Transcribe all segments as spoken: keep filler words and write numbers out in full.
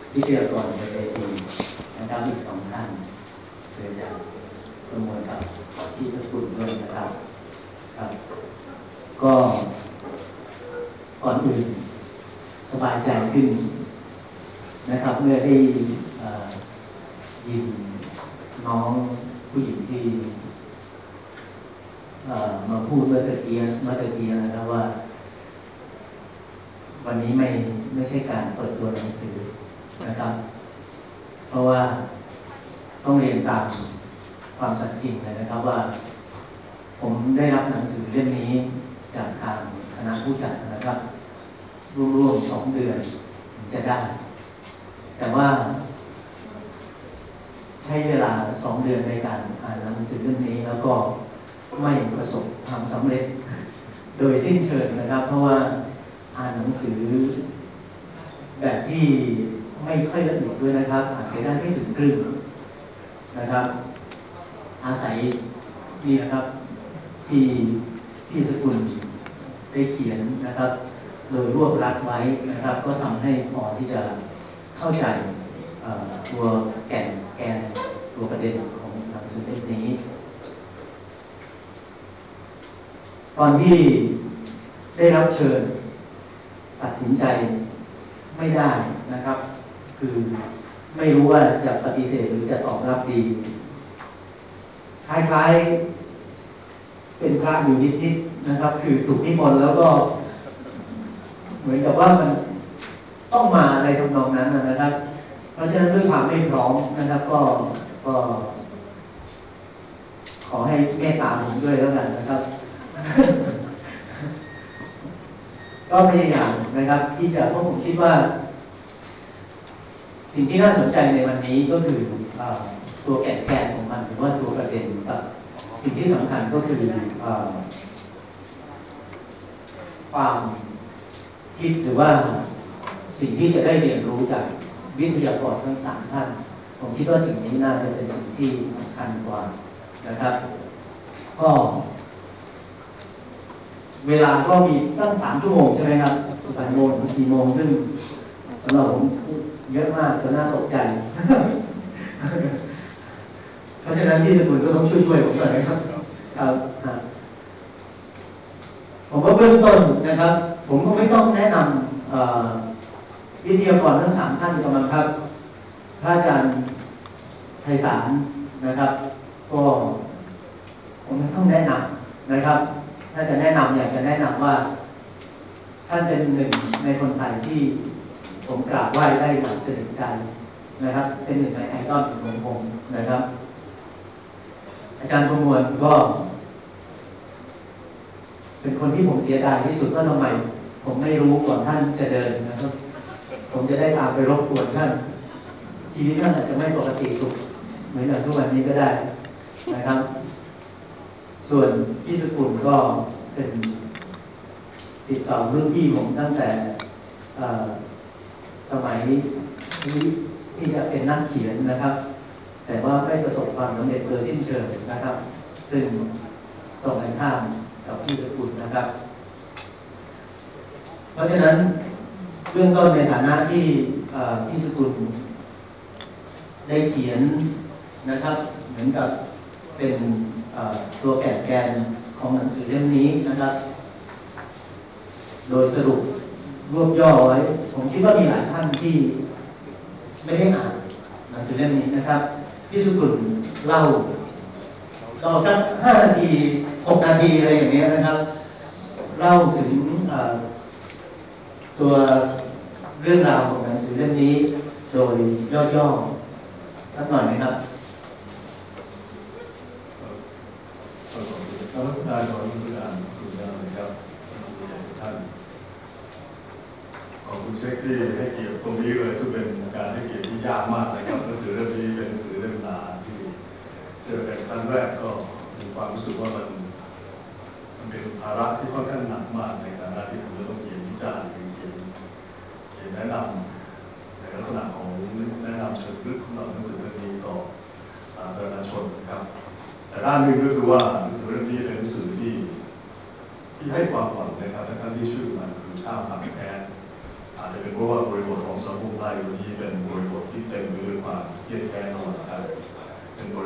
วิทยากรในเวทีนะครับอีกสองท่านเกิดจากประมวลกับที่สกุลด้วยนะครับครับก็ก่อนอื่นสบายใจขึ้นนะครับเมื่อได้ยินน้องผู้หญิงที่มาพูดเมื่อสักกี้เมื่อตะกี้นะครับว่าวันนี้ไม่ไม่ใช่การเปิดตัวหนังสือนะครับเพราะว่าต้องเรียนตามความสัตย์จริงเลยนะครับว่าผมได้รับหนังสือเล่มนี้จากทางคณะผู้จัดนะครับรวมๆสองเดือนจะได้แต่ว่าใช้เวลาสองเดือนในการอ่านหนังสือเล่มนี้แล้วก็ไม่ประสบความสำเร็จโดยสิ้นเชิงนะครับเพราะว่าอ่านหนังสือแบบที่ไม่ค่อยละเอียดด้วยนะครับอ่านไปได้ไม่ถึงครึ่งนะครับอาศัยนี่นะครับที่ที่สกุลได้เขียนนะครับโดยรวบรัดไว้นะครับก็ทำให้พอที่จะเข้าใจตัวแก่นแกนตัวประเด็นของหนังสือเล่มนี้ตอนที่ได้รับเชิญตัดสินใจไม่ได้นะครับคือไม่รู้ว่าจะปฏิเสธหรือจะตอบรับดีคล้ายๆเป็นพระอยู่นิดๆนะครับคือถูกนิมนต์แล้วก็เหมือนกับว่ามันต้องมาอะไรทำนองนั้นนะครับเพราะฉะนั้นด้วยความไม่พร้อมนะครับก็ก็ขอให้เมตตาผมด้วยแล้วกันนะครับก็พยายามนะครับที่จะเพราะผมคิดว่าสิ่งที่น่าสนใจในวันนี้ก็คือตัวแก่นแกนของมันหรือว่าตัวประเด็นกับสิ่งที่สำคัญก็คือความคิดหรือว่าสิ่งที่จะได้เรียนรู้จากวิทยากรทั้งสามท่านผมคิดว่าสิ่งนี้น่าจะเป็นสิ่งที่สำคัญกว่านะครับก็เวลาก็มีตั้งสามชั่วโมงใช่ไหมครับแปดโมงถึงสี่โมงซึ่งสำหรับผมเยอะมากจนน่าตกใจเพราะฉะนั้นพี่สกุลก็ต้องช่วยช่วยผมหน่อยนะครับครับผมก็เบื้องต้นนะครับผมก็ไม่ต้องแนะนำวิทยากรทั้งสามท่านกำลังครับพระอาจารย์ไพศาลนะครับก็ผมไม่ต้องแนะนำนะครับถ้าจะแนะนำอยากจะแนะนำว่าท่านเป็นหนึ่งในคนไทยที่ผมกราบไหว้ได้อย่างสนิทใจนะครับเป็นหนึ่งในไอดอลของผมนะครับอาจารย์ประมวลก็เป็นคนที่ผมเสียดายที่สุดว่าทำไมผมไม่รู้ก่อนท่านจะเดินนะครับผมจะได้ตามไปรบกวนท่านชีวิตท่านอาจจะไม่ปกติสุขเหมือนอย่างทุกวันนี้ก็ได้นะครับส่วนพี่สกุลก็เป็นศิษย์เก่ารุ่นพี่ผมตั้งแต่สมัยที่ที่จะเป็นนักเขียนนะครับแต่ว่าไม่ประสบความสำเร็จโดยสิ้นเชิงนะครับซึ่งตรงกันข้ามกับพี่สกุลนะครับเพราะฉะนั้นเบื้องต้นในฐานะที่พี่สกุลได้เขียนนะครับเหมือนกับเป็นตัวแก่นแกนของหนังสือเล่มนี้นะครับโดยสรุปรวบย่อไว้ผมคิดว่ามีหลายท่านที่ไม่ได้อ่านหนังสือเล่มนี้นะครับพี่สกุลเล่าเราสักห้านาทีหกนาทีอะไรอย่างเงี้ยนะครับเล่าถึงตัวเรื่องราวของหนังสือเล่มนี้โดยย่อๆสักหน่อยนะครับขอบคุณอาจารย์ขอบคุณอาจารย์ขอบคุณอาจารย์นะครับท่านขอบคุณเช็คที่ให้เกียรติตรงนี้เลยซึ่งเป็นการให้เกียรติที่ยากมากนะครับหนังสือเล่มนี้เป็นหนังสือเล่มนานที่เจอกันครั้งแรกก็มีความรู้สึกว่ามันมันเป็นภาระที่ค่อนข้างหนักมากในฐานะที่ผมจะต้องเขียนวิจารณ์เขียนเขียนแนะนำในลักษณะของแนะนำเชิงลึกของหนังสือเล่มนี้ต่อสาธารณชนนะครับแต่ด้านหนึ่งก็คือว่าหนังสือเล่มนี้เป็นหนังสือที่ที่ให้ความหวังนะครับทั้งที่ชื่อมันคือข้ามผ่านแพ้อาจจะเป็นเพราะว่าบริบทของสังคมไทยวันนี้เป็นบริบ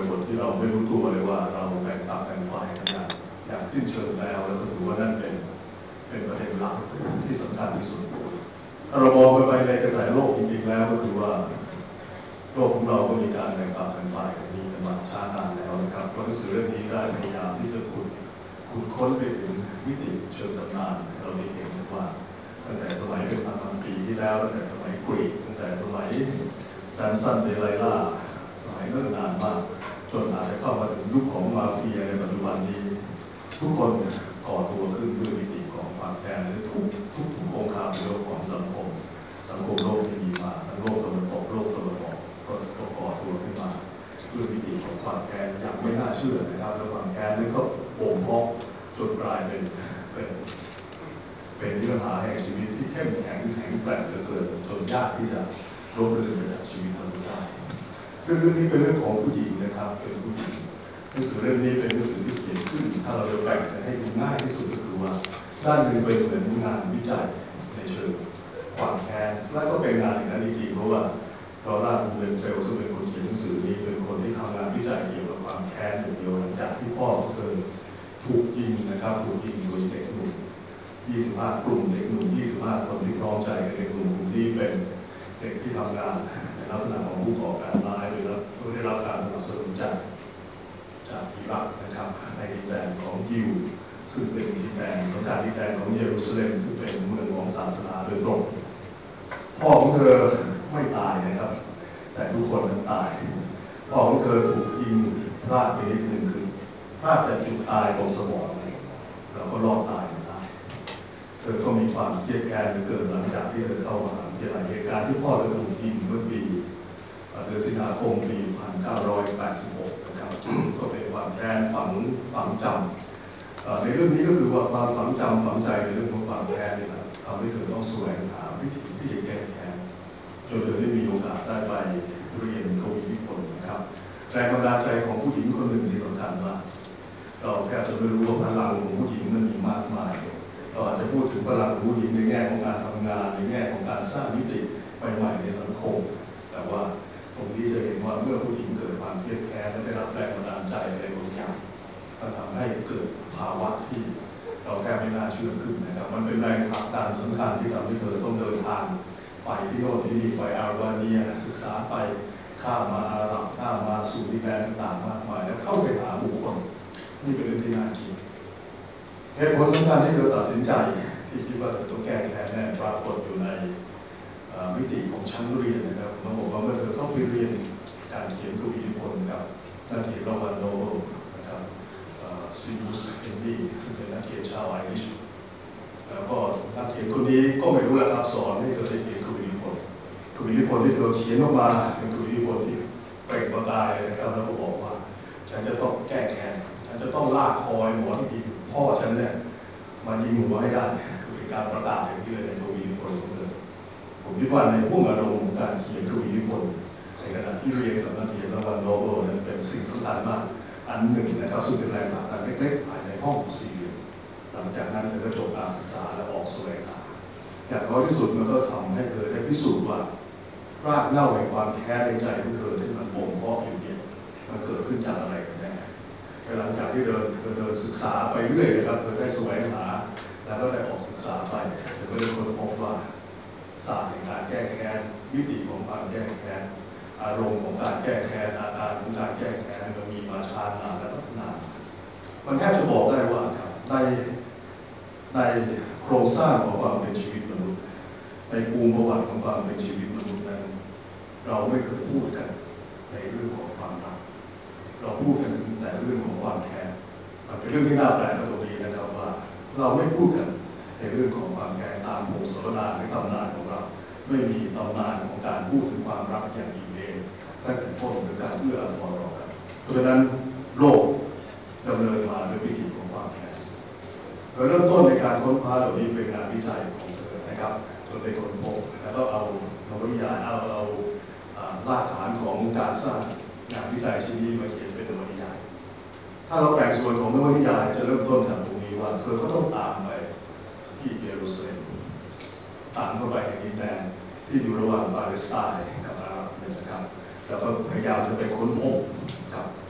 บทที่เราไม่รู้ตัวเลยว่าเราแบ่งฝักแบ่งฝ่ายกันอย่างอย่างสิ้นเชิงแล้วแล้วก็ถือว่านั่นเป็นเป็นประเด็นหลักที่สำคัญที่สุดถ้าเรามองไปในกระแสโลกจริงๆแล้วก็คือว่าโลกของเราก็มีการแบ่งฝักแบ่งฝ่ายกันนี้กันมาช้านานแล้วนะครับหนังสือเรื่องนี้ได้พยายามที่จะขุดขุดค้นไปถึงมิติเชิงตำนานเราได้เห็นว่าตั้งแต่สมัยเป็นพันๆปีที่แล้วตั้งแต่สมัยกรีกตั้งแต่สมัยแซมสันเดไลล่าสมัยเนิ่นนานมากจนอาจจะเข้ามาถึงยุคของมาเฟียในปัจจุบันนี้ทุกคนก่อตัวขึ้นด้วยมิติของความแค้นหรือทุกทุกทุกองค์การโลกของสังคมสังคมโลกที่มีมาทั้งโลกตะวันตกโลกตะวันออกก็ก่อตัวขึ้นมาด้วยมิติของความแค้นอย่างไม่น่าเชื่อนะครับแล้วความแค้นนั้นก็บ่มเพาะจนกลายเป็นเป็นเป็นเนื้อหาแห่งชีวิตที่เข้มแข็งแข็งแกร่งเหลือเกินจนยากที่จะลบเลือนไปจากชีวิตเราได้เรื่องนี้เป็นเรื่องของผู้หญิงนะครับเป็นผู้หญิงหนังสือเล่มนี้เป็นหนังสือที่เขียนขึ้นถ้าเราจะแบ่งจะให้ดูง่ายที่สุดก็คือว่าด้านหนึ่งเป็นเหมือนงานวิจัยในเชิงความแค้นและก็เป็นงานอย่างนั้นจริงๆเพราะว่าเราล่าบูเบนเซลซึ่งเป็นคนเขียนหนังสือนี้เป็นคนที่ทำงานวิจัยเกี่ยวกับความแค้นอย่างเดียวหลังจากที่พ่อเขาเคยถูกยิงนะครับถูกยิงโดยเด็กหนุ่มยี่สิบห้ากลุ่มเด็กหนุ่มยี่สิบห้าคนที่พร้อมใจกับเด็กหนุ่มกลุ่มที่เป็นเด็กที่ทำงานในลักษณะของผู้ก่อการร้ายโดยได้รับการสนับสนุนจากจากอิรักนะครับในดินแดนของยิวซึ่งเป็นดินแดนสำคัญดินแดนของเยรูซาเล็มซึ่งเป็นเมืองของศาสนาโดยตรงพ่อของเธอไม่ตายนะครับแต่ทุกคนนั้นตายพ่อของเธอถูกยิงพลาดไปนิดหนึ่งคือพลาดจากจุดตายของสมองแล้วก็รอดตายมาได้เธอก็มีความเครียดแค้นเกิดหลังจากที่เธอเข้ามหาวิทยาลัยเหตุการณ์ที่พ่อเธอถูกยิงเมื่อปีเดือนสิงหาคมปี หนึ่งพันเก้าร้อยแปดสิบหก นะครับก็เป็นความแค้นฝังฝังจำในเรื่องนี้ก็คือว่าความฝังจำฝังใจในเรื่องของความแค้นนี่แหละทำให้เธอต้องแสวงหาวิธีที่จะแก้แค้นจนเธอได้มีโอกาสได้ไปเรียนกวีนิพนธ์นะครับแรงบันดาลใจของผู้หญิงคนหนึ่งที่สำคัญมากเราแค่จะไม่รู้ว่าพลังของผู้หญิงมันมีมากมายเราอาจจะพูดถึงพลังของผู้หญิงในแง่ของการทำงานในแง่ของการสร้างมิติใหม่ๆในสังคมแต่ว่าตรงนี้จะเห็นว่าเมื่อผู้หญิงเกิดความเครียดแค้นและได้รับแรงบันดาลใจอะไรบางอย่างมันทำให้เกิดภาวะที่เราแค่ไม่น่าเชื่อขึ้นนะครับมันเป็นแรงผลักดันสำคัญที่ทำให้เธอต้องเดินทางไปที่โน่นที่นี่ไปอาร์บาเนียศึกษาไปข้ามมาอาหรับข้ามมาสู่ดินแดนต่างๆมากมายแล้วเข้าไปหาบุคคลนี่เป็นเรื่องที่น่าคิดเหตุผลสำคัญที่เธอตัดสินใจที่คิดว่าเธอต้องแก้แค้นแน่ปรากฏอยู่ในมิติของชั้นเรียนนะครับเราบอกว่าเมื่อเธอเข้าไปเรียนการเขียนกวีนิพนธ์กับนักเขียนรางวัลโนเบลนะครับซิมูสเฮนรี่ซึ่งเป็นนักเขียนชาวไอริชแล้วก็นักเขียนคนนี้ก็ไม่รู้แหละครับสอนให้เธอได้เขียนกวีนิพนธ์กวีนิพนธ์ที่เธอเขียนออกมาเป็นกวีนิพนธ์ที่เปล่งประกายนะครับแล้วก็บอกว่าฉันจะต้องแก้แค้นฉันจะต้องลากคอยหมอที่ดีพ่อฉันเนี่ยมายิงหัวให้ได้คือเป็นการประกาศอย่างที่เลยในกวีนิพนธ์ของเธอผมคิดว่าในพวกอารมณ์ของการเขียนกวีนิพนธ์ในขณะที่เรียนกับนักเขียนรางวัลโนเบลนั้นเป็นสิ่งสำคัญมากอันหนึ่งนะครับซึ่งเป็นแรงผลักดันเล็กๆภายในห้องสี่เหลี่ยมหลังจากนั้นเธอก็จบการศึกษาและออกแสวงหาอย่างน้อยที่สุดมันก็ทำให้เธอได้พิสูจน์ว่ารากเหง้าแห่งความแค้นในใจของเธอที่มันบ่มเพาะอยู่เนี่ยมันเกิดขึ้นจากอะไรกันแน่หลังจากที่เดินเธอเดินศึกษาไปเรื่อยนะครับเธอได้แสวงหาแล้วก็ได้ออกศึกษาไปเธอก็ได้ค้นพบว่าศาสตร์แห่งการแก้แค้นวิธีของการแก้แค้นอารมณ์ของการแก้แค้นอาการของการแก้แค้นมันมีมาช้านานและพัฒนามันแทบจะบอกได้ว่าในในโครงสร้างของความเป็นชีวิตมนุษย์ในภูมิประวัติของความเป็นชีวิตมนุษย์นั้นเราไม่เคยพูดกันในเรื่องของความรักเราพูดกันแต่เรื่องของความแค้นมันเป็นเรื่องที่น่าแปลกตรงนี้นะครับว่าเราไม่พูดกันในเรื่องของความแค้นตามพงศาวดารหรือตำนานของเราไม่มีตำนานของการพูดถึงความรักอย่างอิ่มเอมตั้งแต่ต้นหรือการเอื้ออาทรต่อกันเพราะฉะนั้นโลกดำเนินมาด้วยวิถีของความแค้นโดยเริ่มต้นในการค้นคว้าเหล่านี้เป็นงานวิจัยของเธอนะครับจนได้ค้นพบแล้วก็เอานวนิยายเอาเอารากฐานของการสร้างงานวิจัยชิ้นนี้มาเขียนเป็นนวนิยายถ้าเราแบ่งส่วนของนวนิยายจะเริ่มต้นจากตรงนี้ว่าเธอก็ต้องตามไปที่เยรูซาเล็มตามเข้าไปในดินแดนที่อยู่ระหว่างปาเลสไตน์กับอาหรับนะครับแล้วก็พยายามจะไปค้นพบกับ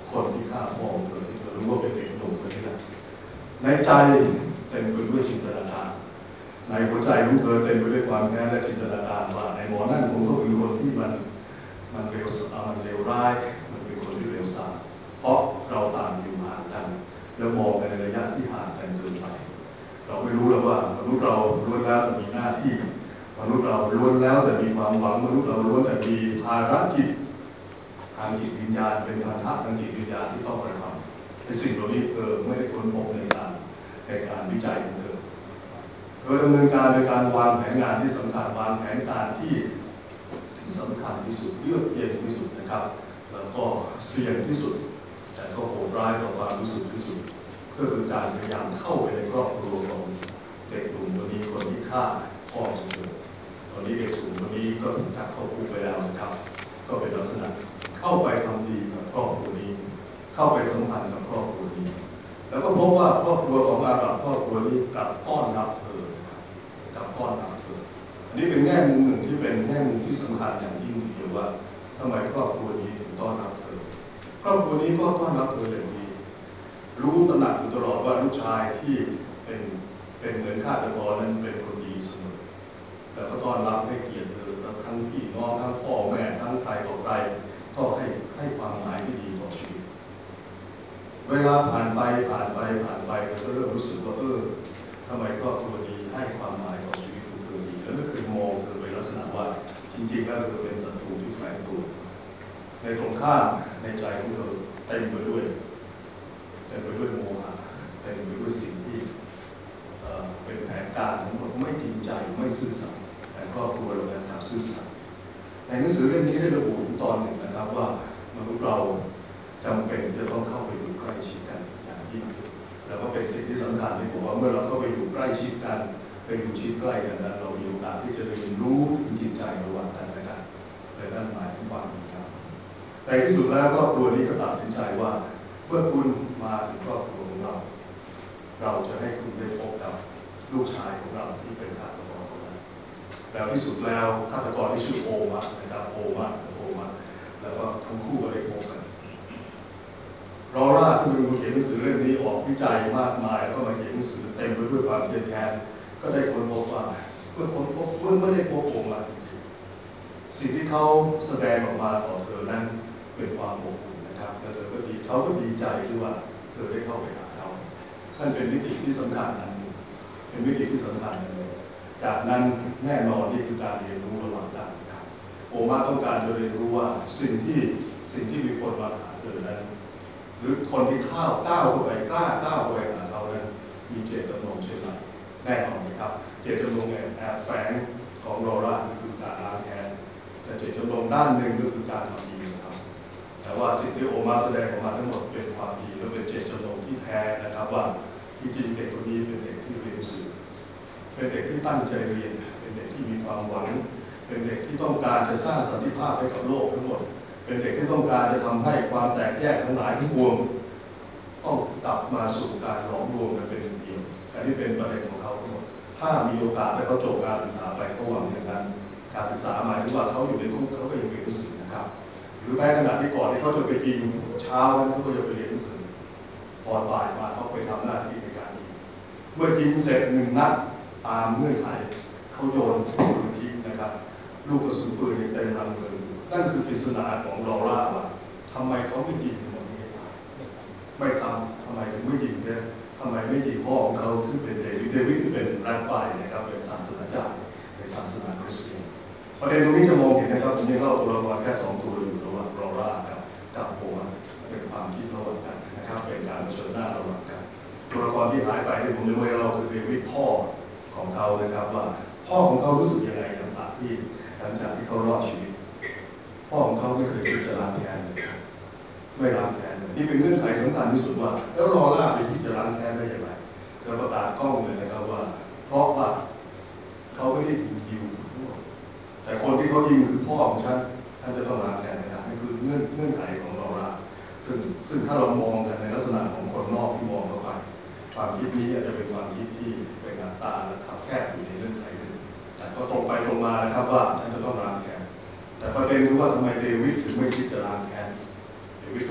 คนที่ฆ่าพ่อของเธอที่เธอรู้ว่าเป็นเด็กหนุ่มคนนี้แหละในใจเต็มไปด้วยจินตนาการในหัวใจของเธอเต็มไปด้วยความแค้นและจินตนาการว่าในหมอนั่นคงต้องเป็นคนที่มันมันเลวมันเลวร้ายมันเป็นคนที่เลวทรามเพราะเราต่างอยู่ห่างกันแล้วมองในระยะที่ห่างกันเกินไปเราไม่รู้แล้วว่ามนุษย์เราล้วนแล้วแต่มีหน้าที่มนุษย์เราล้วนแล้วแต่มีความหวังมนุษย์เราล้วนแต่มีภารกิจทางจิตวิญญาณเป็นพันธะทางจิตวิญญาณที่ต้องกระทำในสิ่งเหล่านี้เธอไม่ได้ค้นพบในการในการวิจัยของเธอเธอดำเนินการโดยการวางแผนงานที่สำคัญวางแผนการที่ที่สำคัญที่สุดเยือกเย็นที่สุดนะครับแล้วก็เสี่ยงที่สุดแต่ก็โหดร้ายต่อความรู้สึกที่สุดก็คือการพยายามเข้าไปในครอบครัวของเด็กหนุ่มคนนี้คนที่ฆ่าพ่อของเธอตอนนี้เด็กหนุ่มคนนี้ก็ถูกจับเข้าคุกไปแล้วนะครับก็เป็นลักษณะเข้าไปทำดีกับครอบครัวนี้เข้าไปสัมพันธ์กับครอบครัวนี้แล้วก็พบว่าครอบครัวของอาดับครอบครัวนี้กลับต้อนรับเธอกลับต้อนรับเธออันนี้เป็นแง่มุมหนึ่งที่เป็นแง่มุมที่สำคัญอย่างยิ่งทีเดียวว่าทำไมครอบครัวนี้ถึงต้อนรับเธอครอบครัวนี้ก็ต้อนรับเธออย่างดีรู้ตระหนักอยู่ตลอดว่าลูกชายที่เป็นเป็นเหมือนฆาตกรนั้นเป็นคนดีเสมอแล้วก็ต้อนรับให้เกียรติเธอทั้งพี่น้องทั้งพ่อแม่ทั้งใครต่อใครก็ให้ให้ความหมายที่ดีต่อชีวิตเวลาผ่านไปผ่านไปผ่านไปเธอก็เริ่มรู้สึกว่าเออทำไมครอบครัวนี้ให้ความหมายต่อชีวิตของเธอดีแล้วไม่เคยมองเธอเป็นลักษณะว่าจริงๆแล้วเธอเป็นศัตรูที่แฝงตัวในตรงข้ามในใจของเธอเต็มไปด้วยเต็มไปด้วยโมหะเต็มไปด้วยสิ่งที่เป็นแผนการทั้งหมดไม่จริงใจไม่ซื่อสัตย์แต่ครอบครัวเราเนี่ยทำซื่อสัตย์ในหนังสือเล่มนี้ได้ระบุตอนหนึ่งนะครับว่ามนุษย์เราจำเป็นจะต้องเข้าไปอยู่ใกล้ชิดกันอย่างยิ่งแล้วก็เป็นสิ่งที่สำคัญที่ผมว่าเมื่อเราเข้าไปอยู่ใกล้ชิดกันไปอยู่ชิดใกล้กันนั้นเรามีโอกาสที่จะเรียนรู้ถึงจิตใจระหว่างกันและกันและนั่นหมายถึงความดีครับแต่ที่สุดแล้วครอบครัวนี้ก็ตัดสินใจว่าเมื่อคุณมาถึงครอบครัวของเราเราจะให้คุณได้พบกับลูกชายของเราที่เป็นฆาตกรคนนั้นแล้วที่สุดแล้วฆาตกรที่ชื่อโอมานะครับโอมาโอมาแล้วก็ทั้งคู่ก็ได้พบกันรอร่าซึ่งเป็นคนเขียนหนังสือเล่มนี้ออกวิจัยมากมายแล้วก็มาเขียนหนังสือเต็มไปด้วยความเครียดแค้นก็ได้ค้นพบว่าเมื่อค้นพบเมื่อไม่ได้พบโอมาจริงๆสิ่งที่เขาแสดงออกมาต่อเธอนั้นเป็นความอบอุ่นนะครับแล้วเธอก็ดีเขาก็ดีใจที่ว่าเธอได้เข้าไปหาเขานั่นเป็นมิติที่สำคัญนะเป็นมิติที่สำคัญเลยจากนั้นแน่นอนนี่คือการเรียนรู้ระหว่างกันครับโอมาต้องการจะเรียนรู้ว่าสิ่งที่สิ่งที่มีคนมาหาเธอนั้นหรือคนที่ข้าวก้าวเข้าไปกล้าก้าวเข้าไปหาเขานั้นมีเจตจำนงเช่นไรแน่นอนนะครับเจตจำนงแอบแฝงของโรราคือการล้างแค้นแต่เจตจำนงด้านหนึ่งก็คือการทำดีนะครับแต่ว่าสิ่งที่โอมาแสดงออกมาทั้งหมดเป็นความดีและเป็นเจตจำนงที่แท้นะครับว่าจริงๆเด็กคนนี้เป็นเด็กที่เรียนหนังสือเป็นเด็กที่ตั้งใจเรียนเป็นเด็กที่มีความหวังเป็นเด็กที่ต้องการจะสร้างสันติภาพให้กับโลกทั้งหมดเป็นเด็กที่ต้องการจะทำให้ความแตกแยกทั้งหลายทั้งปวงต้องกลับมาสู่การหลอมรวมกันเป็นหนึ่งเดียวอันนี้เป็นประเด็นของเขาทั้งหมดถ้ามีโอกาสได้เขาจบการศึกษาไปเขาหวังอย่างนั้นการศึกษาหมายถึงว่าเขาอยู่ในคุกเขาก็ยังเรียนหนังสือนะครับหรือแม้ขณะที่ก่อนที่เขาจะไปกินเช้านั้นเขาก็จะไปเรียนหนังสือพอบ่ายมาเขาไปทำหน้าที่ในการยิงเมื่อยิงเสร็จหนึ่งนัดตามเงื่อนไขเขาโยนปืนทิ้งนะครับลูกกระสุนปืนยังเต็มรังเลยนั่นคือปริศนาของลอร่าว่าทำไมเขาไม่ยิงหมดนี้ไม่ซ้ำทำไมถึงไม่ยิงเสียทำไมไม่ยิงพ่อของเขาซึ่งเป็นเดวิดเดวิดที่เป็นแรปไบนะครับเป็นศาสนาจารย์ในศาสนาคริสเตียนประเด็นตรงนี้จะมองเห็นนะครับผมยังเล่าตัวละครแค่สองตัวอยู่ระหว่างลอร่ากับกับโอมาเป็นความคิดระหว่างกันนะครับเป็นการเผชิญหน้าระหว่างกันตัวละครที่หายไปที่ผมจะไม่เล่าคือเดวิดพ่อของเขานะครับว่าพ่อของเขารู้สึกยังไงหลังจากที่หลังจากที่เขารอดชีวิตพ่อของเขาไม่เคยคิดจะล้างแค้นเลยไม่ล้างแค้นนี่เป็นเงื่อนไขสำคัญที่สุดว่าแล้วลอร่าไปคิดจะล้างแค้นได้อย่างไรเธอประกาศกล้องเลยนะครับว่าเพราะว่าเขาไม่ได้ยิงยิวแต่คนที่เขายิงคือพ่อของฉันท่านจะต้องล้างแค้นนะครับนี่คือเงื่อนเงื่อนไขของลอร่าซึ่งซึ่งถ้าเรามองกันในลักษณะของคนนอกที่มองเข้าไปความคิดนี้อาจจะเป็นความคิดที่เป็นอัตตาและขับแคบอยู่ในเงื่อนไขหนึ่งแต่ก็ตรงไปตรงมานะครับว่าท่านจะต้องล้างแค้นแต่ประเด็นคือว่าทำไมเดวิดถึงไม่คิดจะล้างแค้นเดวิดก็จะบอกพ่อ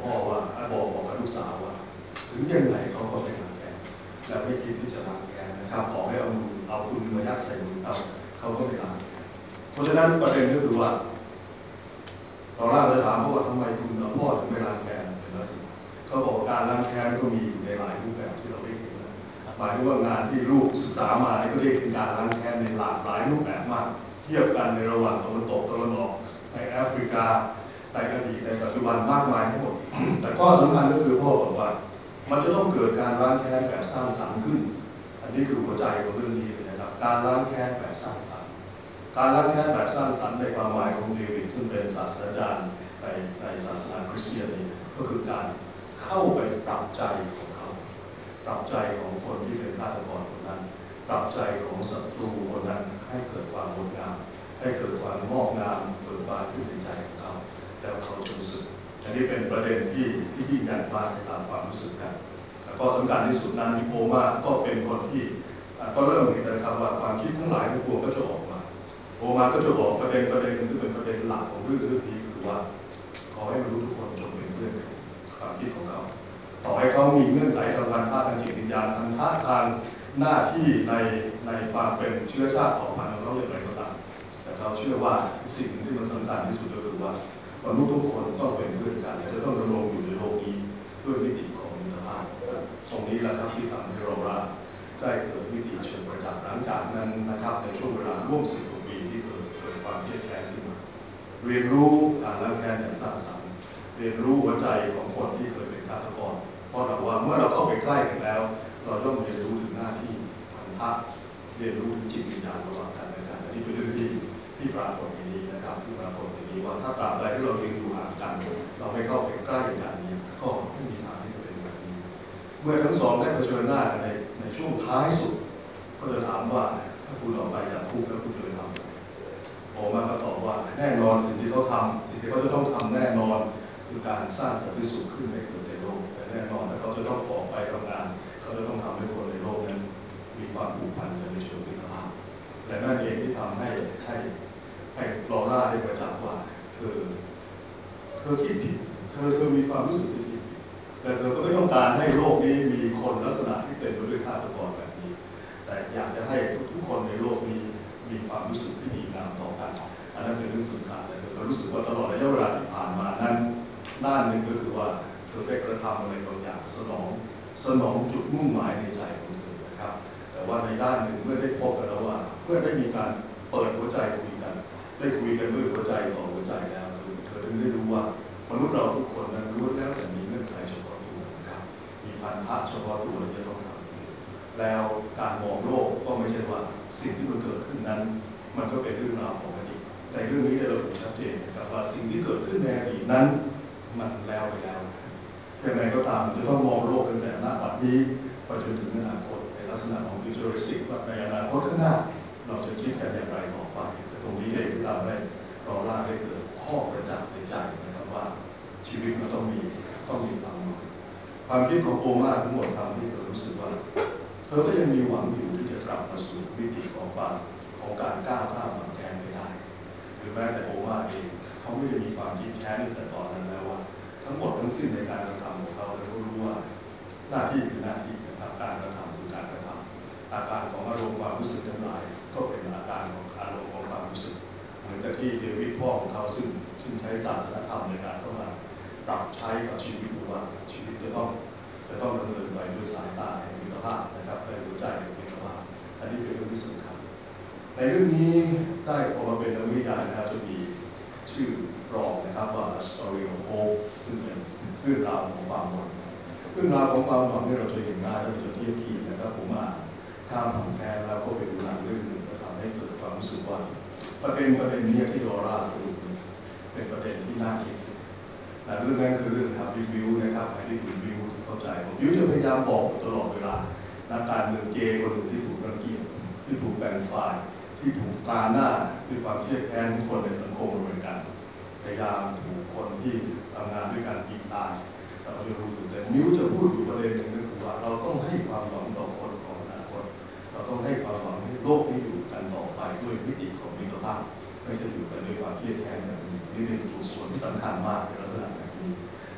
พ่อว่าบอกบอกกับลูกสาวว่าถึงยังไงเขาก็ไม่ล้างแค้นและไม่คิดที่จะล้างแค้นนะครับขอให้เอาเอาคุณมายัดใส่มือเขาเขาก็ไม่ล้างเพราะฉะนั้นประเด็นก็คือว่าเราล่าเลยถามเขาว่าทำไมคุณกับพ่อถึงไม่ล้างแค้นเป็นลักษณะเขาบอกการล้างแค้นก็มีอยู่ในหลายรูปแบบที่เราได้เห็นหมายถึงว่างานที่ลูกศึกษามาก็เรียกเป็นการล้างแค้นในหลากหลายรูปแบบมากเทียบกันในระหว่างตะวันตกตะวันออกในแอฟริกาในอดีตในปัจจุบันมากมายทั้งหมด แต่ข้อสำคัญก็คือพ่อบอกว่ามันจะต้องเกิดการล้างแค้นแบบสร้างสรรค์ขึ้นอันนี้คือหัวใจของเรื่องนี้เลยนะครับการล้างแค้นแบบสร้างสรรค์การล้างแค้นแบบสร้างสรรค์ในความหมายของเดวิดซึ่งเป็นศาสตราจารย์ในในศาสนาคริสเตียนนี่ก็คือการเข้าไปปรับใจของเขาปรับใจของคนที่เป็นฆาตกรคนนั้นปรับใจของศัตรูคนนั้นให้เกิดความงดงามให้เกิดความงอกงามเกิดความขึ้นในใจของเขาแล้วเขาจะรู้สึกอันนี้เป็นประเด็นที่ที่ยิ่งใหญ่มากในตามความรู้สึกกันข้อสำคัญที่สุดนั้นโอมาก็เป็นคนที่ก็เริ่มเห็นนะครับว่าความคิดทั้งหลายทั้งปวงก็จะออกมาโอมาก็จะบอกประเด็นประเด็นที่เป็นประเด็นหลักของเรื่องเรื่องนี้คือว่าขอให้มนุษย์ทุกคนจงเป็นเพื่อนกันความคิดของเขาต่อให้เขามีเงื่อนไขทางการท่าทางจิตวิญญาณทางท่าทางหน้าที่ในในความเป็นเชื้อชาติของพันธุ์ของเขาอย่างไรก็ตามแต่เขาเชื่อว่าสิ่งที่มันสำคัญที่สุดก็คือว่ามนุษย์ทุกคนต้องเป็นเพื่อนกันและจะต้องดำรงอยู่ในโลกนี้ด้วยมิติของมิตรภาพตรงนี้แหละครับที่ทำให้เราว่าได้เกิดมิติเชิงประจักษ์หลังจากนั้นนะครับในช่วงเวลาร่วมสิบกว่าปีที่เกิดเกิดความเครียดแค้นขึ้นมาเรียนรู้การล้างแค้นอย่างสร้างสรรค์เรียนรู้หัวใจของคนที่เคยเป็นฆาตกรเพราะเราว่าเมื่อเราเข้าไปใกล้กันแล้วเราต้องเรียนรู้ถึงหน้าที่พันธะเรียนรู้ถึงจิตวิญญาณระหว่างกันและกันอันนี้เป็นเรื่องที่ที่ปรากฏในนี้นะครับที่ปรากฏในนี้ว่าถ้าตราบใดที่เราเรียนอยู่ห่างกันเราไม่เข้าไปใกล้กันนี้ก็ไม่มีทางที่จะเป็นแบบนี้เมื่อทั้งสองได้เผชิญหน้ากันในในช่วงท้ายสุดก็จะถามว่าถ้าคุณออกไปจากคุกแล้วคุณจะไปทำอะไรโอมาก็ตอบว่าแน่นอนสิ่งที่เขาทำสิ่งที่เขาจะต้องทำแน่นอนคือการสร้างสันติสุขขึ้นในเกิดในโลกแต่แน่นอนถ้าเขาจะต้องออกไปทำงานเขาจะต้องทำให้คนในโลกนั้นมีความผูกพันกันในเชิงมิตรภาพและนั่นเองที่ทำให้ให้ให้ลอร่าได้ประจักษ์ว่าเธอเธอคิดผิดเธอเธอมีความรู้สึกที่ผิดแต่เธอก็ไม่ต้องการให้โลกนี้มีคนลักษณะที่เป็นไปด้วยฆาตกรแบบนี้แต่อยากจะให้ทุกคนในโลกนี้มีความรู้สึกที่ดีงามต่อกันอันนั้นเป็นเรื่องสำคัญและเธอรู้สึกว่าตลอดระยะเวลาที่ผ่านมานั้นด้านหนึ่งก็คือว่าเธอได้กระทำอะไรบางอย่างสนองสนองจุดมุ่งหมายในใจของเธอนะครับแต่ว่าในด้านหนึ่งเมื่อได้พบกันแล้วว่าเมื่อได้มีการเปิดหัวใจคุยกันได้คุยกันด้วยหัวใจต่อหัวใจแล้วเธอถึงได้รู้ว่ามนุษย์เราทุกคนนั้นรู้แล้วแต่มีเงื่อนไขเฉพาะตัวนะครับมีพันธะเฉพาะตัวที่จะต้องทำแล้วการมองโลกก็ไม่ใช่ว่าสิ่งที่มันเกิดขึ้นนั้นมันก็เป็นเรื่องราวของอดีตในเรื่องนี้เราถูกชัดเจนนะครับว่าสิ่งที่เกิดขึ้นในอดีตนั้นมันแล้วไปแล้วอย่างไรก็ตามจะต้องมองโลกตั้งแต่หน้าบัดนี้ไปจนถึงอนาคตในลักษณะของฟิวเจอริสติกว่าในอนาคตข้างหน้าเราจะคิดกันอย่างไรต่อไปตรงนี้เองที่เราได้เราล่าได้เกิดข้อประจักษ์ในใจนะครับว่าชีวิตมันต้องมีต้องมีความหวังความคิดของโอมาทั้งหมดทำให้เธอรู้สึกว่าเธอก็ยังมีหวังอยู่ที่จะกลับมาสู่มิติของความของการก้าวข้ามความแค้นไปได้หรือแม้แต่โอมาเองเขาไม่ได้มีความคิดแค้นแต่ตอนนั้นแล้วว่าทั้งหมดทั้งสิ้นในการกระทำของเขาแล้วก็รู้ว่าหน้าที่คือหน้าที่นะครับการกระทำคือการกระทำอาการของอารมณ์ความรู้สึกทั้งหลายก็เป็นอาการของอารมณ์ของความรู้สึกเหมือนกับที่เดวิดพ่อของเขาซึ่งซึ่งใช้ศาสนธรรมในการเข้ามาปรับใช้กับชีวิตว่าชีวิตจะต้องจะต้องดำเนินไปด้วยสายตาแห่งมิตรภาพนะครับในหัวใจแห่งมิตรภาพอันนี้เป็นเรื่องที่สำคัญในเรื่องนี้ได้ออกมาเป็นนวนิยายนะครับจะมีชื่อรองนะครับว่า Story of Hope ซึ่งเป็นเรื่องราวของความหวังเรื่องราวของความหวังที่เราจะเห็นได้และจะเทียบเคียงนะครับผมมาข้ามความแค้นแล้วก็ไปดูหนังเรื่องหนึ่งก็ทำให้เกิดความรู้สึกว่าประเด็นประเด็นนี้ที่ดอร่าสรุปเป็นประเด็นที่น่าคิดแต่เรื่องนั้นคือเรื่องทำรีวิวนะครับใครที่ดูรีวิวเข้าใจผมวิวจะพยายามบอกตลอดเวลานักการเมืองเกย์คนหนึ่งที่ถูกรังเกียจที่ถูกแบ่งฝ่ายที่ถูกตาหน้าด้วยความเครียดแค้นทุกคนในสังคมเหมือนกันพยายามถูกคนที่ทำงานด้วยการยิงตายเราจะรู้อยู่แต่นิ้วจะพูดอยู่ประเด็นหนึ่งก็คือว่าเราต้องให้ความหวังต่อคนของอนาคตเราต้องให้ความหวังให้โลกนี้อยู่กันต่อไปด้วยมิติของมิตรภาพไม่ใช่อยู่กันด้วยความเครียดแค้นแบบนี้นี่เป็นจุดส่วนที่สำคัญมากในลักษณะแบบนี้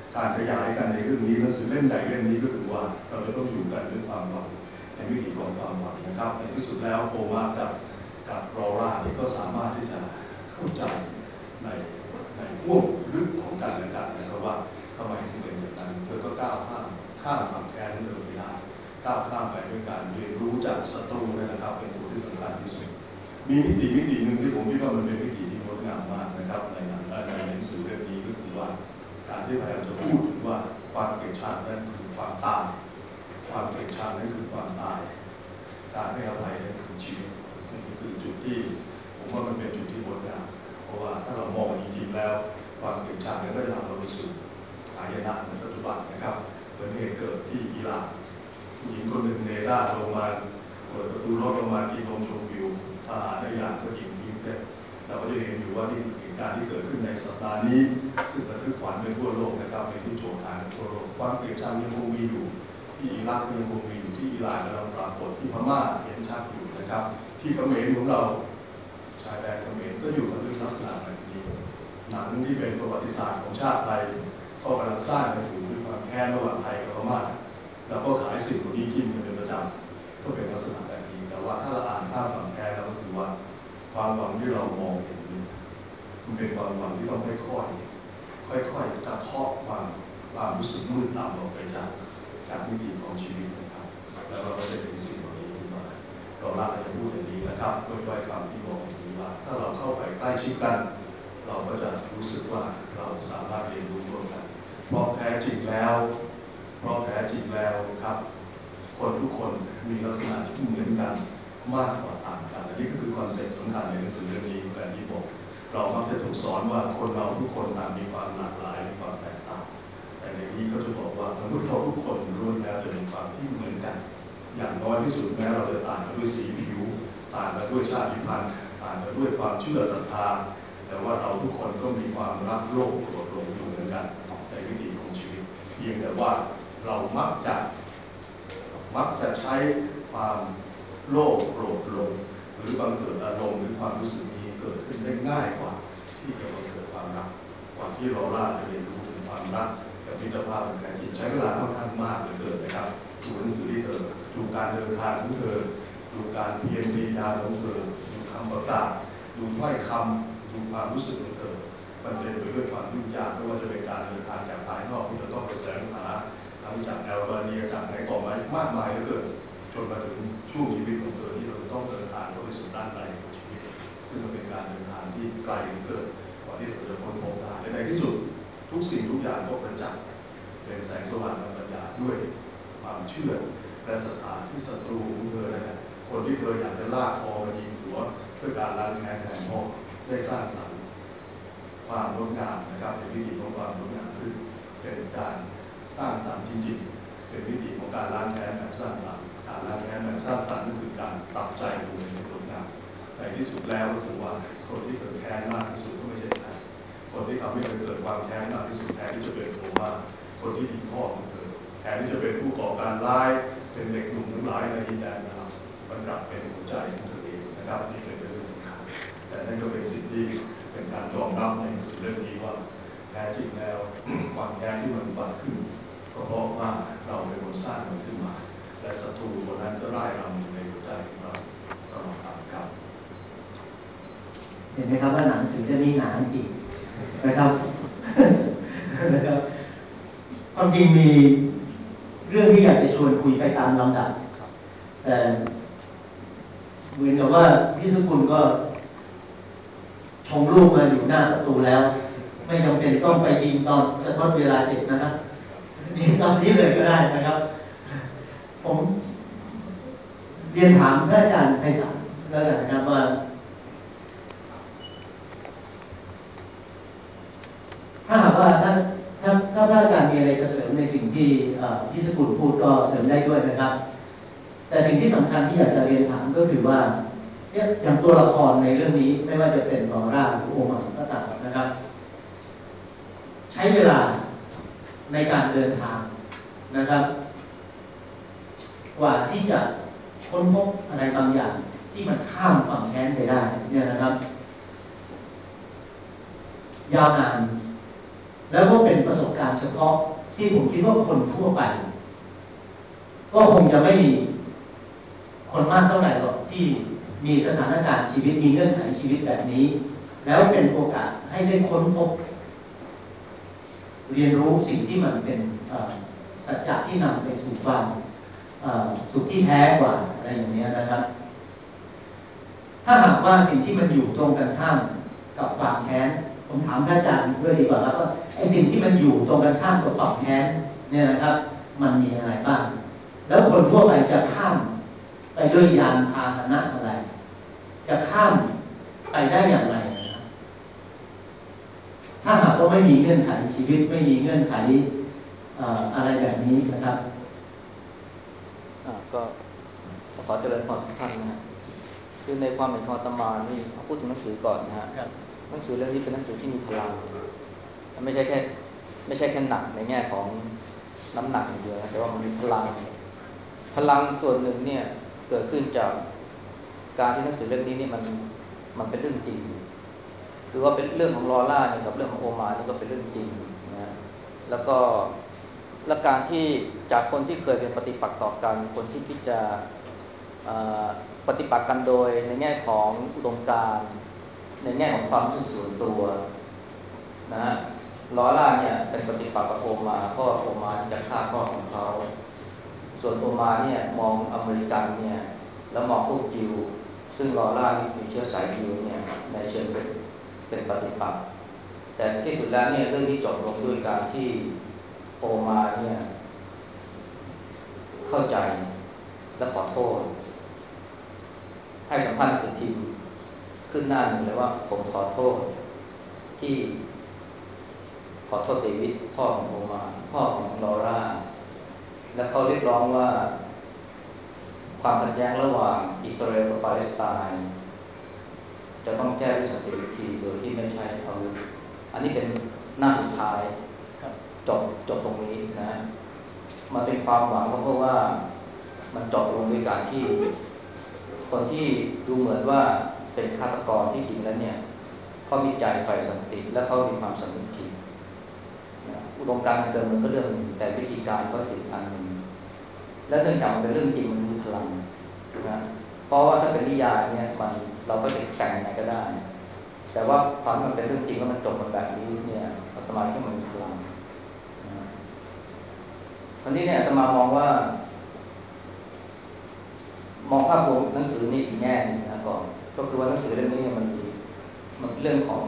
การขยายกันในเรื่องนี้หนังสือเล่มใหญ่เล่มนี้ก็คือว่าเราจะต้องอยู่กันด้วยความหวังในวิถีของความหวังนะครับในที่สุดแล้วโอมากับกับรอร่านี่ก็สามารถที่จะเข้าใจในในห่วงลึกของกันและกันนะครับว่าทำไมถึงเป็นอย่างนั้นเธอก็ก้าวข้ามข้ามความแค้นเดิมไปได้ก้าวข้ามไปด้วยการเรียนรู้จากศัตรูนะครับเป็นตัวที่สำคัญที่สุดมีมิติมิติหนึ่งที่ผมคิดว่ามันเป็นมิติที่งดงามมากนะครับในหนังในหนังสือเล่มนี้ก็คือว่าการที่พยายามจะพูดถึงว่าความเกลียดชังนั้นคือความตายความเกลียดชังนั้นคือความตายการให้อภัยนั้นคือชีวิตนี่คือจุดที่ผมว่ามันเป็นจุดที่งดงามเพราะว่าถ้าเรามองจริงๆแล้วความเกลียดชังนั้นก็จะทำเรารู้สึกหายนะในปัจจุบันนะครับเหมือนเหตุเกิดที่อิหร่านผู้หญิงคนหนึ่งเนด้าลงมาเปิดประตูรถลงมากินนมชมวิวทหารในอิหร่านก็ยิงยิงเสร็จเราก็จะเห็นอยู่ว่านี่เหตุการณ์ที่เกิดขึ้นในสัปดาห์นี้ซึ่งระทึกขวัญไปทั่วโลกนะครับในที่โจทย์ทางทั่วโลกความเกลียดชังยังคงมีอยู่ที่อิรักยังคงมีอยู่ที่อิหร่านกำลังปรากฏที่พม่าเห็นชัดอยู่นะครับที่เขมรของเราชายแดนเขมรก็อยู่ในลักษณะแบบนี้หนังที่เป็นประวัติศาสตร์ของชาติไทยก็กำลังสร้างกันอยู่ด้วยความแค้นระหว่างไทยกับพม่าแล้วก็ขายสิ่งเหล่านี้กินกันเป็นประจำก็เป็นลักษณะแบบนี้แต่ว่าถ้าเราอ่านภาพฝั่งแท้แล้วก็คือว่าความหวังที่เรามองเห็นนี้มันเป็นความหวังที่ต้องค่อยๆค่อยๆกระเทาะความความรู้สึกมืดดำออกไปจากจากมิติของชีวิตนะครับแล้วเราก็จะเห็นสิ่งเหล่านี้ขึ้นมาเราลักจะพูดอย่างนี้นะครับด้วยถ้อยคำที่บอกอย่างนี้ว่าถ้าเราเข้าไปใกล้ชิดกันเราก็จะรู้สึกว่าเราสามารถเรียนรู้ร่วมกันเพราะแท้จริงแล้วเพราะแท้จริงแล้วครับคนทุกคนมีลักษณะที่เหมือนกันมากกว่าต่างกันอันนี้ก็คือคอนเซ็ปต์สำคัญในหนังสือเล่มนี้แบบที่บอกเรามักจะถูกสอนว่าคนเราทุกคนต่างมีความหลากหลายมีความแตกต่างแต่ในนี้ก็จะบอกว่ามนุษย์เราทุกคนล้วนแล้วจะมีความที่เหมือนกันอย่างน้อยที่สุดแม้เราจะต่างกันด้วยสีผิวต่างกันด้วยชาติพันธุ์ต่างกันด้วยความเชื่อศรัทธาแต่ว่าเราทุกคนก็มีความรักโลกโกรธหลงอยู่เหมือนกันในวิถีของชีวิตเพียงแต่ว่าเรามักจะมักจะใช้ความโลภโกรธหลงหรือบังเกิดอารมณ์หรือความรู้สึกนี้เกิดขึ้นได้ง่ายกว่าที่จะบังเกิดความรักกว่าที่เราล่าจะเรียนรู้ถึงความรักกับมิตรภาพแท้จริงใช้เวลาค่อนข้างมากเหลือเกินนะครับดูหนังสือที่เธอดูการเดินทางของเธอดูการเพียรพยายามของเธอดูคำประกาศดูถ้อยคำดูความรู้สึกของเธอมันเต็มไปด้วยความยุ่งยากไม่ว่าจะเป็นการเดินทางจากภายนอกที่จะต้องไปแสวงหาทั้งจากแอลบาเนียจากไหนต่อไหนมากมายเหลือเกินจนมาถึงช่วงชีวิตของเธอที่เราต้องเดินทางเข้าไปสู่ด้านในของชีวิตซึ่งมันเป็นการเดินทางที่ไกลเหลือเกินกว่าที่เธอจะพ้นพบได้ในที่สุดทุกสิ่งทุกอย่างก็ประจักษ์เป็นแสงสว่างในปัญญาด้วยความเชื่อและศรัทธาที่ศัตรูของเธอนั่นแหละคนที่เธออยากจะลากคอมายิงหัวเพื่อการล้างแค้นแทนพ่อได้สร้างสรรค์ความงดงามนะครับเป็นวิถีของความงดงามขึ้นเป็นการสร้างสรรค์จริงๆเป็นวิถีของการล้างแค้นแบบสร้างสรรค์การล้างแค้นแบบสร้างสรรค์ก็คือการปรับใจตัวเองในงดงามในที่สุดแล้วก็คือว่าคนที่เกิดแค้นมากที่สุดก็ไม่ใช่ใครคนที่ทำให้เกิดความแค้นมากที่สุดแทนที่จะเป็นผมว่าคนที่ยิงพ่อของเธอแทนที่จะเป็นผู้ก่อการร้ายเป็นเด็กหนุ่มทั้งหลายในดินแดนนะครับมันกลับเป็นหัวใจของเธอเองนะครับนี่เป็นเรื่องสำคัญแต่นั่นก็เป็นสิ่งที่เป็นการยอมรับในสิ่งเรื่องนี้ว่าแท้จริงแล้วความแค้นที่มันบังขึ้นก็เพราะว่าเราเป็นคนสร้างมันขึ้นมาและศัตรูคนนั้นก็ไล่เราในหัวใจของเราตลอดกาลครับเห็นไหมครับว่าหนังสือเรื่องนี้หนาจริงนะครับนะครับความจริงมีเรื่องที่อยากจะชวนคุยไปตามลำดับแต่เหมือนกับว่าพี่สุกุลก็ชงลูกมาอยู่หน้าประตูแล้วไม่จำเป็นต้องไปยิงตอนจะทดเวลาเจ็บนะครับนี่ตอนนี้เลยก็ได้นะครับผมเรียนถามพระอาจารย์ไพศาลแล้วกันนะครับว่าถ้าหากว่าท่านถ้าถ้าพระอาจารย์มีอะไรจะเสริมในสิ่งที่พี่สกุลพูดก็เสริมได้ด้วยนะครับแต่สิ่งที่สำคัญที่อยากจะเรียนถามก็คือว่าเนี่ยอย่างตัวละครในเรื่องนี้ไม่ว่าจะเป็นลอร่าหรือโอมาก็ตามนะครับใช้เวลาในการเดินทางนะครับกว่าที่จะค้นพบอะไรบางอย่างที่มันข้ามฝั่งแค้นไปได้เนี่ยนะครับยาวนานแล้วก็เป็นประสบการณ์เฉพาะที่ผมคิดว่าคนทั่วไปก็คงจะไม่มีคนมากเท่าไหร่หรอกที่มีสถานการณ์ชีวิตมีเงื่อนไขชีวิตแบบนี้แล้วเป็นโอกาสให้ได้ค้นพบเรียนรู้สิ่งที่มันเป็นสัจจะที่นำไปสู่ความสุขที่แท้กว่าอะไรอย่างนี้นะครับถ้าหากว่าสิ่งที่มันอยู่ตรงกันข้ามกับความแค้นผมถามพระอาจารย์ด้วยดีกว่าครับว่าไอ้สิ่งที่มันอยู่ตรงกันข้ามกับความแค้นเนี่ยนะครับมันมีอะไรบ้างแล้วคนทั่วไปจะข้ามไปด้วยยานพาหนะอะไรจะข้ามไปได้อย่างไรนะครับถ้าหากว่าไม่มีเงื่อนไขชีวิตไม่มีเงื่อนไขอะไรแบบนี้นะครับก็ขอเจริญพรทุกท่านนะฮะคือในความเป็นของอาตมานี่พูดถึงหนังสือก่อนนะฮะหนังสือเล่มนี้เป็นหนังสือที่มีพลังไม่ใช่แค่ไม่ใช่แค่หนักในแง่ของน้ำหนักอย่างเดียวนะแต่ว่ามันมีพลังพลังส่วนหนึ่งเนี่ยเกิดขึ้นจากการที่หนังสือเล่มนี้นี่มันมันเป็นเรื่องจริงหรือว่าเป็นเรื่องของลอร่าเนี่ยกับเรื่องของโอมานี่ก็เป็นเรื่องจริงนะแล้วก็และการที่จากคนที่เคยเป็นปฏิปักษ์ต่อกันคนที่คิดจะปฏิปักษ์กันโดยในแง่ของอุดมการณ์ในแง่ของความรู้สึกส่วนตัวนะลอร่าเนี่ยเป็นปฏิปักษ์กับโอมาเพราะโอมาจะฆ่าพ่อของเขาส่วนโอมาเนี่ยมองอเมริกันเนี่ยแล้วมองพวกยิวซึ่งลอร่านี่มีเชื้อสายยิวเนี่ยในเชิงเป็นเป็นปฏิปักษ์แต่ที่สุดแล้วเนี่ยเรื่องนี้จบลงด้วยการที่โอมาเนี่ยเข้าใจและขอโทษให้สัมภาษณ์หนังสือพิมพ์ขึ้นหน้าหนึ่งเลยว่าผมขอโทษที่ขอโทษเดวิดพ่อของโอมาพ่อของลอร่าและเขาเรียกร้องว่าความขัดแย้งระหว่างอิสราเอลกับปาเลสไตน์จะต้องแก้ด้วยสันติวิธีโดยที่ไม่ใช้อาวุธอันนี้เป็นหน้าสุดท้ายจบจบตรงนี้นะมันเป็นความหวังเพราะว่ามันจบลงด้วยการที่คนที่ดูเหมือนว่าเป็นฆาตกรที่จริงแล้วเนี่ยเขามีใจใฝ่สันติและเขามีความสำนึกผิดอุดมการณ์เกิดมันก็เรื่องนึงแต่วิธีการก็อีกอันหนึ่งและเนื่องจากมันเป็นเรื่องจริงมันมีพลังนะเพราะว่าถ้าเป็นนิยายเนี่ยมันเราก็จะแต่งยังไงก็ได้แต่ว่าความมันเป็นเรื่องจริงแล้วมันจบมันแบบนี้เนี่ยอาตมาที่มันมีพลังนะตอนนี้เนี่ยอาตมามองว่ามองภาพรวมหนังสือนี่อีกแง่นึงนะก่อนก็คือว่าหนังสือเล่มนี้มันมีมันเรื่องของ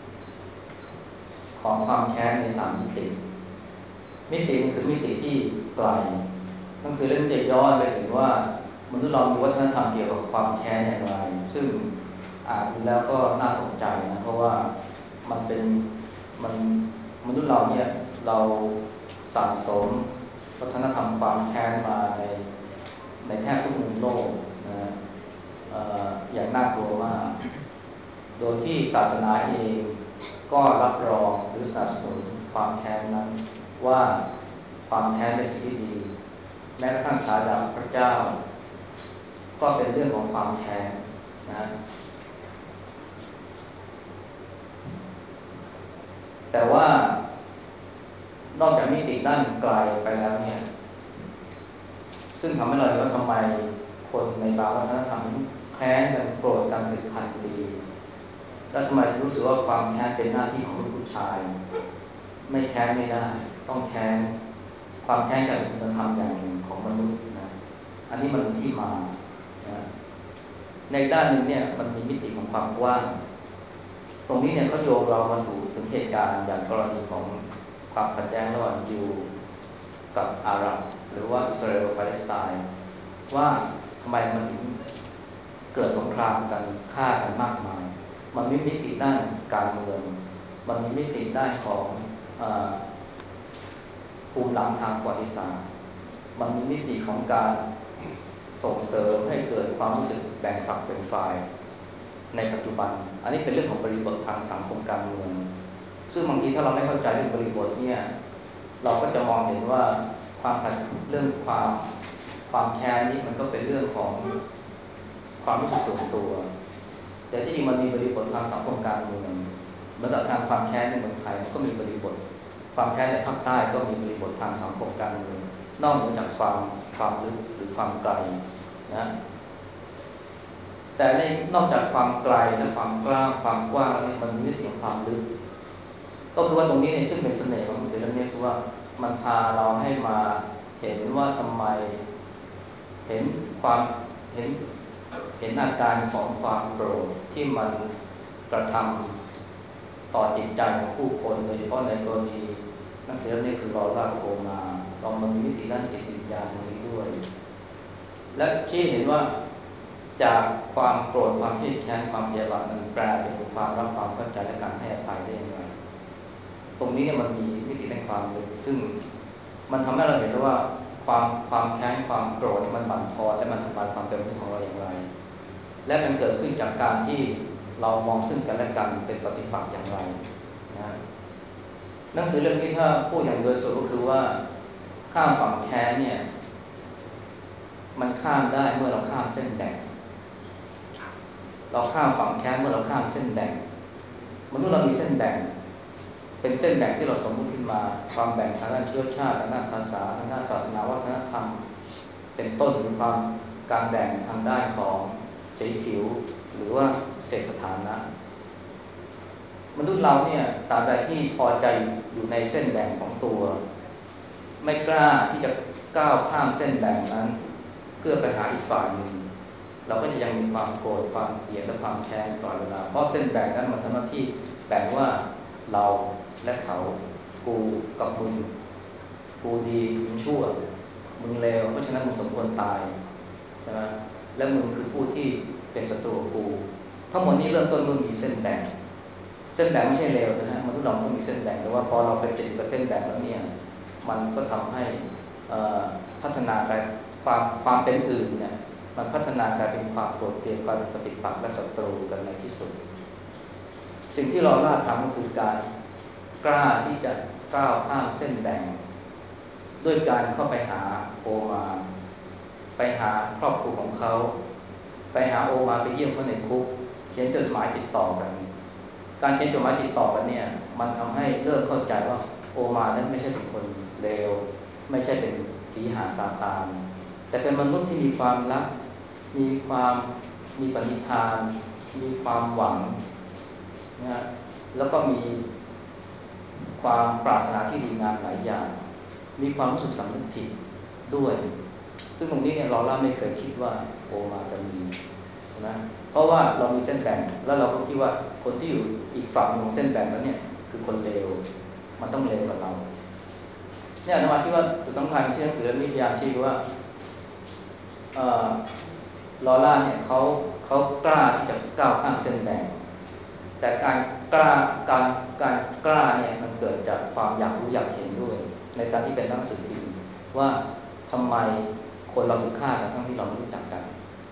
ของความแค้นในสามมิติมิติคือมิติที่ไกลหนังสือเล่มนี้ย้อนไปถึงว่ามนุษย์เรามีวัฒนธรรมเกี่ยวกับความแค้นอย่างไรซึ่งอ่านแล้วก็น่าตกใจนะเพราะว่ามันเป็นมันมนุษย์เราเนี่ยเราสั่งสมวัฒนธรรมความแค้นมาในในแทบทุกมุมโลกนะอย่างน่ากลัวมากโดยที่ศาสนาเองก็รับรองหรือสนับสนุนความแค้นนั้นว่าความแค้นเป็นสิ่งที่ดีแม้กระทั่งฉายาพระเจ้าก็เป็นเรื่องของความแค้นนะแต่ว่านอกจากมิติด้านไกลไปแล้วเนี่ยซึ่งทำให้เราเห็นว่าทำไมคนในบางวัฒนธรรมแค้นกันโกรธกันเป็นพันปีแล้วทำไมรู้สึกว่าความแค้นเป็นหน้าที่ของผู้ชายไม่แค้นไม่ได้ต้องแค้นความแค้นกับคุณธรรมอย่างหนึ่งของมนุษย์นะอันนี้มันที่มานะในด้านหนึ่งเนี่ยมันมีมิติของความกว้างตรงนี้เนี่ยเขาโยงเรามาสู่ถึงเหตุการณ์อย่างกรณีของความขัดแย้งระหว่างยิวกับอาหรับหรือว่าอิสราเอลกับปาเลสไตน์ว่าทำไมมันถึงเกิดสงครามกันฆ่ากันมากมายมันมีมิติด้านการเมืองมันมีมิติด้านของภูมิหลังทางประวัติศาสตร์มันมีมิติของการส่งเสริมให้เกิดความรู้สึกแบ่งฝักเป็นฝ่ายในปัจจุบันอันนี้เป็นเรื่องของบริบททางสังคมการเมืองซึ่งบางทีถ้าเราไม่เข้าใจเรื่องบริบทเนี่ยเราก็จะมองเห็นว่าความขัดเรื่องความความแค้นนี้มันก็เป็นเรื่องของความรู้สึกส่วนตัวแต่ที่จริงมันมีบริบททางสังคมการเมืองเหมือนกับทางความแค้นในเมืองไทยมันก็มีบริบทความแค้นในภาคใต้ก็มีบริบททางสังคมการเมืองนอกเหนือจากความความลึกหรือความไกลนะแต่ในนอกจากความไกลและความกว้างความกว้างนี่มันมีมิติของความลึกก็คือว่าตรงนี้เนี่ยซึ่งเป็นเสน่ห์ของหนังสือเล่มนี้คือว่ามันพาเราให้มาเห็นว่าทำไมเห็นความเห็นเห็นอาการของความโกรธที่มันกระทำต่อจิตใจของผู้คนโดยเฉพาะในกรณีหนังสือเล่มนี้คือลอร่าโอมาเรามันมีมิติด้านจิตวิญญาณตรงนี้ด้วยและที่เห็นว่าจากความโกรธความเครียดแค้นความพยาบาทมันแปลเป็นความรักความเข้าใจและการให้อภัยได้ยังไงตรงนี้เนี่ยมันมีมิติในความลึกซึ่งมันทำให้เราเห็นว่าความความแค้นความโกรธมันบั่นทอนและมันทำลายความเป็นมนุษย์ของเราอย่างไรและมันเกิดขึ้นจากการที่เรามองซึ่งกันและกันเป็นปฏิปักษ์อย่างไรนะหนังสือเล่มนี้ถ้าพูดอย่างโดยสรุปก็คือว่าข้ามความแค้นเนี่ยมันข้ามได้เมื่อเราข้ามเส้นแบ่งเราข้ามความแค้นเมื่อเราข้ามเส้นแบ่งมนุษย์เรามีเส้นแบ่งเป็นเส้นแบ่งที่เราสมมุติขึ้นมาความแบ่งทางด้านเชื้อชาติทางด้านภาษาทางด้านศาสนาวัฒนธรรมเป็นต้นหรือความการแบ่งทางด้านของสีผิวหรือว่าเศรษฐฐานะมนุษย์เราเนี่ยตราบใดที่พอใจอยู่ในเส้นแบ่งของตัวไม่กล้าที่จะก้าวข้ามเส้นแบ่งนั้นเพื่อไปหาอีกฝ่ายหนึ่งเราก็จะยังมีความโกรธความเกลียดและความแค้นตลอดเวลาเพราะเส้นแบ่งนั้นมันทำหน้าที่แบ่งว่าเราและเขากูกับมึงกูดีมึงชั่วมึงเลวเพราะฉะนั้นมึงสมควรตายใช่ไหมและมึงคือผู้ที่เป็นศัตรูกูทั้งหมดนี้เริ่มต้นเมื่อมีเส้นแบ่งเส้นแบ่งไม่ใช่เลวนะฮะมนุษย์เราต้องมีเส้นแบ่งแต่ว่าพอเราไปติดกับเส้นแบ่งแล้วเนี่ยมันก็ทำให้พัฒนาไปความความเป็นอื่นเนี่ยมันพัฒนากลายเป็นความโกรธเกลียดความปฏิปักษ์และศัตรูกันในที่สุดสิ่งที่เราล่าทำก็คือการกล้าที่จะก้าวข้ามเส้นแบ่งด้วยการเข้าไปหาโอมาไปหาครอบครัวของเขาไปหาโอมาไปเยี่ยมเขาในคุกเขียนจดหมายติดต่อกันการเขียนจดหมายติดต่อกันเนี่ยมันทำให้เริ่มเข้าใจว่าโอมานั้นไม่ใช่เป็นคนเลวไม่ใช่เป็นผีหาซาตานแต่เป็นมนุษย์ที่มีความรักมีความมีปณิธานมีความหวังนะแล้วก็มีความปรารถนาที่ดีงามหลายอย่างมีความรู้สึกสำนึกผิดด้วยซึ่งตรงนี้เนี่ยเราล่าไม่เคยคิดว่าโอมาจะมีนะเพราะว่าเรามีเส้นแบ่งแล้วเราก็คิดว่าคนที่อยู่อีกฝั่งของเส้นแบ่งแล้วเนี่ยคือคนเลวมันต้องเลวกว่าเราเนี่ยอาตมาคิดว่าจุดสำคัญที่หนังสือมีพยายามชี้ว่าลอร่าเนี่ยเขาเขากล้าที่จะก้าวข้ามเส้นแบ่งแต่การกล้าการการกล้าเนี่ยมันเกิดจากความอยากรู้อยากเห็นด้วยในการที่เป็นหนังสือพิมพ์ว่าทำไมคนเราถึงฆ่ากันทั้งที่เราไม่รู้จักกัน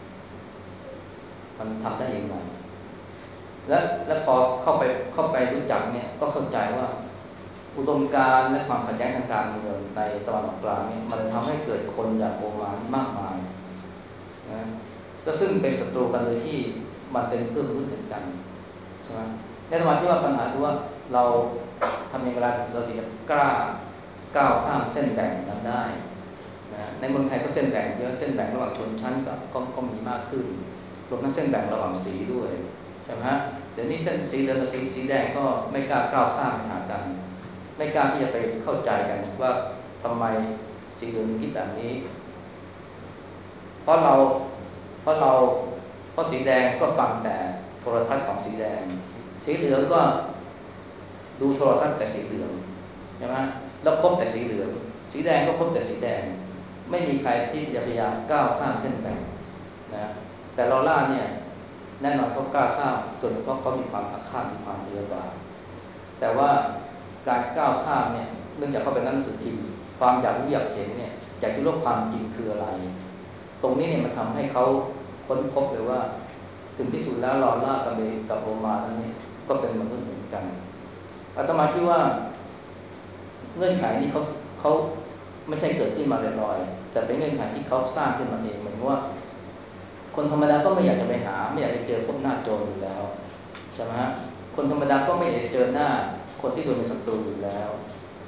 มันทำได้ยังไงและและพอเข้าไปเข้าไปรู้จักเนี่ยก็เข้าใจว่าอุดมการณ์และความขัดแย้งทางการเมืองในตะวันออกกลางเนี่ยมันทำให้เกิดคนอย่างโอมานมากมายนะก็ซึ่งเป็นศัตรูกันเลยที่มันเป็นเพื่อนมนุษย์เหมือนกันใช่ไหมในตะวันที่ว่าปัญหาคือว่าเราทำยังไงเราถึงจะกล้าก้าวข้ามเส้นแบ่งนั้นได้นะในเมืองไทยก็เส้นแบ่งเยอะเส้นแบ่งระหว่างชนชั้นก็ก็ก็มีมากขึ้นรวมทั้งเส้นแบ่งระหว่างสีด้วยใช่ไหมฮะเดี๋ยวนี้เส้นสีเหลืองกับสีสีแดงก็ไม่กล้าก้าวข้ามหากันไม่กล้าที่จะไปเข้าใจกันว่าทำไมสีเหลืองคิดแบบนี้เพราะเราเพราะเราเพราะสีแดงก็ฟังแต่โทรทัศน์ของสีแดงสีเหลืองก็ดูโทรทัศน์แต่สีเหลืองใช่ไหมแล้วคบแต่สีเหลืองสีแดงก็คบแต่สีแดงไม่มีใครที่จะพยายามก้าวข้ามเส้นแบ่งนะแต่ลอร่าเนี่ยแน่นอนเขากล้าข้ามส่วนเพราะเขามีความอาฆาตมีความพยาบาทแต่ว่าการก้าวข้ามเนี่ยเนื่องจากเขาเป็นนักหนังสือพิมพ์ความอยากรู้อยากเห็นเนี่ยอยากจะรู้ความจริงคืออะไรตรงนี้เนี่ยมันทำให้เขาค้นพบเลยว่าถึงที่สุดแล้วลอร่ากับเบกับโอมานั้นเนี่ยก็เป็นมนุษย์เหมือนกันอาตมาคิดว่าเงื่อนไขนี้เขาเขาไม่ใช่เกิดขึ้นมาลอยๆแต่เป็นเงื่อนไขที่เขาสร้างขึ้นมาเองเหมือนว่าคนธรรมดาก็ไม่อยากจะไปหาไม่อยากไปเจอพวกหน้าโจรอยู่แล้วใช่ไหมฮะคนธรรมดาก็ไม่อยากจะเจอหน้าคนที่โดนเป็นศัตรูอยู่แล้ว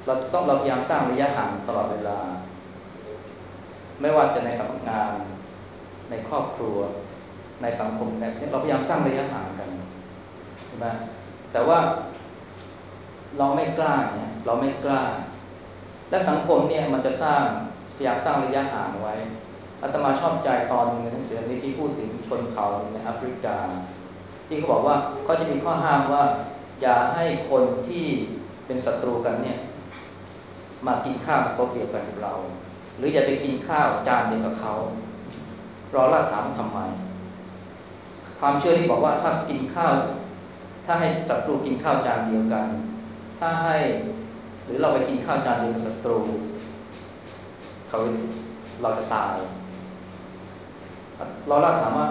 เราต้องเราพยายามสร้างระยะห่างตลอดเวลาไม่ว่าจะในสำนักงานในครอบครัวในสังคมเนี่ยเราพยายามสร้างระยะห่างกันใช่ไหมแต่ว่าเราไม่กล้าเนี่ยเราไม่กล้าและสังคมเนี่ยมันจะสร้างพยายามสร้างระยะห่างไว้อาตมาชอบใจตอนในหนังสือนี้ที่พูดถึงชนเผ่าในแอฟริกาที่เขาบอกว่าเขาจะมีข้อห้ามว่าอย่าให้คนที่เป็นศัตรูกันเนี่ยมากินข้าวโต๊ะเดียวกันกับเราหรืออย่าไปกินข้าวจานเดียวกับเขารอละถามทำไมความเชื่อที่บอกว่าถ้ากินข้าวถ้าให้ศัตรูกินข้าวจานเดียวกันถ้าให้หรือเราไปกินข้าวจานเดียวกับศัตรูเขาเราจะตายเราละถามว่า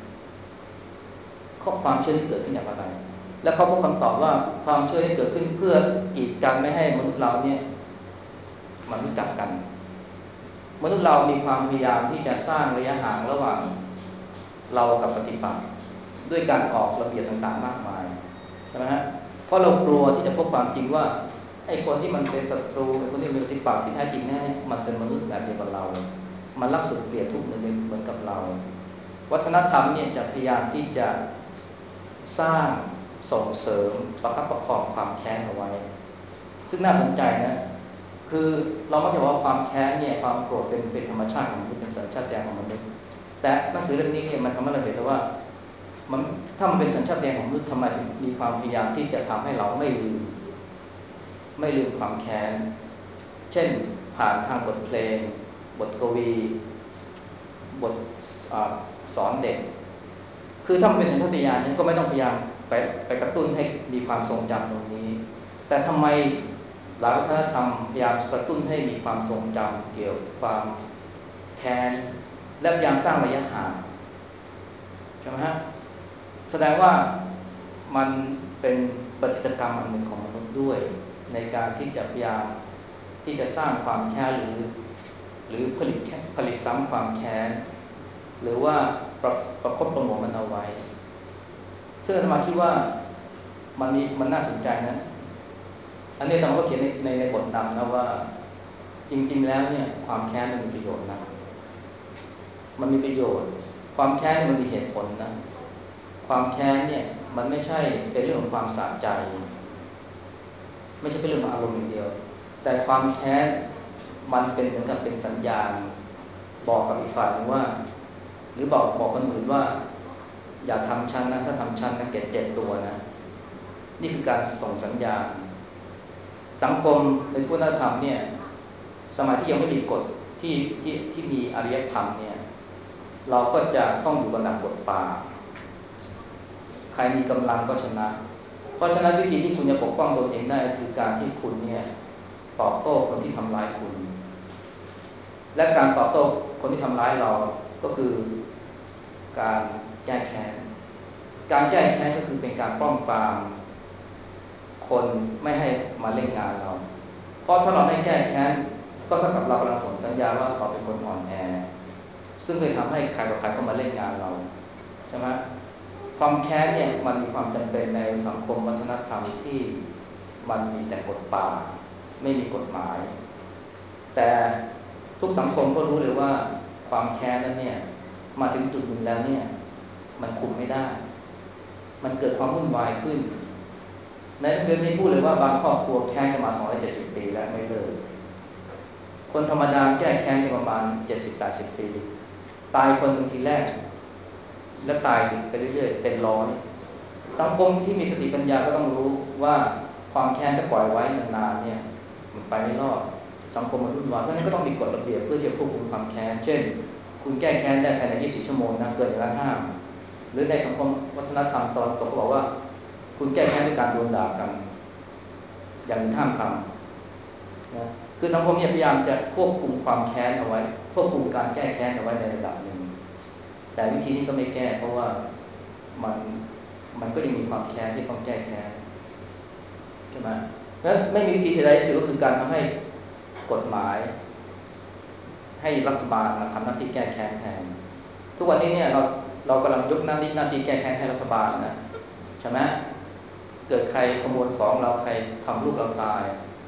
ข้อความเชื่อที่เกิดขึ้นจากอะไรและเขาพบคำตอบว่าความเชื่อที่เกิดขึ้นเพื่อกีดกันไม่ให้มนุษย์เราเนี่ยมันรู้จักกันมนุษย์เรามีความพยายามที่จะสร้างระยะห่างระหว่างเรากับปฏิปักษ์ด้วยการออกระเบียบต่างๆมากมายใช่ไหมฮะเพราะเรากลัวที่จะพบความจริงว่าไอ้คนที่มันเป็นศัตรูไอ้คนที่เป็นปฏิปักษ์ที่แท้จริงแน่มันเป็นมนุษย์แบบเดียวกับเรามันรักสุดเกลียดทุกข์เหมือนเหมือนกับเราวัฒนธรรมเนี่ยจะพยายามที่จะสร้างส่งเสริมประคับประคองความแค้นเอาไว้ซึ่งน่าสนใจนะคือเราไม่ใช่ว่าความแค้นเนี่ยความโกรธเป็นเป็นธรรมชาติของมนุษย์เป็นสัญชาตญาณของมนุษย์แต่หนังสือเล่มนี้เนี่ยมันทำให้เราเห็นว่ามันถ้ามันเป็นสัญชาตญาณของมนุษย์ทำไมถึงมีความพยายามที่จะทำให้เราไม่ลืมไม่ลืมความแค้นเช่นผ่านทางบทเพลงบทกวีบทสอนเด็กคือถ้ามันเป็นสัญชาตญาณนั้นก็ไม่ต้องพยายามไปไปกระตุ้นให้มีความทรงจำตรงนี้แต่ทำไมหลายวัฒนธรรมพยายามกระตุ้นให้มีความทรงจำเกี่ยวกับความแค้นและพยายามสร้างระยะห่างใช่ไหมฮะแสดงว่ามันเป็นปฏิกรรมอันหนึ่งของมนุษย์ด้วยในการที่จะพยายามที่จะสร้างความแค้นหรือหรือผลิตผลิตซ้ำความแค้นหรือว่าประประคบประหงมมันเอาไว้ซึ่งอาตมาคิดว่ามันมีมันน่าสนใจนะอันนี้อาตมาก็เขียนในในในบทนำนะว่าจริงๆแล้วเนี่ยความแค้นมันมีประโยชน์นะมันมีประโยชน์ความแค้นมันมีเหตุผลนะความแค้นเนี่ยมันไม่ใช่เป็นเรื่องของความสะใจไม่ใช่เป็นเรื่องของอารมณ์อย่างเดียวแต่ความแค้นมันเป็นเหมือนกับเป็นสัญญาณบอกกับอีกฝ่ายนึงว่าหรือบอกบอกคนอื่นว่าอย่าทำฉันนะถ้าทำฉันนะเก็บเจ็บตัวนะนี่คือการส่งสัญญาณสังคมในพุทธธรรมเนี่ยสมัยที่ยังไม่มีกฎที่ที่ที่มีอารยธรรมเนี่ยเราก็จะต้องอยู่กันแบบบทป่าใครมีกำลังก็ชนะเพราะฉะนั้นวิธีที่คุณจะปกป้องตนเองได้คือการที่คุณเนี่ยตอบโต้คนที่ทำร้ายคุณและการตอบโต้คนที่ทำร้ายเราก็คือการแก้แค้นการแก้แค้นก็คือเป็นการป้องปรามคนไม่ให้มาเล่นงานเราเพราะถ้าเราไม่แก้แค้นก็เท่ากับเรากำลังส่งสัญญาว่าเราเป็นคนอ่อนแอซึ่งเลยทำให้ใครต่อใครก็มาเล่นงานเราใช่ไหมความแค้นเนี่ยมันมีความจำเป็นในสังคมวัฒนธรรมที่มันมีแต่กฎป่าไม่มีกฎหมายแต่ทุกสังคมก็รู้เลยว่าความแค้นนั้นเนี่ยมาถึงจุดหนึ่งแล้วเนี่ยมันคุมไม่ได้มันเกิดความวุ่นวายขึ้นในหนังสือนี้พูดเลยว่าบางครอบครัวแค้นกันมาสองร้อยเจ็ดสิบปีแล้วไม่เลิกคนธรรมดาแก้แค้นกันประมาณ เจ็ดสิบถึงแปดสิบ ปีตายคนนึงทีแรกแล้วตายไปเรื่อยๆเป็นร้อยสังคมที่มีสติปัญญาก็ต้องรู้ว่าความแค้นจะปล่อยไว้นานๆเนี่ยมันไปไม่รอดสังคมมันวุ่นวายเพราะฉะนั้นก็ต้องมีกฎระเบียบเพื่อที่จะควบคุมความแค้นเช่นคุณแก้แค้นได้ภายในยี่สิบสี่ชั่วโมงนะเกินอย่างนั้นห้ามหรือในสังคมวัฒนธรรมตอนตกก็บอกว่าคุณแก้แค้นด้วยการโดนด่ากันอย่างห้ามทำนะคือสังคมเนี่ยพยายามจะควบคุมความแค้นเอาไว้ควบคุมการแก้แค้นเอาไว้ในระดับหนึ่งแต่วิธีนี้ก็ไม่แก้เพราะว่ามันมันก็ยังมีความแค้นที่ต้องแก้แค้นใช่ไหมแล้วไม่มีวิธีใดสิ่งก็คือการทำให้กฎหมายให้รัฐบาลมาทำหน้าที่แก้แค้นแทนทุกวันนี้เนี่ยเราเรากำลังยกหน้าที่หน้าที่แก้แค้นให้รัฐบาลนะใช่ไหมเกิดใครขโมยของเราใครทำลูกเราตาย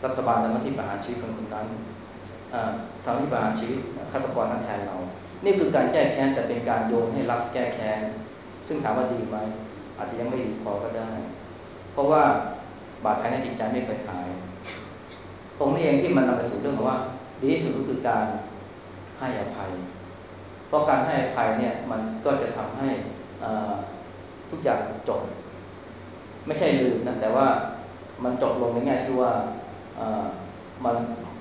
รัฐบาลทำหน้าที่ประหารชีวิตคนคนนั้นทำหน้าที่ประหารชีวิตฆาตกรนั้นแทนเรานี่คือการแก้แค้นแต่เป็นการโยนให้รัฐแก้แค้นซึ่งถามว่าดีไหมอาจจะยังไม่ดีพอก็ได้เพราะว่าบาดแผลในจิตใจไม่เคยหายตรงนี้เองที่มันนำไปสู่เรื่องของว่าดีที่สุดก็คือการให้อภัยเพราะการให้อภัยเนี่ยมันก็จะทำให้ทุกอย่างจบไม่ใช่ลืมนะแต่ว่ามันจบลงในแง่ที่ว่ามัน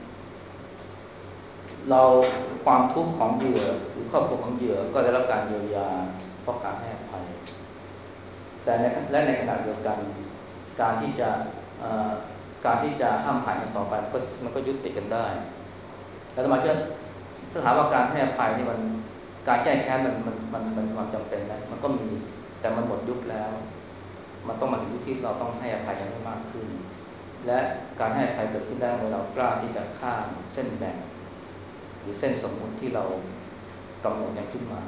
เราความทุกข์ของเหยื่อหรือครอบครัวของเหยื่อก็ได้รับการเยียวยาเพราะการให้อภัยแต่ในและในขณะเดียวกันการที่จะการที่จะห้ามหันกันต่อไปก็มันก็ยุติกันได้แล้วมาเชื่อสถาบันการให้อภัยนี่มันการแก้แค้นมันมันมันมันความจำเป็นนะมันก็มีแต่มันหมดยุคแล้วมันต้องมาถึงยุคที่เราต้องให้อภัยกันมากขึ้นและการให้อภัยเกิดขึ้นได้เมื่อเรากล้าที่จะข้ามเส้นแบ่งหรือเส้นสมมุติที่เรากำหนดกันขึ้นมา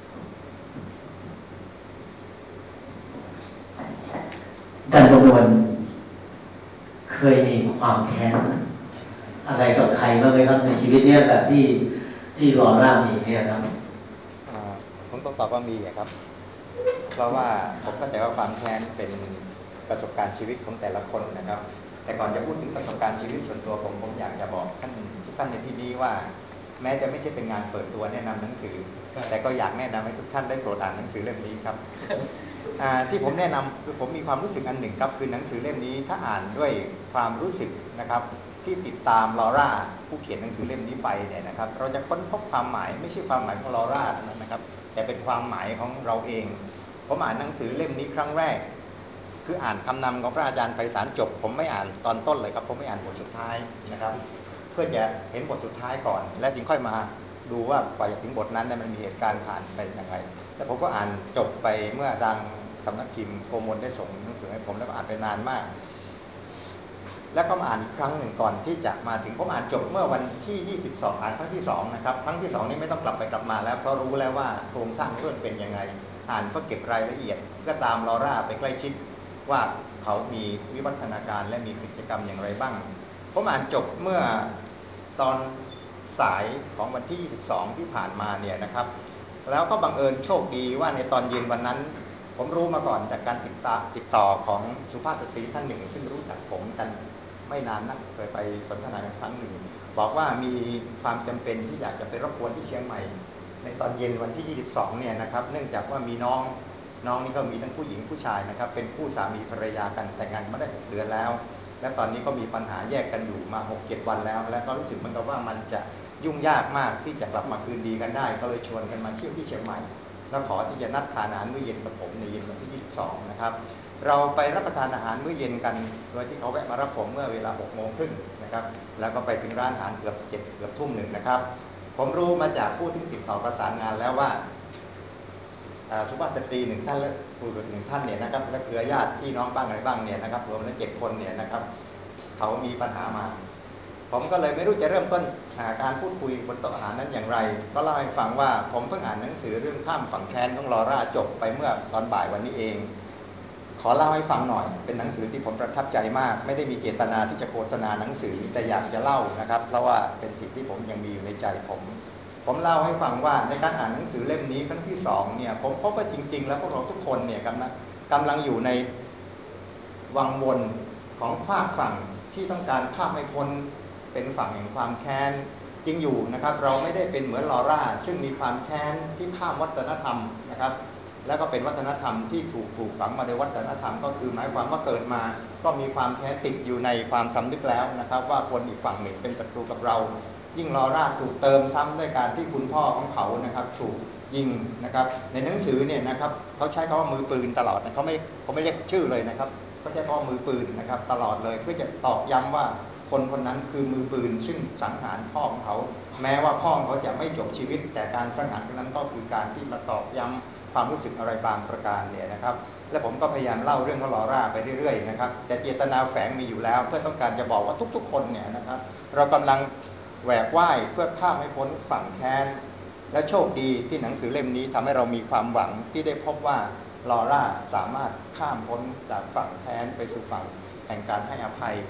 อาจารย์ประมวลเคยมีความแค้นอะไรกับใครบ้างไหมครับในชีวิตเนี่ยแบบที่ที่ลอร่ามีเนี่ยครับผมต้องตอบว่ามีครับเพราะว่าผมเข้าใจว่าความแค้นเป็นประสบการณ์ชีวิตของแต่ละคนนะครับแต่ก่อนจะพูดถึงประสบการณ์ชีวิตส่วนตัวผมผมอยากจะบอกท่านทุกท่านในที่นี้ว่าแม้จะไม่ใช่เป็นงานเปิดตัวแนะนำหนังสือแต่ก็อยากแนะนำให้ทุกท่านได้โปรดอ่านหนังสือเล่มนี้ครับที่ผมแนะนำคือผมมีความรู้สึกอันหนึ่งครับคือหนังสือเล่มนี้ถ้าอ่านด้วยความรู้สึกนะครับที่ติดตามลอร่าผู้เขียนหนังสือเล่มนี้ไปเนี่ยนะครับเราจะค้นพบความหมายไม่ใช่ความหมายของลอร่านะครับแต่เป็นความหมายของเราเองผมอ่านหนังสือเล่มนี้ครั้งแรกคืออ่านคำนำของพระอาจารย์ไพศาลจบผมไม่อ่านตอนต้นเลยครับผมไม่อ่านบทสุดท้ายนะครับเพื่อจะเห็นบทสุดท้ายก่อนและจึงค่อยมาดูว่ากว่าจะถึงบทนั้นเนี่ยมันมีเหตุการณ์ผ่านไปอย่างไรแล้วผมก็อ่านจบไปเมื่อดังสำนักพิมพ์โกมลได้ส่งหนังสือให้ผมแล้วก็อ่านไปนานมากแล้วก็มาอ่านอีกครั้งหนึ่งก่อนที่จะมาถึงผมอ่านจบเมื่อวันที่ยี่สิบสองอ่านครั้งที่สองนะครับครั้งที่สองนี้ไม่ต้องกลับไปกลับมาแล้วเพราะรู้แล้วว่าโครงสร้างเรื่องเป็นยังไงอ่านก็เก็บรายละเอียดก็ตามลอร่าไปใกล้ชิดว่าเขามีวิวัฒนาการและมีกิจกรรมอย่างไรบ้างผมอ่านจบเมื่อตอนสายของวันที่ยี่สิบสองที่ผ่านมาเนี่ยนะครับแล้วก็บังเอิญโชคดีว่าในตอนเย็นวันนั้นผมรู้มาก่อนจากการติดต่อติดต่อของสุภาพสตรีท่านหนึ่งซึ่งรู้จักผมกันไม่นานนักเคยไปสนทนากันครั้งหนึ่งบอกว่ามีความจำเป็นที่อยากจะไปรบกวนที่เชียงใหม่ในตอนเย็นวันที่ยี่สิบสองเนี่ยนะครับเนื่องจากว่ามีน้องน้องนี่ก็มีทั้งผู้หญิงผู้ชายนะครับเป็นคู่สามีภรรยากันแต่งงานมาได้หกเดือนแล้วและตอนนี้ก็มีปัญหาแยกกันอยู่มา หกเจ็ด วันแล้วและก็รู้สึกเหมือนกับว่ามันจะยุ่งยากมากที่จะกลับมาคืนดีกันได้ก็เลยชวนกันมาเที่ยวที่เชียงใหม่แล้วขอที่จะนัดทานอาหารมื้อเย็นกับผมในเย็นวันที่ยี่สิบสองนะครับเราไปรับประทานอาหารมื้อเย็นกันโดยที่เขาแวะมารับผมเมื่อเวลา หกโมงครึ่งนะครับแล้วก็ไปถึงร้านอาหารเกือบเจ็ดเกือบทุ่มหนึ่งนะครับผมรู้มาจากผู้ที่ติดต่อประสานงานแล้วว่าสุภาพสตรีหนึ่งท่านและผู้หนึ่งท่านเนี่ยนะครับและเครือญาติพี่น้องบ้างอะไรบ้างเนี่ยนะครับรวมแล้วเจ็ดคนเนี่ยนะครับเขามีปัญหามาผมก็เลยไม่รู้จะเริ่มต้นการพูดคุยบนโต๊ะอาหารนั้นอย่างไรก็เล่าให้ฟังว่าผมเพิ่งอ่านหนังสือเรื่องข้ามฝั่งแค้นของลอร่าจบไปเมื่อตอนบ่ายวันนี้เองขอเล่าให้ฟังหน่อยเป็นหนังสือที่ผมประทับใจมากไม่ได้มีเจตนาที่จะโฆษณาหนังสือแต่อยากจะเล่านะครับเพราะว่าเป็นสิ่งที่ผมยังมีอยู่ในใจผมผมเล่าให้ฟังว่าในการอ่านหนังสือเล่มนี้ครั้งที่สองเนี่ยผมพบว่าจริงๆแล้วพวกเราทุกคนเนี่ยกำลังกำลังอยู่ในวังวนของฝากฝั่งที่ต้องการข้ามให้พ้นเป็นฝั่งแห่งความแค้นจริงอยู่นะครับเราไม่ได้เป็นเหมือนลอร่าซึ่งมีความแค้นที่ข้ามวัฒนธรรมนะครับแล้วก็เป็นวัฒนธรรมที่ถูกปลูกฝังมาโดยวัฒนธรรมก็คือหมายความว่าเกิดมาก็มีความแค้นติดอยู่ในความสำนึกแล้วนะครับว่าคนอีกฝั่งหนึ่งเป็นศัตรูกับเรายิ่งลอร่าถูกเติมซ้ำด้วยการที่คุณพ่อของเขานะครับถูกยิงนะครับในหนังสือเนี่ยนะครับเขาใช้คำว่ามือปืนตลอดนะเขาไม่เขาไม่เรียกชื่อเลยนะครับเขาใช้คำว่ามือปืนนะครับตลอดเลยเพื่อจะตอกย้ำว่าคนคนนั้นคือมือปืนซึ่งสังหารพ่อของเขาแม้ว่าพ่อเขาจะไม่จบชีวิตแต่การสังหารนั้นก็คือการที่มาตอกย้ำความรู้สึกอะไรบางประการเนี่ยนะครับและผมก็พยายามเล่าเรื่องของลอร่าไปเรื่อยๆนะครับแต่เจตนาแฝงมีอยู่แล้วเพื่อต้องการจะบอกว่าทุกๆคนเนี่ยนะครับเรากำลังแหวกว่ายเพื่อข้ามให้พ้นฝั่งแค้นและโชคดีที่หนังสือเล่มนี้ทำให้เรามีความหวังที่ได้พบว่าลอร่าสามารถข้ามพ้นจากฝั่งแค้นไปสู่ฝั่งแห่งการให้อภัย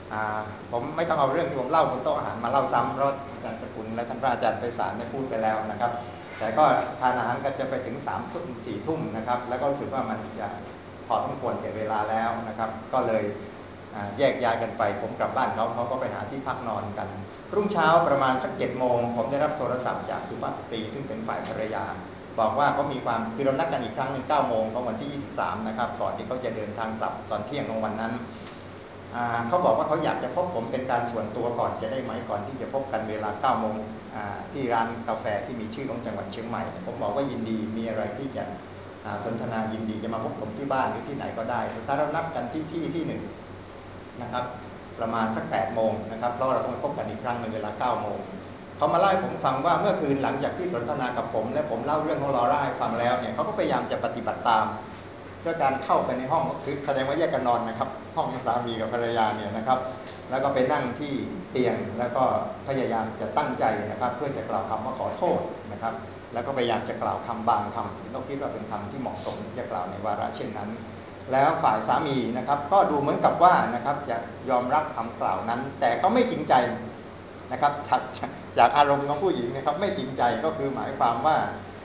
ผมไม่ต้องเอาเรื่องที่ผมเล่าบนโต๊ะอาหารมาเล่าซ้ำเพราะอาจารย์สกุลและท่านพระอาจารย์ไพศาลได้พูดไปแล้วนะครับแต่ก็ทานอาหารก็จะไปถึงสามทุ่มสี่ทุ่มนะครับแล้วก็รู้สึกว่ามันจะพอสมควรแก่เวลาแล้วนะครับก็เลยแยกย้ายกันไปผมกลับบ้านเขาเขาก็ไปหาที่พักนอนกันรุ่งเช้าประมาณสักเจ็ดโมงผมได้รับโทรศัพท์จากสุภาพสตรีซึ่งเป็นฝ่ายภรรยาบอกว่าเขามีความคือเรานัดกันอีกครั้งหนึ่งเก้าโมงของวันที่ยี่สิบสามนะครับก่อนที่เขาจะเดินทางกลับตอนเที่ยงของวันนั้นเขาบอกว่าเขาอยากจะพบผมเป็นการส่วนตัวก่อนจะได้ไหมก่อนที่จะพบกันเวลาเก้าโมงที่ร้านกาแฟที่มีชื่อของจังหวัดเชียงใหม่ผมบอกว่ายินดีมีอะไรที่จะสนทนายินดีจะมาพบผมที่บ้านหรือที่ไหนก็ได้ถ้าเรานัดกันที่ที่ที่หนึ่งนะครับประมาณสักแปดโมงนะครับเพราะเราต้องพบกันอีกครั้งในเวลาเก้าโมงเขามาเล่าให้ผมฟังว่าเมื่อคืนหลังจากที่สนทนากับผมและผมเล่าเรื่องของลอร่าให้ฟังแล้วเนี่ยเขาก็พยายามจะปฏิบัติตามด้วยการเข้าไปในห้องคือแสดงว่าแยกกันนอนนะครับห้องสามีกับภรรยาเนี่ยนะครับแล้วก็ไปนั่งที่เตียงแล้วก็พยายามจะตั้งใจนะครับเพื่อจะกล่าวคำว่าขอโทษนะครับแล้วก็พยายามจะกล่าวคำบางคำเราคิดว่าเป็นคำที่เหมาะสมจะกล่าวในวาระเช่นนั้นแล้วฝ่ายสามีนะครับก็ดูเหมือนกับว่านะครับจะยอมรับคำกล่าวนั้นแต่ก็ไม่จริงใจนะครับจากอารมณ์ของผู้หญิงนะครับไม่จริงใจก็คือหมายความว่า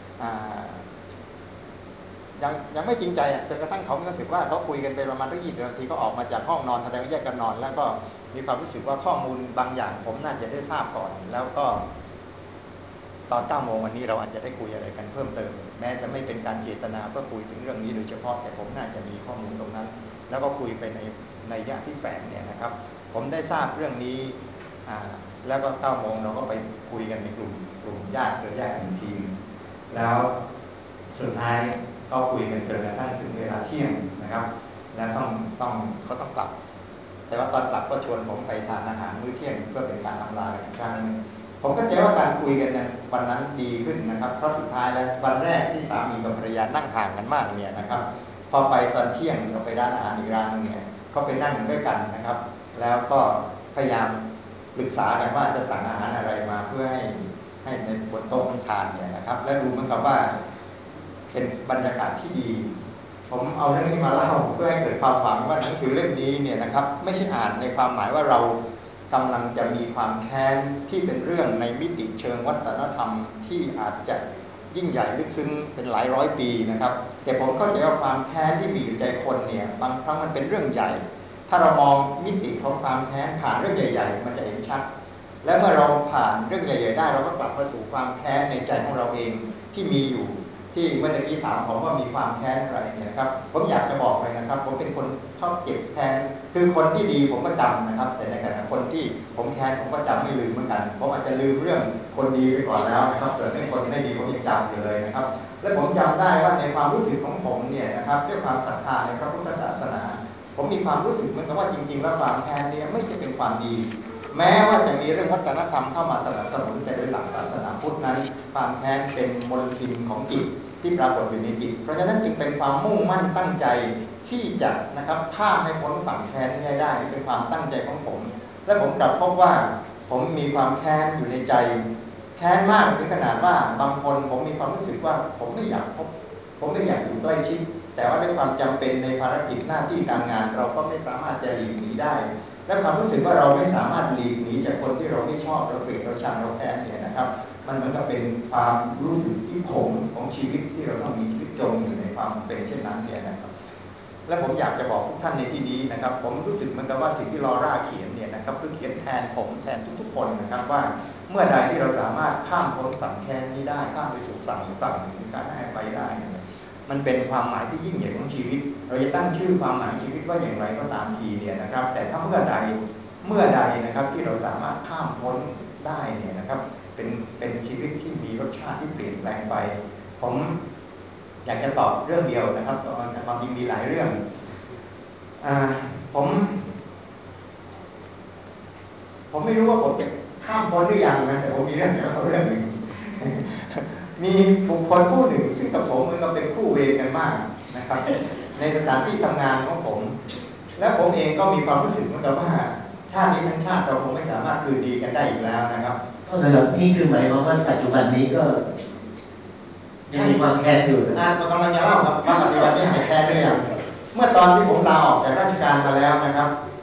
ยังยังไม่จริงใจจนกระทั่งเขารู้สึกว่าเขาคุยกันไปประมาณยี่สิบนาทีก็ออกมาจากห้องนอนแสดงว่าแยกกันนอนแล้วก็มีความรู้สึกว่าข้อมูลบางอย่างผมน่าจะได้ทราบก่อนแล้วก็ตอนเก้าโมงวันนี้เราอาจจะได้คุยอะไรกันเพิ่มเติมแม้จะไม่เป็นการเจตนาเพื่อคุยถึงเรื่องนี้โดยเฉพาะแต่ผมน่าจะมีข้อมูลตรงนั้นแล้วก็คุยไปในในย่าที่แฝงเนี่ยนะครับผมได้ทราบเรื่องนี้แล้วก็เก้าโมงเราก็ไปคุยกันในกลุ่มกลุ่มญาติเกิดญาติอีกทีแล้วสุดท้ายก็คุยกันจนกระทั่งถึงเวลาเที่ยงนะครับแล้วต้องต้องเขาต้องกลับแต่ว่าตอนกลับก็ชวนผมไปทานอาหารมื้อเที่ยงเพื่อเป็นการอำลาอีกครั้งผมก็เจอว่าการคุยกันในวันนั้นดีขึ้นนะครับเพราะสุดท้ายแล้ววันแรกที่สามีกับภรรยานั่งห่างกันมากเนี่ยนะครับพอไปตอนเที่ยงเราไปร้านอาหารอีกร้านเนี่ยเขาไปนั่งด้วยกันนะครับแล้วก็พยายามปรึกษากันว่าจะสั่งอาหารอะไรมาเพื่อให้ให้ในบนโต๊ะทานเนี่ยนะครับและดูเหมือนกับว่าเป็นบรรยากาศที่ดีผมเอาเรื่องนี้มาเล่าเพื่อให้เกิดความหวังว่าหนังสือเล่มนี้เนี่ยนะครับไม่ใช่อ่านในความหมายว่าเรากำลังจะมีความแค้นที่เป็นเรื่องในมิติเชิงวัฒนธรรมที่อาจจะยิ่งใหญ่ลึกซึ้งเป็นหลายร้อยปีนะครับแต่ผมเข้าใจว่าความแค้นที่มีอยู่ใจคนเนี่ยบางครั้งมันเป็นเรื่องใหญ่ถ้าเรามองมิติของความแค้นผ่านเรื่องใหญ่ๆมันจะเห็นชัดและเมื่อเราผ่านเรื่องใหญ่ๆได้เราก็กลับมาสู่ความแค้นในใจของเราเองที่มีอยู่ที่เมื่อกี้ถามผมว่ามีความแค้นอะไรเนี่ยครับผมอยากจะบอกเลยนะครับผมเป็นคนชอบเก็บแค้นคือคนที่ดีผมก็จำนะครับแต่ในขณะคนที่ผมแค้นผมก็จำไม่ลืมเหมือนกันผมอาจจะลืมเรื่องคนดีไปก่อนแล้วนะครับแต่เรื่องคนไม่ดีผมยังจำอยู่เลยนะครับและผมจำได้ว่าในความรู้สึกของผมเนี่ยนะครับด้วยความศรัทธาในพระพุทธศาสนาผมมีความรู้สึกเหมือนกับว่าจริงๆแล้วความแค้นเนี่ยไม่ใช่เป็นความดีแม้ว่าจะมีเรื่องวัฒนธรรมเข้ามาสนับสนุนแต่โดยหลักศาสนาพุทธนั้นความแค้นเป็นมลทินของจิตที่ปรากฏอยู่ในจิตเพราะฉะนั้นจึงเป็นความมุ่งมั่นตั้งใจที่จะนะครับข้ามให้พ้นฝั่งแค้นนี้ได้เป็นความตั้งใจของผมและผมกลับพบว่าผมมีความแค้นอยู่ในใจแค้นมากถึงขนาดว่าบางคนผมมีความรู้สึกว่าผมไม่อยากพบผมไม่อยากอยู่ใกล้ชิดแต่ว่าด้วยความจำเป็นในภารกิจหน้าที่การงานเราก็ไม่สามารถจะหลีกหนีได้และความรู้สึกว่าเราไม่สามารถหลีกหนีจากคนที่เราไม่ชอบเราเกลียดเราชังเราแค้นเนี่ยนะครับมันเหมือนกับเป็นความรู้สึกที่ขมของชีวิตที่เราต้องมีชีวิตจมอยู่ในความเป็นเช่นนั้นเนี่ยนะครับและผมอยากจะบอกทุกท่านในที่นี้นะครับผมรู้สึกเหมือนกับว่าสิ่งที่ลอร่าเขียนเนี่ยนะครับคือเขียนแทนผมแทนทุกๆคนนะครับว่าเมื่อใดที่เราสามารถข้ามพ้นฝั่งแค้นนี้ได้ข้ามไปสู่ฝั่งฝั่งถึงการให้ไปได้มันเป็นความหมายที่ยิ่งใหญ่ของชีวิตเราจะตั้งชื่อความหมายชีวิตว่าอย่างไรก็ตามทีเนี่ยนะครับแต่ถ้าเมื่อใดเมื่อใดนะครับที่เราสามารถข้ามพ้นได้เนี่ยนะครับเป็นเป็นชีวิตที่มีรสชาติที่เปลี่ยนแปลงไปผมอยากจะตอบเรื่องเดียวนะครับความจริงมีหลายเรื่องอ่าผมผมไม่รู้ว่าผมจะข้ามพ้นหรือยังนะแต่ผมมีเรื่องเดียวเรื่องหนึ่งมีบุคคลผู้หนึ่งซึ่งกับผมมันก็เป็นคู่เวรกันมากนะครับในสถานที่ทำงานของผมและผมเองก็มีความรู้สึกเหมือนกับว่าชาตินี้ทั้งชาติเราคงไม่สามารถคืนดีกันได้อีกแล้วนะครับก็เลยแบบนี่คือหมายความว่าปัจจุบันนี้ก็ยังมีความแค้นอยู่นะผมกำลังจะเล่าครับว่าปัจจุบันนี้หายแค้นหรือยังเมื่อตอนที่ผมลาออกจากราชการมาแล้วนะครับผ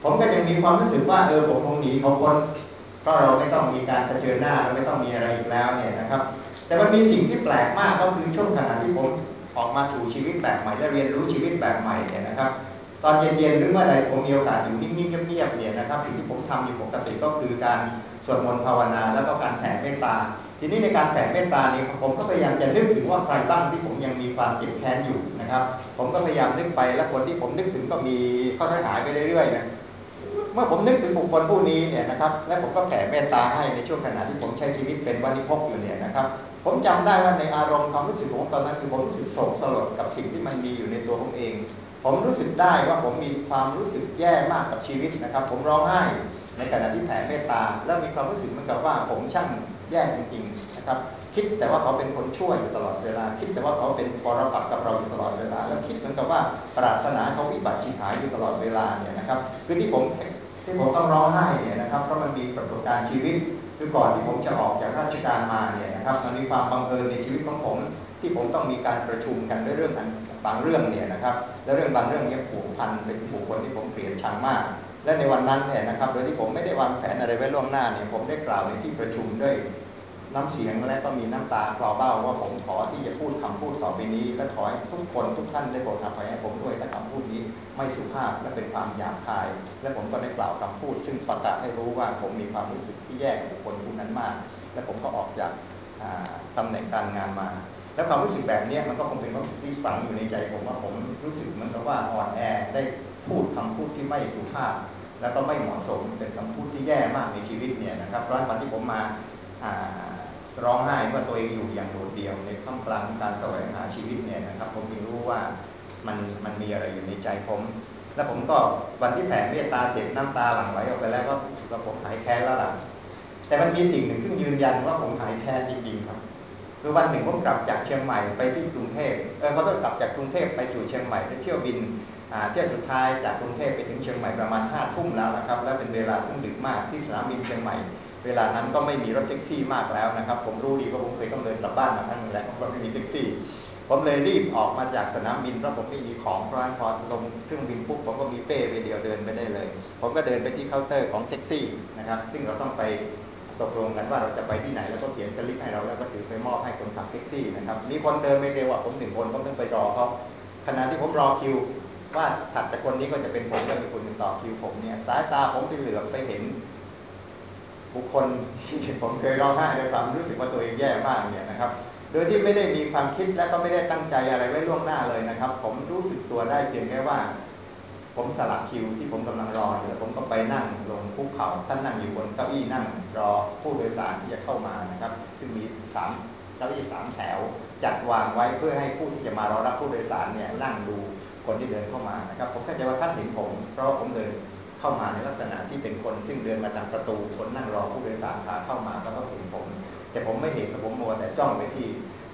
ผมก็ยังมีความรู้สึกว่าเออผมคงหนีเขาพ้นก็เราไม่ต้องมีการเผชิญหน้าเราไม่ต้องมีอะไรอีกแล้วเนี่ยนะครับแต่มันมีสิ่งที่แปลกมากก็คือช่วงขณะที่ผมออกมาสู่ชีวิตแบบใหม่และเรียนรู้ชีวิตแบบใหม่เนี่ยนะครับตอนเย็นๆหรือเมื่อใดผมมีโอกาสอยู่นิ่งๆเงียบๆเนี่ยนะครับสิ่งที่ผมทำอยู่ปกติก็คือการสวดมนต์ภาวนาแล้วก็การแผ่เมตตาทีนี้ในการแผ่เมตตานี้ผมก็พยายามจะนึกถึงว่าใครบ้างที่ผมยังมีความเจ็บแค้นอยู่นะครับผมก็พยายามนึกไปและคนที่ผมนึกถึงก็มีค่อยๆหายไปเรื่อยๆนะเมื่อผมนึกถึงบุคคลผู้นี้เนี่ยนะครับและผมก็แผ่เมตตาให้ในช่วงขณะที่ผมใช้ชีวิตเป็นวันิพกอยู่เนี่ยนะครับผมจำได้ว่าในอารมณ์ความรู้สึกของตอนนั้นคือผมรู้สึกโศกสลดกับสิ่งที่มันมีอยู่ในตัวผมเองผมรู้สึกได้ว่าผมมีความรู้สึกแย่มากกับชีวิตนะครับผมร้องไห้ในขณะที่แผ่เมตตาแล้วมีความรู้สึกเหมือนกับว่าผมช่างแย่จริงๆนะครับคิดแต่ว่าเขาเป็นคนชั่วอยู่ตลอดเวลาคิดแต่ว่าเขาเป็นปรปักษ์กับเราอยู่ตลอดเวลาแล้วคิดเหมือนกับว่าปรารถนาเขาวิบัติชิบหายอยู่ตลอดเวลาเนี่ยนะครับคือที่ผมที่ผมต้องร้องไห้เนี่ยนะครับเพราะมันมีประสบการณ์ชีวิตคือก่อนที่ผมจะออกจากราชการมาเนี่ยนะครับมันมีความบังเอิญในชีวิตของผมที่ผมต้องมีการประชุมกันด้วยเรื่องบางเรื่องเนี่ยนะครับและเรื่องบางเรื่องนี้ผูกพันไปถึงบุคคลที่ผมเกลียดชังมากและในวันนั้นเนี่ยนะครับโดยที่ผมไม่ได้วางแผนอะไรไว้ล่วงหน้าเนี่ยผมได้กล่าวในที่ประชุมด้วยน้ำเสียงและก็มีน้ำตาคลอเบ้าว่าผมขอที่จะพูดคำพูดต่อไปนี้และขอให้ทุกคนทุกท่านได้โปรดอภัยให้ผมด้วยถ้าคำพูดนี้ไม่สุภาพและเป็นความหยาบคายและผมก็ได้กล่าวคำพูดซึ่งประกาศให้รู้ว่าผมมีความรู้สึกที่แย่กับบุคคลผู้นั้นมากและผมก็ออกจากตำแหน่งการงานมาแล้วความรู้สึกแบบนี้มันก็คงเป็นความรู้สึกที่ฝังอยู่ในใจผมว่าผมรู้สึกเหมือนกับว่าอ่อนแอได้พูดคำพูดที่ไม่สุภาพแล้วก็ไม่เหมาะสมเป็นคำพูดที่แย่มากในชีวิตเนี่ยนะครับเพราะวันที่ผมมาร้องไห้ว่าตัวเองอยู่อย่างโดดเดี่ยวในท่ามกลางการแสวงหาชีวิตเนี่ยนะครับผมจึงรู้ว่ามันมันมีอะไรอยู่ในใจผมแล้วผมก็วันที่แผ่เมตตาเสร็จน้ำตาหลั่งไหลออกไปแล้วก็ถือว่าผมหายแค้นแล้วล่ะแต่มันมีสิ่งหนึ่งซึ่งยืนยันว่าผมหายแค้นจริงๆครับคือวันหนึ่งผมกลับจากเชียงใหม่ไปที่กรุงเทพเออเขาต้องกลับจากกรุงเทพไปสู่เชียงใหม่ไปเที่ยวบินเที่ยวสุดท้ายจากกรุงเทพไปถึงเชียงใหม่ประมาณห้าทุ่มแล้วนะครับและเป็นเวลาซึ่งดึกมากที่สนามบินเชียงใหม่เวลานั้นก็ไม่มีรถแท็กซี่มากแล้วนะครับผมรู้ดีว่าผมเคยต้องเดินกลับบ้านมาครั้งนึงแล้วเพราะไม่มีแท็กซี่ผมเลยรีบออกมาจากสนามบินเพราะผมไม่มีของเพราะฉะนั้นพอลงเครื่องบินปุ๊บผมก็มีเป้ไปเดียวเดินไปได้เลยผมก็เดินไปที่เคาน์เตอร์ของแท็กซี่นะครับซึ่งเราต้องไปตกลงกันว่าเราจะไปที่ไหนแล้วก็เขียนสลิปให้เราแล้วก็ถือไปมอบให้คนขับแท็กซี่นะครับมีคนเดินไปเร็วกว่าผมหนึ่งคนผมต้องไปรอเขาขณะที่ผมรอคิวว่าถัดจากคนนี้ก็จะเป็นผมแล้วมีคนหนึ่งต่อคิวผมเนี่ยสายตาผมไปเหลือบไปเห็นบุคคลที่ผมเคยร้องไห้ด้วยความรู้สึกว่าตัวเองแย่มากเนี่ยนะครับโดยที่ไม่ได้มีความคิดและก็ไม่ได้ตั้งใจอะไรไว้ล่วงหน้าเลยนะครับผมรู้สึกตัวได้เพียงแค่ว่าผมสลับคิวที่ผมกำลังรออยู่แล้วผมก็ไปนั่งลงคุกเข่าท่านนั่งอยู่บนเก้าอี้นั่งรอผู้โดยสารที่จะเข้ามานะครับซึ่งมีสามเก้าอี้สามแถวจัดวางไว้เพื่อให้ผู้ที่จะมารอรับผู้โดยสารเนี่ยนั่งดูคนที่เดินเข้ามานะครับผมเข้าใจว่าท่านเห็นผมเพราะผมเดินเข้ามาในลักษณะที่เป็นคนซึ่งเดินมาจากประตูคนนั่งรอผู้โดยสารขาเข้ามาก็ต้องเห็นผมแต่ผมไม่เห็นผมมัวแต่จ้องไปที่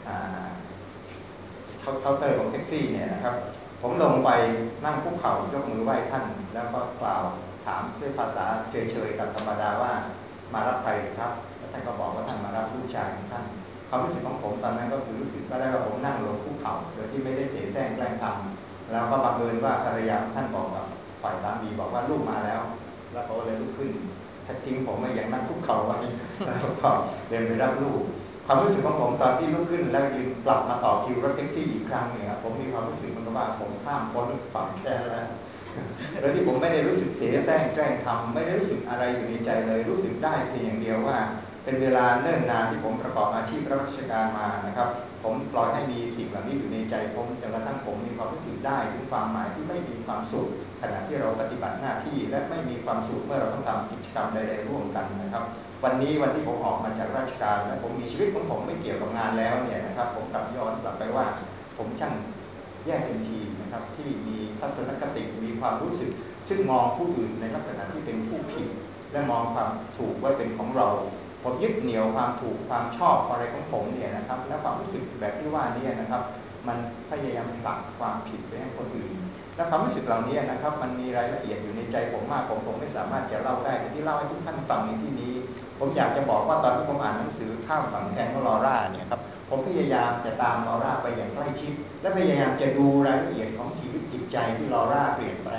เคาน์เตอร์ของแท็กซี่เนี่ยนะครับผมลงไปนั่งคุกเข่ายกมือไหว้ท่านแล้วก็กล่าวถามด้วยภาษาเฉยๆกับธรรมดาว่ามารับใครครับแล้วท่านก็บอกว่าท่านมารับลูกชายของท่านความรู้สึกของผมตอนนั้นก็คือรู้สึกก็ได้ว่าผมนั่งลงคุกเข่าโดยที่ไม่ได้เสแสร้งแกล้งทำแล้วก็บังเอิญว่าภรรยาของท่านบอกกับฝ่ายสามีบอกว่าลูกมาแล้วแล้วเขาเลยลุกขึ้นทิ้งผมไว้อย่างนั่งคุกเข่าไว้แล้วก็เดินไปรับลูกความรู้สึกของผมตอนที่ลุกขึ้นแล้วยืนกลับมาต่อคิวรถแท็กซี่อีกครั้งเนี่ยผมมีความรู้สึกมันก็ว่าผมข้ามพ้นฝั่งแค่แล้วโดยที่ผมไม่ได้รู้สึกเสียแซงแกล้งทำไม่ได้รู้สึกอะไรอยู่ในใจเลยรู้สึกได้เพียงอย่างเดียวว่าเป็นเวลาเนิ่นนานที่ผมประกอบอาชีพรับราชการมานะครับผมปล่อยให้มีสิ่งเหล่านี้อยู่ในใจผมจนกระทั่งผมมีความรู้สึกได้ถึงความหมายที่ไม่มีความสุขขณะที่เราปฏิบัติหน้าที่และไม่มีความสุขเมื่อเราต้องทำกิจกรรมใดๆร่วมกันนะครับวันนี้วันที่ผมออกมาจากราชการและผมมีชีวิตของผมไม่เกี่ยวกับงานแล้วเนี่ยนะครับผมกลับย้อนกลับไปว่าผมช่างแย่เป็นทีนะครับที่มีทัศนคติมีความรู้สึกซึ่งมองผู้อื่นในลักษณะที่เป็นผู้ผิดและมองความถูกว่าเป็นของเราผมยึดเหนี่ยวความถูกความชอบอะไรของผมเนี่ยนะครับและความรู้สึกแบบที่ว่านี้นะครับมันพยายามผลักความผิดไปให้คนอื่นและความรู้สึกเหล่านี้นะครับมันมีรายละเอียดอยู่ในใจผมมากผมผมไม่สามารถจะเล่าได้แต่ที่เล่าให้ทุกท่านฟังในที่นี้ผมอยากจะบอกว่าตอนที่ผมอ่านหนังสือข้ามฝั่งแทนของลอร่าเนี่ยครับผมพยายามจะตามลอร่าไปอย่างใกล้ชิดและพยายามจะดูรายละเอียดของชีวิตจิตใจที่ลอร่าเปลี่ยนแปลงไปต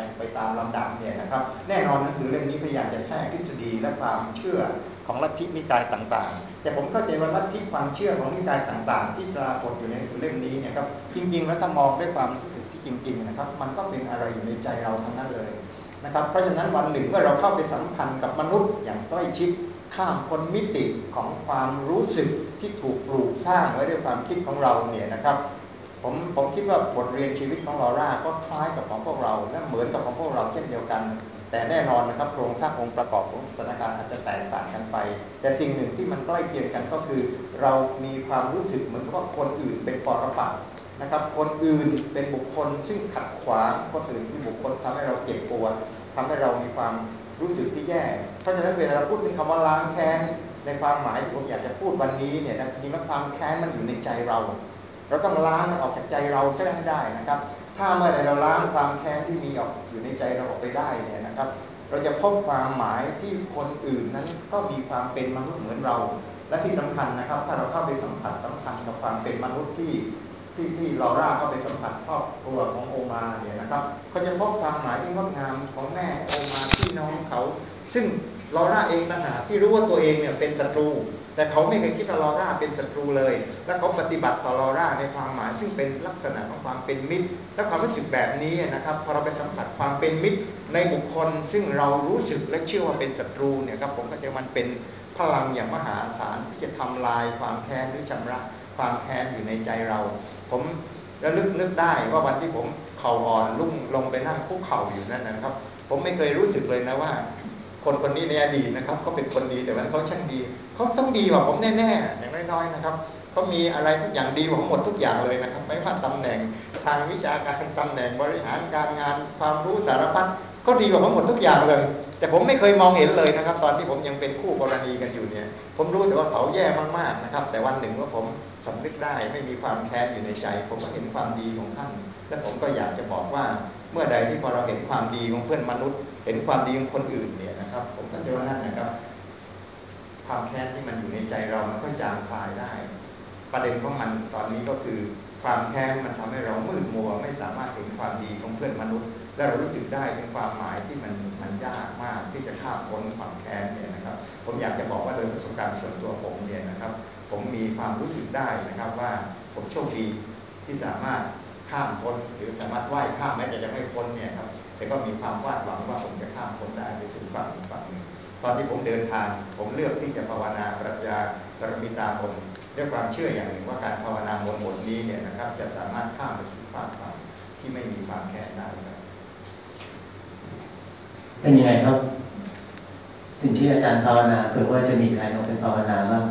ามลำดับเนี่ยนะครับแน่นอนหนังสือเล่มนี้พยายามจะแทรกทฤษฎีและความเชื่อของลัทธินิกายต่างๆแต่ผมเข้าใจว่าลัทธิความเชื่อของนิกายต่างๆที่ปรากฏอยู่ในหนังสือเล่มนี้เนี่ยครับจริงๆแล้วถ้ามองด้วยความรู้สึกที่จริงๆนะครับมันก็เป็นอะไรอยู่ในใจเราทั้งนั้นเลยนะครับเพราะฉะนั้นวันหนึ่งเมื่อเราเข้าไปสัมพันธ์กับมนุษย์อย่างใกล้ชิดข้ามพ้นมิติของความรู้สึกที่ถูกปลูกสร้างไว้ด้วยความคิดของเราเนี่ยนะครับผมผมคิดว่าบทเรียนชีวิตของลอร่าก็คล้ายกับของพวกเราและเหมือนกับของพวกเราเช่นเดียวกันแต่แน่นอนนะครับโครงสร้างองค์ประกอบของสถานการณ์อาจจะแตกต่างกันไปแต่สิ่งหนึ่งที่มันใกล้เคียงกันก็คือเรามีความรู้สึกเหมือนกับว่าคนอื่นเป็นปรปักษ์นะครับคนอื่นเป็นบุคคลซึ่งขัดขวางคนอื่นที่บุคคลทำให้เราเจ็บปวดทำให้เรามีความรู้สึกที่แย่เพราะฉะนั้นเวลาเราพูดถึงคำว่าล้างแค้นในความหมายที่ผมอยากจะพูดวันนี้เนี่ยนะจริงๆความแค้นมันอยู่ในใจเราเราต้องล้างมันออกจากใจเราใช่ให้ได้นะครับถ้าเมื่อใดเราล้างความแค้นที่มีออกอยู่ในใจเราออกไปได้เนี่ยนะครับเราจะพบความหมายที่คนอื่นนั้นก็มีความเป็นมนุษย์เหมือนเราและที่สำคัญนะครับถ้าเราเข้าไปสัมผัสสัมพันธ์กับความเป็นมนุษย์ที่ที่ที่ลอร่าเข้าไปสัมผัสครอบครัวของโอมาเนี่ยนะครับเขาจะพบความหมายที่งดงามของแม่โอมาพี่น้องเขาซึ่งลอร่าเองต่างหากที่รู้ว่าตัวเองเนี่ยเป็นศัตรูแต่เขาไม่เคยคิดว่าลอร่าเป็นศัตรูเลยและเขาปฏิบัติต่อลอร่าในความหมายซึ่งเป็นลักษณะของความเป็นมิตรและความรู้สึกแบบนี้นะครับพอเราไปสัมผัสความเป็นมิตรในบุคคลซึ่งเรารู้สึกและเชื่อว่าเป็นศัตรูเนี่ยครับผมก็จะมันเป็นพลังอย่างมหาศาลที่จะทำลายความแค้นหรือชำระความแค้นอยู่ในใจเราผมระลึกนึกได้ว่าวันที่ผมเข่าอ่อนลุ่มลงไปนั่งคุกเข่าอยู่นั่นนะครับผมไม่เคยรู้สึกเลยนะว่าคนคนนี้ในอดีตนะครับเขาเป็นคนดีแต่วันเขาช่างดีเขาต้องดีกว่าผมแน่ๆอย่างน้อยๆนะครับเขามีอะไรทุกอย่างดีกว่าผมหมดทุกอย่างเลยนะครับไม่ว่าตำแหน่งทางวิชาการตำแหน่งบริหารการงานความรู้สารพัดก็ดีกว่าผมหมดทุกอย่างเลยแต่ผมไม่เคยมองเห็นเลยนะครับตอนที่ผมยังเป็นคู่กรณีกันอยู่เนี่ยผมรู้แต่ว่าเขาแย่มากๆนะครับแต่วันหนึ่งว่าผมสำนึกได้ไม่มีความแค้นอยู่ในใจผมก็เห็นความดีของท่านและผมก็อยากจะบอกว่าเมื่อใดที่พอเราเห็นความดีของเพื่อนมนุษย์เห็นความดีของคนอื่นเนี่ยนะครับผมก็จะว่านั่นนะครับความแค้นที่มันอยู่ในใจเรามันก็จางคลายได้ประเด็นของมันตอนนี้ก็คือความแค้นมันทำให้เรามืดมัวไม่สามารถเห็นความดีของเพื่อนมนุษย์และเรารู้สึกได้เป็นความหมายที่มันมันยากมากที่จะข้ามพ้นความแค้นเนี่ยนะครับผมอยากจะบอกว่าโดยประสบการณ์ส่วนตัวผมเนี่ยนะครับผมมีความรู้สึกได้นะครับว่าผมโชคดีที่สามารถข้ามพ้นหรือสามารถว่ายข้ามแม้แต่จะไม่พ้นเนี่ยครับแต่ก็มีความวาดหวังว่าผมจะข้ามพ้นได้ไปสู่ฝั่งอีกฝั่งหนึ่งตอนที่ผมเดินทางผมเลือกที่จะภาวนาปรัชญาปรมิตาบนด้วยความเชื่ออย่างหนึ่งว่าการภาวนาบนบทนี้เนี่ยนะครับจะสามารถข้ามไปสู่ฝั่งฝั่งที่ไม่มีความแค้นได้ครับเป็นยังไงครับสิ่งที่อาจารย์ภาวนาเผื่อว่าจะมีใครลองเป็นภาวนาบ้าง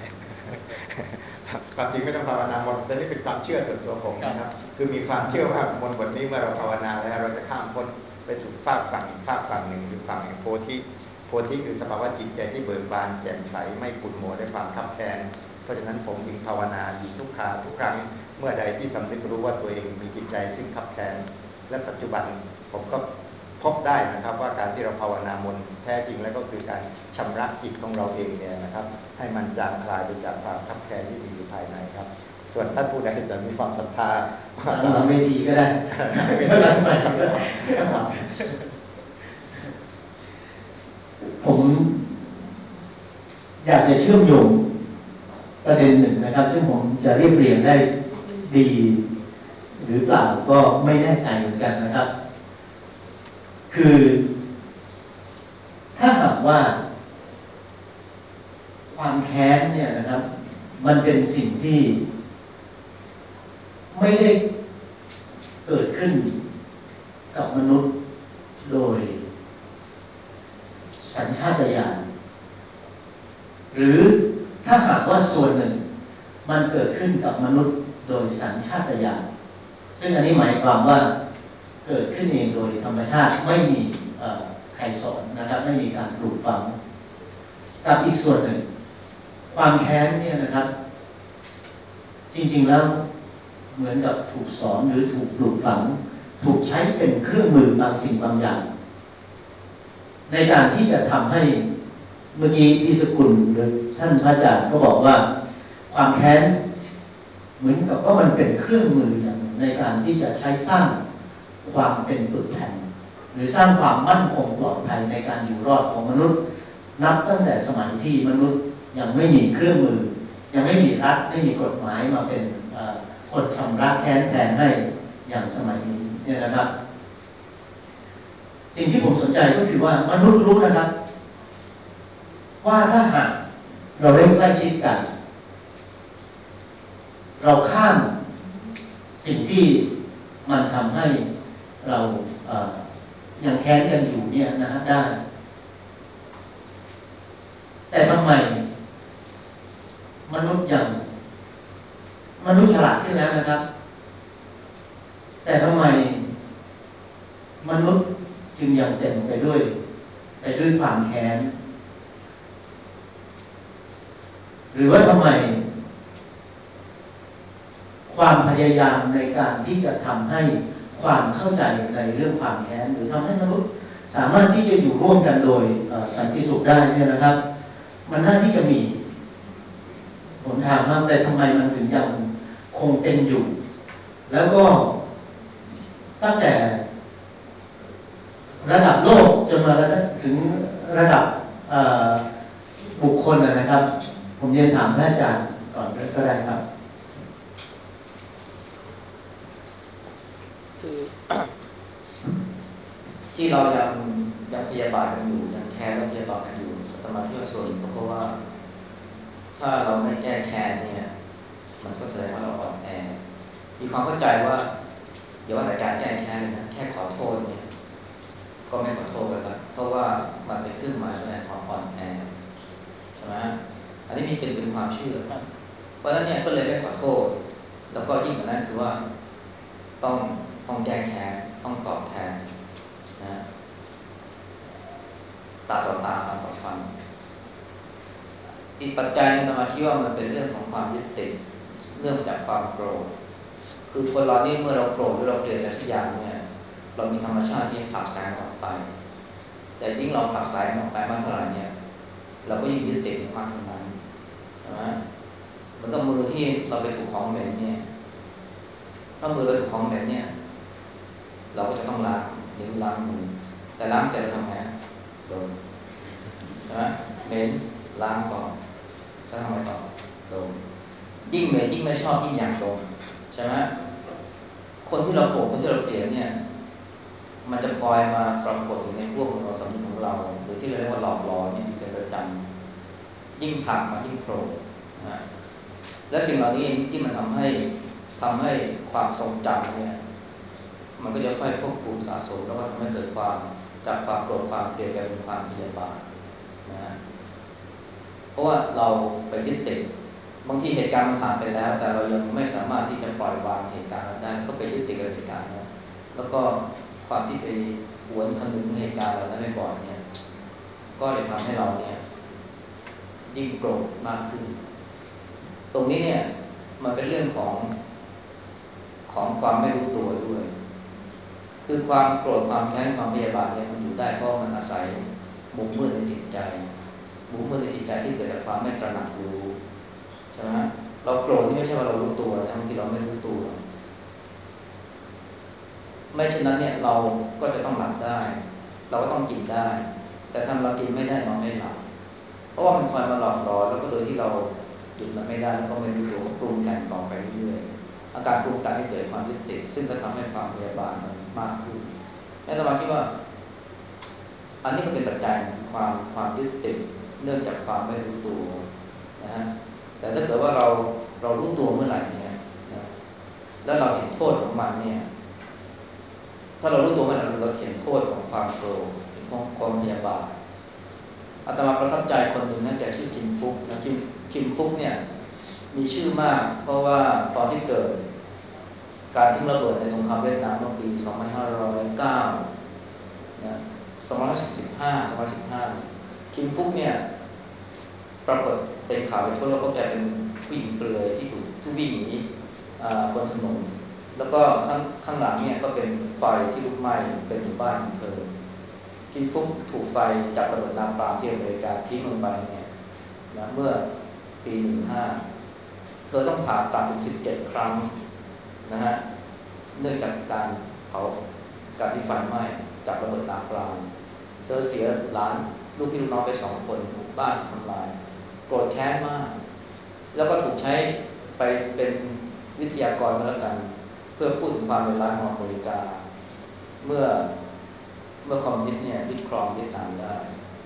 ความจริงไม่ต้องภาวนาบทแต่นี่เป็นความเชื่อส่วนตัวผมนะครับคือมีความเชื่อว่าบนบทนี้เมื่อเราภาวนาแล้วเราจะข้ามพ้นไปสู่ฝากฝั่งฝากฝั่งหนึ่งคือฝั่งโพธิโพธิคือสภาวะจิตใจที่เบิกบานแจ่มใสไม่ขุ่นมัวด้วยความคับแค้นเพราะฉะนั้นผมจึงภาวนาอยู่ทุกคราทุกครั้งเมื่อใดที่สำนึกรู้ว่าตัวเองมีจิตใจซึ่งคับแค้นและปัจจุบันผมก็พบได้นะครับว่าการที่เราภาวนามนแท้จริงแล้วก็คือการชำระจิตของเราเองเนี่ยนะครับให้มันจางคลายไปจากความคับแค้นที่มีอยู่ภายในครับส่วนท่านผู้ใดจะมีความศรัทธาหลังเวทีก็ได้เท่านั้นไปผมอยากจะเชื่อมโยงประเด็นหนึ่งนะครับซึ่งผมจะเรียบเรียงได้ดีหรือเปล่าก็ไม่แน่ใจเหมือนกันนะครับคือถ้าหากว่าความแค้นเนี่ยนะครับมันเป็นสิ่งที่ไม่ได้เกิดขึ้นกับมนุษย์โดยสัญชาตญาณหรือถ้าหากว่าส่วนหนึ่งมันเกิดขึ้นกับมนุษย์โดยสัญชาตญาณซึ่งอันนี้หมายความว่าเกิดขึ้นเองโดยธรรมชาติไม่มีใครสอนนะครับไม่มีการปลูกฝังกับอีกส่วนหนึ่งความแค้นเนี่ยนะครับจริงๆแล้วเหมือนกับถูกสอนหรือถูกปลูกฝังถูกใช้เป็นเครื่องมือบางสิ่งบางอย่างในการที่จะทำให้เมื่อกี้พี่สกุลหรือท่านพระอาจารย์ก็บอกว่าความแค้นเหมือนกับว่ามันเป็นเครื่องมืออย่างในการที่จะใช้สร้างความเป็นปึกแผ่นหรือสร้างความมั่นคงปลอดภัยในการอยู่รอดของมนุษย์นับตั้งแต่สมัยที่มนุษย์ยังไม่มีเครื่องมือยังไม่มีรัฐไม่มีกฎหมายมาเป็นคนชำระแค้นแทนให้อย่างสมัยนี้เนี่ยนะครับสิ่งที่ผมสนใจก็คือว่ามนุษย์รู้นะครับว่าถ้าหากเราได้ใกล้ชิดกันเราข้ามสิ่งที่มันทำให้เราเอ่อยังแค้นกันอยู่เนี่ยนะฮะได้แต่ทำไมมนุษย์ยังมนุษย์ฉลาดขึ้นแล้วนะครับแต่ทำไมมนุษย์จึงยังเต็มไปด้วยไปด้วยความแค้นหรือว่าทำไมความพยายามในการที่จะทำให้ความเข้าใจในเรื่องความแค้นหรือทำให้มนุษย์สามารถที่จะอยู่ร่วมกันโดยสันติสุขได้เนี่ยนะครับมันน่าที่จะมีหนทางมากแต่ทำไมมันถึงยังคงเป็นอยู่แล้วก็ตั้งแต่ระดับโลกจนมาถึงระดับบุคคลนะครับผมเรียนถามพระอาจารย์ก่อนก็ได้ครับคือ ที่เรายังยังพยาบาทกันอยู่ยังแค้นและพยาบาทกันอยู่อาตมาที่ว่าส่วนเพราะว่าถ้าเราไม่แก้แค้นเนี่ยมันก็แสดงว่าเราอ่อนแอมีความเข้าใจว่าอย่าว่าแต่การแก้แค้นนะแค่ขอโทษเนี่ยก็ไม่ขอโทษกันละเพราะว่ามันเป็นเครื่องหมายแสดงความอ่อนแอใช่ไหมอันนี้มีเป็นเป็นความเชื่อเพราะฉะนั้นเนี่ยก็เลยไม่ขอโทษแล้วก็ยิ่งกว่านั้นคือว่าต้องต้องแก้แค้นต้องตอบแทนนะตาต่อตาฟันต่อฟันอีกปัจจัยนึงมาคิดว่ามันเป็นเรื่องของความยึดติดเนื่องจากความโกรธคือคนเรานี่เมื่อเราโกรธหรือเราเกลียดอะไรสักอย่างเนี่ยเรามีธรรมชาติที่ผลักแสงออกไปแต่ยิ่งเราผลักแสงออกไปมากเท่าไหร่เนี่ยเราก็ยิ่งยึดติดมากเท่านั้นใช่ไหมมันก็มือที่เราไปถูกของเหม็นเนี่ยถ้ามือเราถูกของเหม็นเนี่ยเราก็จะต้องล้างนิ้วล้างมือแต่ล้างเสร็จแล้วทำไงโดนใช่ไหมเหม็นล้างก่อนแล้วทำไงต่อโดนยิ่งเหม็นยิ่งไม่ชอบยิ่งอยากโดนใช่ไหมคนที่เราโกรธคนที่เราเกลียดเนี่ยมันจะคอยมาปรากฏอยู่ในพวกเราสำนึกของเราหรือที่เราเรียกว่าหลอกล่อนี่เป็นประจำยิ่งผลักมายิ่งโกรธนะและสิ่งเหล่านี้ที่มันทำให้ทำให้ความทรงจำเนี่ยมันก็จะค่อยควบคุมสะสมแล้วก็ทำให้เกิดความจากความโกรธความเกลียดกลายเป็นความพยาบาทนะเพราะว่าเราไปยึดติดบางทีเหตุการณ์มันผ่านไปแล้วแต่เรายังไม่สามารถที่จะปล่อยวางเหตุการณ์นั้นได้ก็ไปยึดติดกับเหตุการณ์นั้นแล้วก็ความที่ไปหวนคนึงเหตุการณ์เหล่านั้นบ่อยๆเนี่ยก็จะทำให้เราเนี่ยยิ่งโกรธมากขึ้นตรงนี้เนี่ยมันเป็นเรื่องของของความไม่รู้ตัวด้วยคือความโกรธความแค้นความพยาบาทเนี่ยมันอยู่ได้เพราะมันอาศัยมุมมืดในจิตใจมุมมืดในจิตใจที่เกิดจากความไม่ตระหนักรู้ใช่ไหมเราโกรธนี่ไม่ใช่ว่าเรารู้ตัวนะบางทีเราไม่รู้ตัวไม่เช่นนั้นเนี่ยเราก็จะต้องหลับได้เราก็ต้องกินได้แต่ถ้าเรากินไม่ได้นอนไม่หลับเพราะว่ามันคอยมาหลอกหลอนแล้วก็โดยที่เราหยุดมันไม่ได้แล้วก็ไม่รู้ตัวก็ปรุงแต่งต่อไปเรื่อยๆอาการปรุงแต่งให้เกิดความยึดติดซึ่งก็ทำให้ความพยาบาทมันมากขึ้นแม้แต่บางทีว่าอันนี้ก็เป็นปัจจัยความความยึดติดเนื่องจากความไม่รู้ตัวนะฮะแต่ถ้าเกิดว่าเราเรารู้ตัวเมื่อไหร่เนี่ยนะแล้วเราเห็นโทษของมันเนี่ยถ้าเรารู้ตัวเมื่อไหร่เราเห็นโทษของความโกรธเห็นของความพยาบาทอาตมาประทับใจคนหนึ่งนะแกชื่อคิมฟุกนะคิมคิมฟุกเนี่ยมีชื่อมากเพราะว่าตอนที่เกิดการทิ้งระเบิดในสงครามเวียดนามเมื่อปีสองพันห้าร้อยเก้านะสองพันห้าร้อยสิบห้า สองพันสิบห้าคิมฟุกเนี่ยปรากฏเป็นข่าวไปทั่วโลกเพราะแกเป็นผู้หญิงเปลือยที่ถูกที่วิ่งหนีบนถนนแล้วก็ข้างข้างหลังเนี่ยก็เป็นไฟที่ลุกไหม้เป็นหมู่บ้านของเธอคิมฟุกถูกไฟจากระเบิดนาปาล์มที่อเมริกาทิ้งลงไปเนี่ยนะเมื่อปีหนึ่งห้าเธอต้องผ่าตัดถึงสิบเจ็ดครั้งนะฮะเนื่องจากการเผาการที่ไฟไหม้จากระเบิดตาปลาเธอเสียหลานลูกพี่ลูกน้องไปสองคนบ้านทำลายโกรธแค้นมากแล้วก็ถูกใช้ไปเป็นวิทยากรก็แล้วกันเพื่อพูดถึงความเลวร้ายของอเมริกาเมื่อเมื่อคอมมิวนิสต์เนี่ยยึดครองเวียดนามได้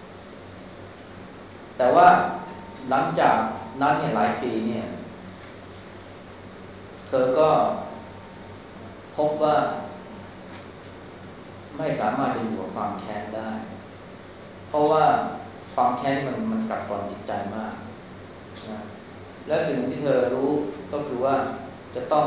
แต่ว่าหลังจากนั้นเนี่ยหลายปีเนี่ยเธอก็พบว่าไม่สามารถจะอยู่กับความแค้นได้เพราะว่าความแค้นมันมันกัดกร่อนจิตใจมากนะและสิ่งที่เธอรู้ก็คือว่าจะต้อง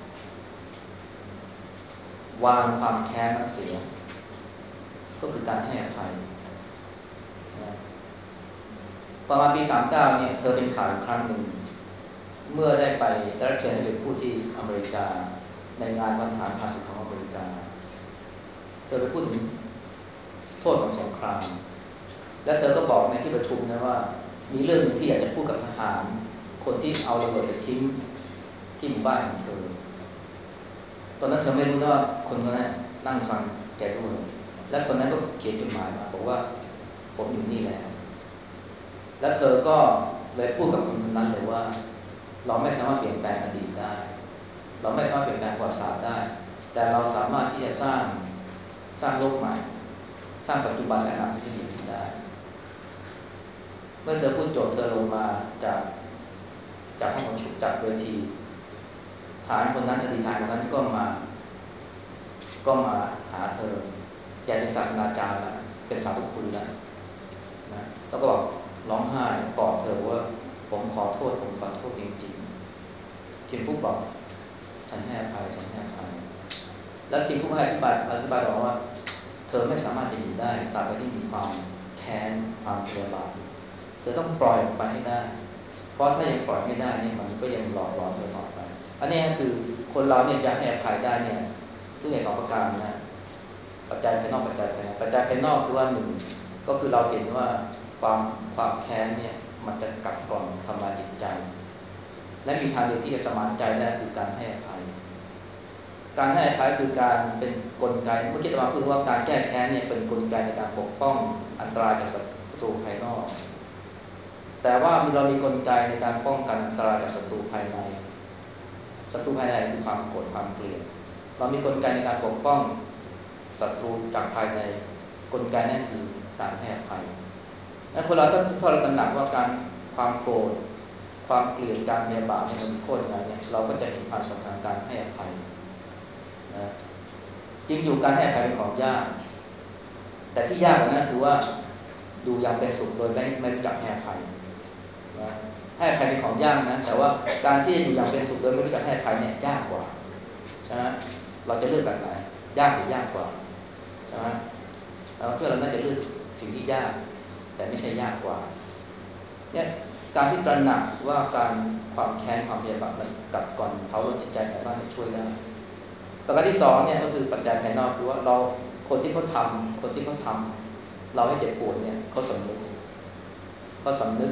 วางความแค้นนั้นเสียก็คือการให้อภัยนะประมาณปีสามสิบเก้าเนี่ยเธอเป็นข่าวครั้งหนึ่งเมื่อได้ไปได้รับเชิญให้เป็นผู้ที่อเมริกาในงานวันทหารภาษีของอเมริกาเธอไปพูดถึงโทษของสงครามและเธอก็บอกในที่ประชุมนะว่ามีเรื่องที่อยากจะพูดกับทหารคนที่เอาระเบิดไปทิ้งที่หมู่บ้านของเธอตอนนั้นเธอไม่รู้ว่าคนนั้นนั่งฟังแกด้วยและคนนั้นก็เขียนจดหมายมาบอกว่าผมอยู่นี่แล้วและเธอก็เลยพูดกับคนคนนั้นเลยว่าเราไม่สามารถเปลี่ยนแปลงอดีตได้เราไม่สามารถเปลี่ยนแปลงประวัติศาสตร์ได้แต่เราสามารถที่จะสร้างสร้างโลกใหม่สร้างปัจจุบันและอนาคตที่ดีขึ้นได้เมื่อเธอพูดจบเธอลงมาจากจากห้องประชุมจากเวทีฐานคนนั้นอดีตฐานคนนั้นก็มาก็มาหาเธอแกเป็นศาสนาจารย์แล้วเป็นสาธุคุณแล้วนะแล้วก็บอกร้องไห้ปลอบเธอว่าผมขอโทษผมขอโทษจริงๆคิมฟุกบอกฉันให้อภัยฉันให้อภัยแล้วคิมฟุกให้อธิบายอธิบายบอกว่าเธอไม่สามารถจะอยู่ได้ตราบใดที่มีความแค้นความพยาบาทเธอต้องปล่อยออกไปให้ได้เพราะถ้ายังปล่อยไม่ได้นี่มันก็ยังหลอกหลอนเธอต่อไปอันนี้คือคนเราเนี่ยจะให้อภัยได้เนี่ยด้วยเหตุสองประการนะปัจจัยภายนอกปัจจัยภายในปัจจัยภายนอกคือว่าหนึ่งก็คือเราเห็นว่าความความแค้นเนี่ยมันจะกัดกร่อนทำลายจิตใจและมีทางเดียวที่จะสมานใจได้คือการให้อภัยการให้อภัยคือการเป็นกลไกเมื่อกี้ตมาพูดว่าการแก้แค้นเนี่ยเป็นกลไกในการปกป้องอันตรายจากศัตรูภายนอกแต่ว่าเรามีกลไกในการป้องกันอันตรายจากศัตรูภายในศัตรูภายในคือความโกรธความเกลียดเรามีกลไกในการปกป้องศัตรูจากภายในกลไกนั่นคือการให้อภัยและคนเราถ้าถ้าเราตระหนักว่าการความโกรธความเกลียดการพยาบาทมันมีโทษยังไงเนี่ยเราก็จะเห็นความสำคัญการให้อภัยนะจริงอยู่การให้อภัยเป็นของยากแต่ที่ยากกว่านั้นคือว่าดูอย่างเป็นสุขโดยไม่ไม่รู้จักให้อภัยนะให้อภัยเป็นของยากนะแต่ว่าการที่จะอยู่อย่างเป็นสุขโดยไม่รู้จักให้อภัยเนี่ยยากกว่าใช่ไหมเราจะเลือกแบบไหนยากหรือยากกว่าใช่ไหมเราเชื่อเราน่าจะเลือกสิ่งที่ยากแต่ไม่ใช่ยากกว่าเนี่ยการที่ตระหนักว่าการความแค้นความพยาบาทมันกัดก่อนเผาลนจิตใจภายนอกช่วยได้ประการที่สองเนี่ยก็คือปัจจัยภายนอกคือว่าเราคนที่เขาทำคนที่เขาทำเราให้เจ็บปวดเนี่ยเขาสำนึกเขาสำนึก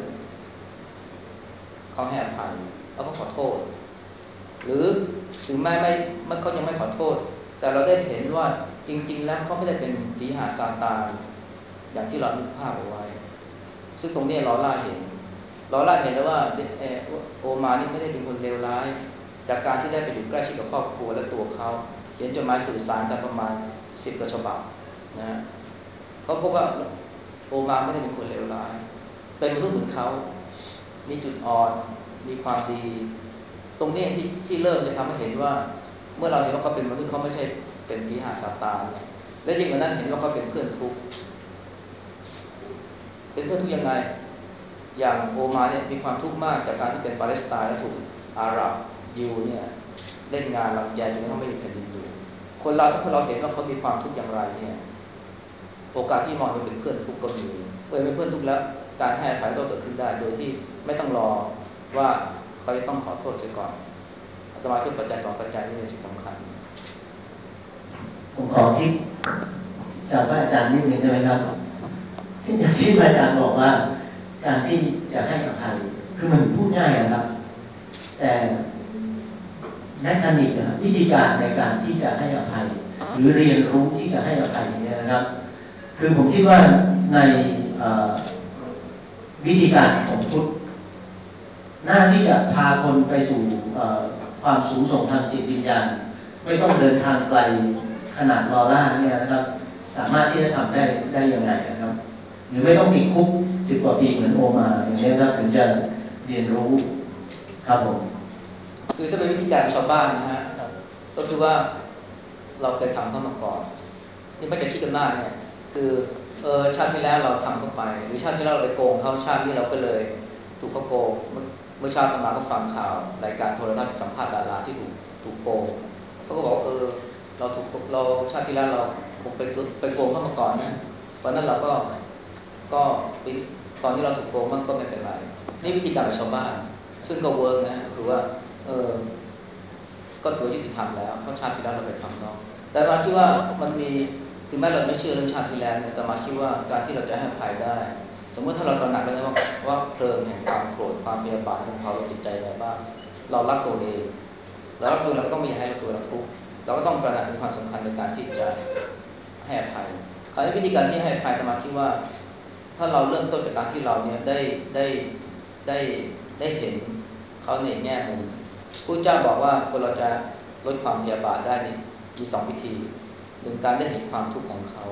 เขาให้อภัยแล้วก็ขอโทษหรือถึงแม้ไม่ไม่เขายังไม่ขอโทษแต่เราได้เห็นว่าจริงๆแล้วเขาไม่ได้เป็นผีหาซาตานอย่างที่เรานึกภาพเอาไว้ซึ่งตรงนี้เราล่าเห็นเราล่าเห็นแล้วว่าโอมานี่ไม่ได้เป็นคนเลวร้ายจากการที่ได้ไปอยู่ใกล้ชิดกับครอบครัวและตัวเขาเขียนจดหมายสื่อสารกันประมาณสิบกว่าฉบับนะเขาพบว่าโอมาไม่ได้เป็นคนเลวร้ายเป็นมนุษย์เหมือนเขามีจุดอ่อนมีความดีตรงนี้ที่ที่เริ่มจะทำให้เห็นว่าเมื่อเราเห็นว่าเขาเป็นมนุษย์เขาไม่ใช่เป็นผีหาซาตานและยิ่งกว่านั้นเห็นว่าเขาเป็นเพื่อนทุกข์เป็นเพื่อนทุกข์ยังไงอย่างโอมาเนี่ยมีความทุกข์มากจากการที่เป็นปาเลสไตน์และถูกอาหรับยิวเนี่ยเล่นงานรังแกจนกระทั่งไม่มีแผ่นดินอยู่คนเราถ้าเราเห็นว่าเขามีความทุกข์อย่างไรเนี่ยโอกาสที่มองเป็นเพื่อนทุกข์ก็มีเมื่อเป็นเพื่อนทุกข์แล้วการให้อภัยก็เกิดขึ้นได้โดยที่ไม่ต้องรอว่าเขาจะต้องขอโทษเสียก่อนอาตมาคิดปัจจัยสองปัจจัยนี้เป็นสิ่งสำคัญผมขอคิดจากพระอาจารย์นิดนึงได้ไหมครับที่ที่พระอาจารย์บอกว่าการที่จะให้อภัยคือมันพูดง่ายนะครับแต่แมคานิกวิธีการในการที่จะให้อภัยหรือเรียนรู้ที่จะให้อภัยเนี่ยนะครับคือผมคิดว่าในวิธีการของพุทธหน้าที่จะพาคนไปสู่ความสูงส่งทางจิตวิญญาณไม่ต้องเดินทางไกลขนาดลอล่าเนี่ยนะครับสามารถที่จะทำได้ได้ยังไงนะครับหรือไม่ต้องติดคุกสิบกว่าปีเหมือนโอมาอย่างนี้ครับถึงจะเรียนรู้ครับผมคือถ้าเป็นวิธีการชาวบ้านนะฮะก็คือว่าเราเคยทำเข้ามาก่อนนี่ไม่จะคิดกันมากเนี่ยคือเออชาติที่แล้วเราทำเข้าไปหรือชาติที่แล้วเราไปโกงเขาชาตินี้เราก็เลยถูกเขาโกงเมื่อชาติมาก็ฟังข่าวรายการโทรทัศน์สัมภาษณ์ดาราที่ถูกถูกโกงเขาก็บอกเออเราถูกเราชาติที่แล้วเราคงไปไปโกงเข้ามาก่อนนะเพราะนั้นเราก็ก็ตอนนี้เราถูกโกงมันก็ไม่เป็นไรนี่วิธีการของชาวบ้านซึ่งก็เวิร์กนะคือว่าเออก็ถือยุติธรรมแล้วเพราะชาติที่แล้วเราไปทำเขาแต่มาคิดว่ามันมีถึงแม้เราไม่เชื่อเรื่องชาติที่แล้วแต่มาคิดว่าการที่เราจะให้อภัยได้สมมติถ้าเราตระหนักแล้วนะว่าว่าเพลิงแห่งความโกรธความพยาบาทของเขาเราจิตใจอะไรบ้างเรารักตัวเองแล้วรักตัวเราก็ต้องไม่อยากให้เราตัวเราทุกข์เราก็ต้องตระหนักถึงความสำคัญในการที่จะให้อภัยคราวนี้วิธีการที่ให้อภัยแต่มาคิดว่าถ้าเราเริ่มต้นจากการที่เราเนี่ยได้ได้ได้ได้เห็นเขาในแง่มุมพระเจ้าบอกว่าคนเราจะลดความพยาบาทได้นี่มีสองวิธีหนึ่งการได้เห็นความทุกข์ของเขา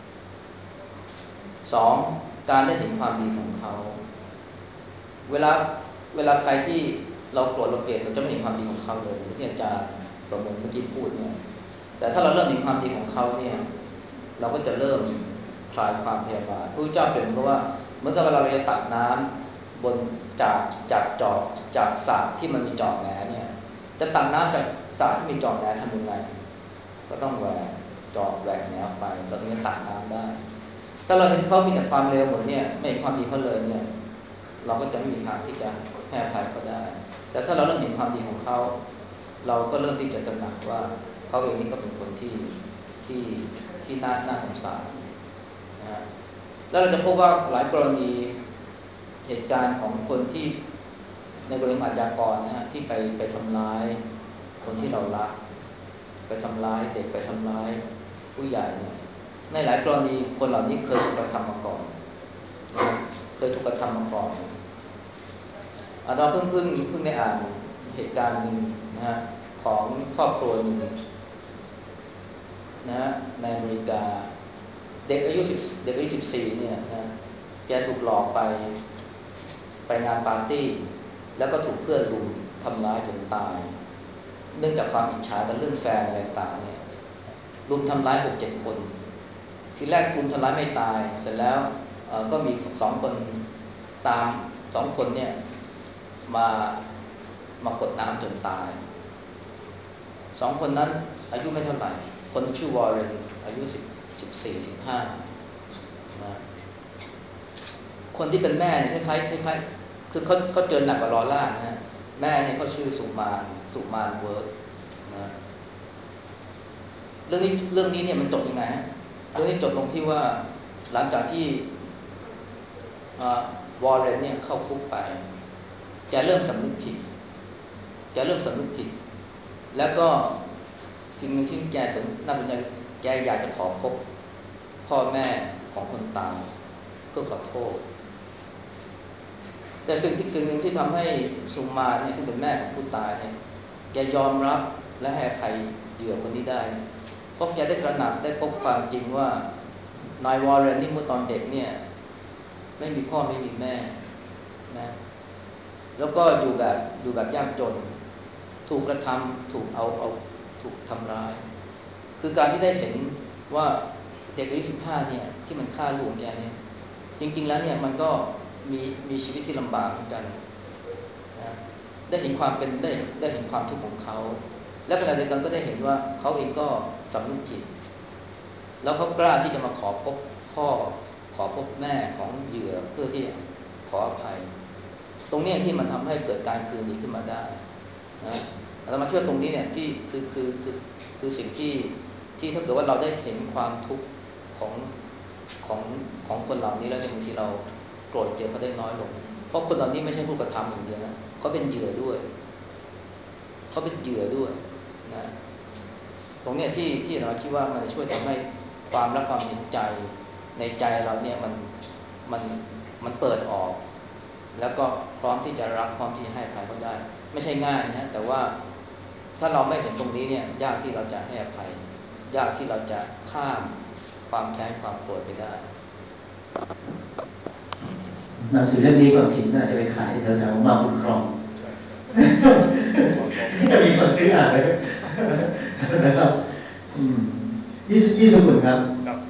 สองการได้เห็นความดีของเขาเวลาเวลาใครที่เราโกรธเราเกลียดเราจะไม่เห็นความดีของเขาเลยที่อาจารย์ประมวลเมื่อกี้พูดเนี่ยแต่ถ้าเราเริ่มเห็นความดีของเขาเนี่ยเราก็จะเริ่มคลายความพยาบาทพระเจ้าเปรียบเหมือนกับว่าเหมือนกับเวลาเราจะตักน้ำบนจากจากจอกจากสระที่มันมีจอกแหนเนี่ยจะตักน้ำจากสระที่มีจอกแหนทำยังไงก็ต้องแหวกจอกแหวกแหนออกไปเราถึงจะตักน้ำได้ถ้าเราเห็นเขามีแต่ความเลวหมดเนี่ยไม่เห็นความดีเขาเลยเนี่ยเราก็จะไม่มีทางที่จะให้อภัยเขาได้แต่ถ้าเราเริ่มเห็นความดีของเขาเราก็เริ่มที่จะตระหนักว่าเขาเองนี่ก็เป็นคนที่ที่ที่น่าน่าสงสารนะฮะแล้วเราจะพบว่าหลายกรณีเหตุการณ์ของคนที่ในกรณีอาชญากรนะฮะที่ไปไปทำร้ายคนที่เรารักไปทำร้ายเด็กไปทำร้ายผู้ใหญ่เนี่ยในหลายกรณีคนเหล่านี้เคยถูกกระทำมาก่อนนะเคยถูกกระทำมาก่อนอาตมาเพิ่งเพิ่งเพิ่งได้อ่านเหตุการณ์หนึ่งนะฮะของครอบครัวหนึ่งนะในอเมริกาเด็กอายุสิบเด็กอายุสิบสี่เนี่ยนะแกถูกหลอกไปไปงานปาร์ตี้แล้วก็ถูกเพื่อนรุมทำร้ายจนตายเนื่องจากความอิจฉากับเรื่องแฟนอะไรต่างเนี่ยรุมทำร้ายหกเจ็ดคนทีแรกรุมทำร้ายไม่ตายเสร็จแล้วก็มีสองคนตามสองคนเนี่ยมามากดน้ำจนตายสองคนนั้นอายุไม่เท่าไหร่คนชื่อวอร์เรนอายุสิบสิบสี่สิบห้านะคนที่เป็นแม่เนี่ยคล้ายๆคล้ายๆคือเขาเขาเจอหนักกว่าลอล่านะฮะแม่เนี่ยเขาชื่อสุมานสุมานเวิร์กนะเรื่องนี้เรื่องนี้เนี่ยมันจบยังไงฮะเรื่องนี้จบลงที่ว่าหลังจากที่วอร์เรนเนี่ยเข้าคุกไปแกเริ่มสำนึกผิดแกเริ่มสำนึกผิดแล้วก็สิ่งหนึ่งที่แกสนน่าสนใจแกอยากจะขอพบพ่อแม่ของคนตายเพื่อขอโทษแต่สิ่งที่สิ่งหนึ่งที่ทำให้สุมาเนี่ยซึ่งเป็นแม่ของผู้ตายเนี่ยแกยอมรับและให้อภัยเหยื่อคนนี้ได้เพราะแกได้ตระหนักได้พบความจริงว่านายวอร์เรนนี่เมื่อตอนเด็กเนี่ยไม่มีพ่อไม่มีแม่นะแล้วก็อยู่แบบอยู่แบบยากจนถูกกระทำถูกเอาเอาถูกทำร้ายคือการที่ได้เห็นว่าเด็กอายุสิบห้าเนี่ยที่มันฆ่าลูกแกเนี่ยจริงๆแล้วเนี่ยมันก็มีมีชีวิตที่ลำบากเหมือนกันนะได้เห็นความเป็นได้ได้เห็นความทุกข์ของเขาและขณะเดียวกันก็ได้เห็นว่าเขาเองก็สำนึกผิดแล้วเขากล้าที่จะมาขอพบพ่อขอพบแม่ของเหยื่อเพื่อที่ขออภัยตรงนี้ที่มันทำให้เกิดการคืนดีขึ้นมาได้นะเรามาเชื่อตรงนี้เนี่ยที่คือคือคือคือสิ่งที่ที่ถ้าเกิดว่าเราได้เห็นความทุกข์ของของของคนเหล่านี้แล้วบางทีเราโกรธเกลียดเขาได้น้อยลงเพราะคนเหล่านี้ไม่ใช่ผู้กระทำอย่างเดียวนะเขาเป็นเหยื่อด้วยเขาเป็นเหยื่อด้วยนะตรงเนี้ยที่ที่เราคิดว่ามันจะช่วยทำให้ความรักความเห็นใจในใจเราเนี่ยมันมันมันเปิดออกแล้วก็พร้อมที่จะรักพร้อมที่จะให้อภัยเขาได้ไม่ใช่ง่ายนะแต่ว่าถ้าเราไม่เห็นตรงนี้เนี่ยยากที่เราจะให้อภัยยากที่เราจะข้ามความแค้นความโกรธไปได้หนังสือเล่มนี้ความจริงน่าจะไปขายแถวๆมาบุญครองจะมีคนซื้ออ่านเลยนะครับพี่พี่สกุลครับ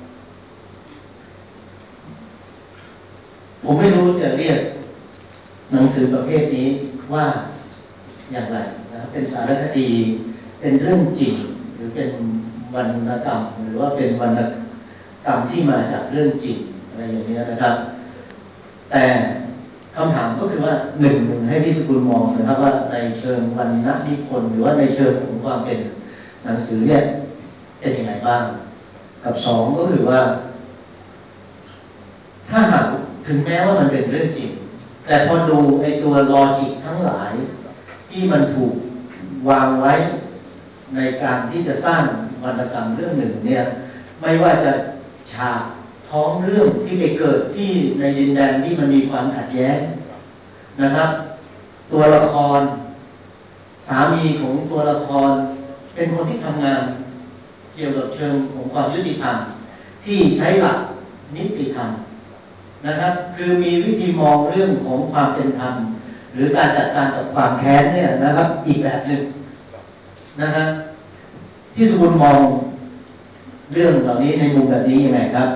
ผมไม่รู้จะเรียกหนังสือประเภทนี้ว่าอย่างไรนะครับเป็นสารคดีเป็นเรื่องจริงหรือเป็นวรรณกรรมหรือว่าเป็นวรรณกรรมที่มาจากเรื่องจริงอะไรอย่างนี้นะครับแต่คำถามก็คือว่าหนึ่งหนึ่งให้พี่สกุลมองนะครับว่าในเชิงวรรณนิพนธ์หรือว่าในเชิงของความเป็นหนังสือเนี่ยเป็นยังไงบ้างกับสองก็คือว่าถ้าหากถึงแม้ว่ามันเป็นเรื่องจริงแต่พอดูไอ้ตัวลอจิกทั้งหลายที่มันถูกวางไว้ในการที่จะสร้างวรรณกรรมเรื่องหนึ่งเนี่ยไม่ว่าจะฉากท้องเรื่องที่ไปเกิดที่ในดินแดนที่มันมีความขัดแย้งนะครับตัวละครสามีของตัวละครเป็นคนที่ทำงานเกี่ยวกับเชิงของความยุติธรรมที่ใช้หลักนิติธรรมนะครับคือมีวิธีมองเรื่องของความเป็นธรรมหรือการจัดการกับความแค้นเนี่ยนะครับอีกแบบหนึ่งนะฮะพี่สุบุญมองเรื่องเหล่านี้ในมุมแบบนี้ยังไงครับ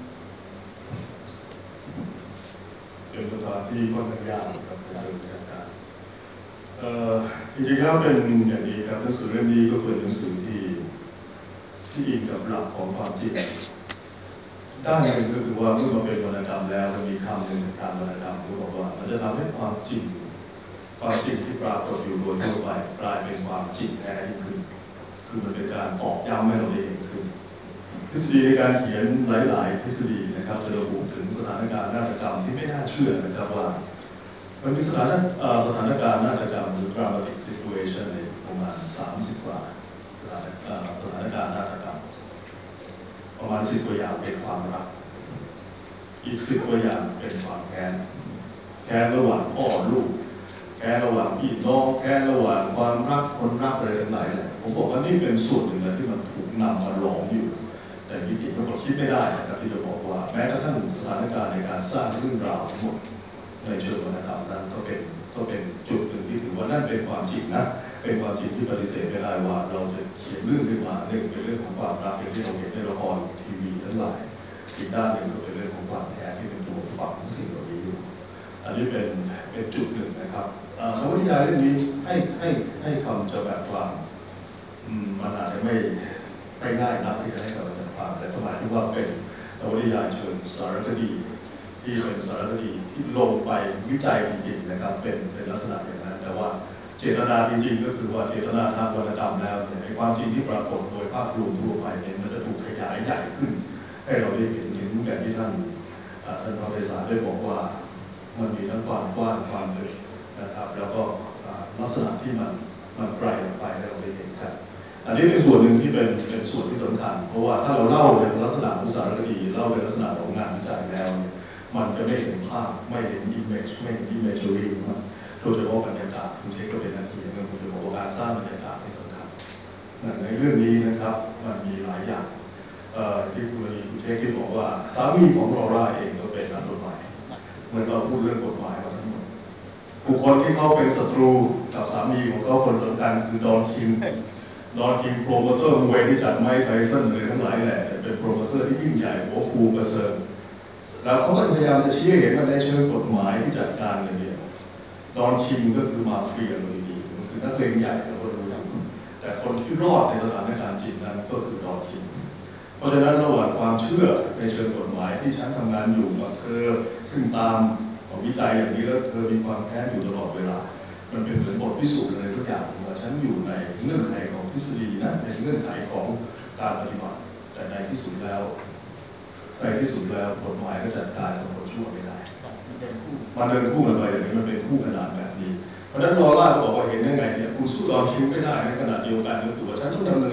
เป็นสถานที่ค่อนข้างยากครับในเชิงวิชาการเอ่อจริงๆแล้วเป็นอย่างนี้ครับหนังสือเล่มนี้ก็เป็นหนังสือที่ที่อิงกับหลักของความจริงด้านหนึ่งก็คือว่าเมื่อมาเป็นวรรณกรรมแล้วมันมีคำหนึ่งทางวรรณกรรมที่บอกว่ามันจะทำให้ความจริงความจริงที่ปรากฏอยู่โดยทั่วไปกลายเป็นความจริงแท้ยิ่งขึ้นคือมันเป็นการตอกย้ำให้เราได้เห็นขึ้นทฤษฎีในการเขียนหลายๆทฤษฎีนะครับจะระบุถึงสถานการณ์นาฏกรรมที่ไม่น่าเชื่อนะครับว่ามันมีสถานสถานการณ์นาฏกรรมหรือ dramatic situation ในประมาณสามสิบกว่าสถานสถานการณ์นาฏกรรมประมาณสิบกว่าอย่างเป็นความรักอีกสิบกว่าอย่างเป็นความแค้นแค้นระหว่างพ่อลูกแค้นระหว่างพี่น้องแค้นระหว่างความรักคนรักอะไรทั้งหลายแหละผมบอกว่านี่เป็นส่วนหนึ่งนะที่มันถูกนำมาหลอมอยู่แต่จริงๆมันก็คิดไม่ได้นะครับที่จะบอกว่าแม้กระทั่งสถานการณ์ในการสร้างเรื่องราวทั้งหมดในเชิงวรรณกรรมนั้นก็เป็นก็เป็นจุดหนึ่งที่ถือว่านั่นเป็นความจริงนะเป็นความจริงที่ปฏิเสธไม่ได้ว่าเราจะเขียนเรื่องขึ้นมาหนึ่งเป็นเรื่องของความรักอย่างที่เราเห็นในละครทีวีทั้งหลายอีกด้านหนึ่งก็เป็นเรื่องของความแค้นที่เป็นตัวฝังสิ่งเหล่านี้อยู่อันนี้เป็นเป็นจุดหนึ่งนะครับนวนิยายเรื่องนี้ให้ให้ให้คำจำกัดความมันอาจจะไม่ไม่ง่ายนักที่จะให้คำจำกัดความแต่หมายถึงว่าเป็นนวนิยายเชิงสารคดีที่เป็นสารคดีที่ลงไปวิจัยจริงๆนะครับเป็นเป็นลักษณะอย่างนั้นแต่ว่าเจตนาจริงๆก็คือว่าเจตนาทางวรรณกรรมแล้วในความจริงที่ปรากฏโดยภาพรวมทั่วไปเนี่ยมันจะถูกขยายใหญ่ขึ้นให้เราได้เห็นถึงอย่างที่ท่านท่านพระไพศาลได้บอกว่ามันมีทั้งความกว้างความลึกนะครับแล้วก็ลักษณะที่มันมันไกลออกไปให้เราได้เห็นกันอันนี้เป็นส่วนหนึ่งที่เป็นเป็นส่วนที่สำคัญเพราะว่าถ้าเราเล่าในลักษณะของสารคดีเล่าในลักษณะของงานวิจัยแล้วมันจะไม่เห็นภาพไม่เห็น image ไม่เห็น imagery มันโดยเฉพาะบรรยากาศคุณเช็คก็เป็นนักเขียนเรื่องผมจะบอกว่าการสร้างบรรยากาศที่สำคัญในเรื่องนี้นะครับมันมีหลายอย่างที่คุณคุณเช็คที่บอกว่าสามีของลอร่าเองก็เป็นนักกฎหมายเหมือนเราพูดเรื่องกฎหมายมาทั้งหมดบุคคลที่เขาเป็นศัตรูกับสามีของเขาคนสำคัญคือดอนคิงดอนคิงโปรโมเตอร์มวยที่จัดไมค์ไทสันเลยทั้งหลายแหละเป็นโปรโมเตอร์ที่ยิ่งใหญ่หัวฟูกระเซิงแล้วเขาก็พยายามจะชี้เห็นว่าในเชิงกฎหมายที่จัดการเลยเนี่ยดอนคิงก็คือมาเฟียเลยดีมันคือนักเลงใหญ่เราก็รู้อยู่แต่คนที่รอดในสถานการณ์จริงนั้นก็คือดอนคิงเพราะฉะนั้นระหว่างความเชื่อในเชิงกฎหมายที่ฉันทำงานอยู่กับเธอซึ่งตามของวิจัยอย่างนี้แล้วเธอมีความแค้นอยู่ตลอดเวลามันเป็นเหมือนบทพิสูจน์อะไรสักอย่างว่าฉันอยู่ในเงื่อนไขของทฤษฎีนะในเงื่อนไขของการปฏิบัติแต่ในที่สุดแล้วในที่สุดแล้วกฎหมายก็จัดการกับคนชั่วไม่ได้มันเดินคู่กันไปอย่างนี้มันเป็นคู่ขนานแบบนี้เพราะฉะนั้นลอร่าก็บอกว่าเห็นยังไงเนี่ยคุณสู้ดอนคิงไม่ได้ในขณะเดียวกันก็คือว่าฉันต้องดำเนินในวิธี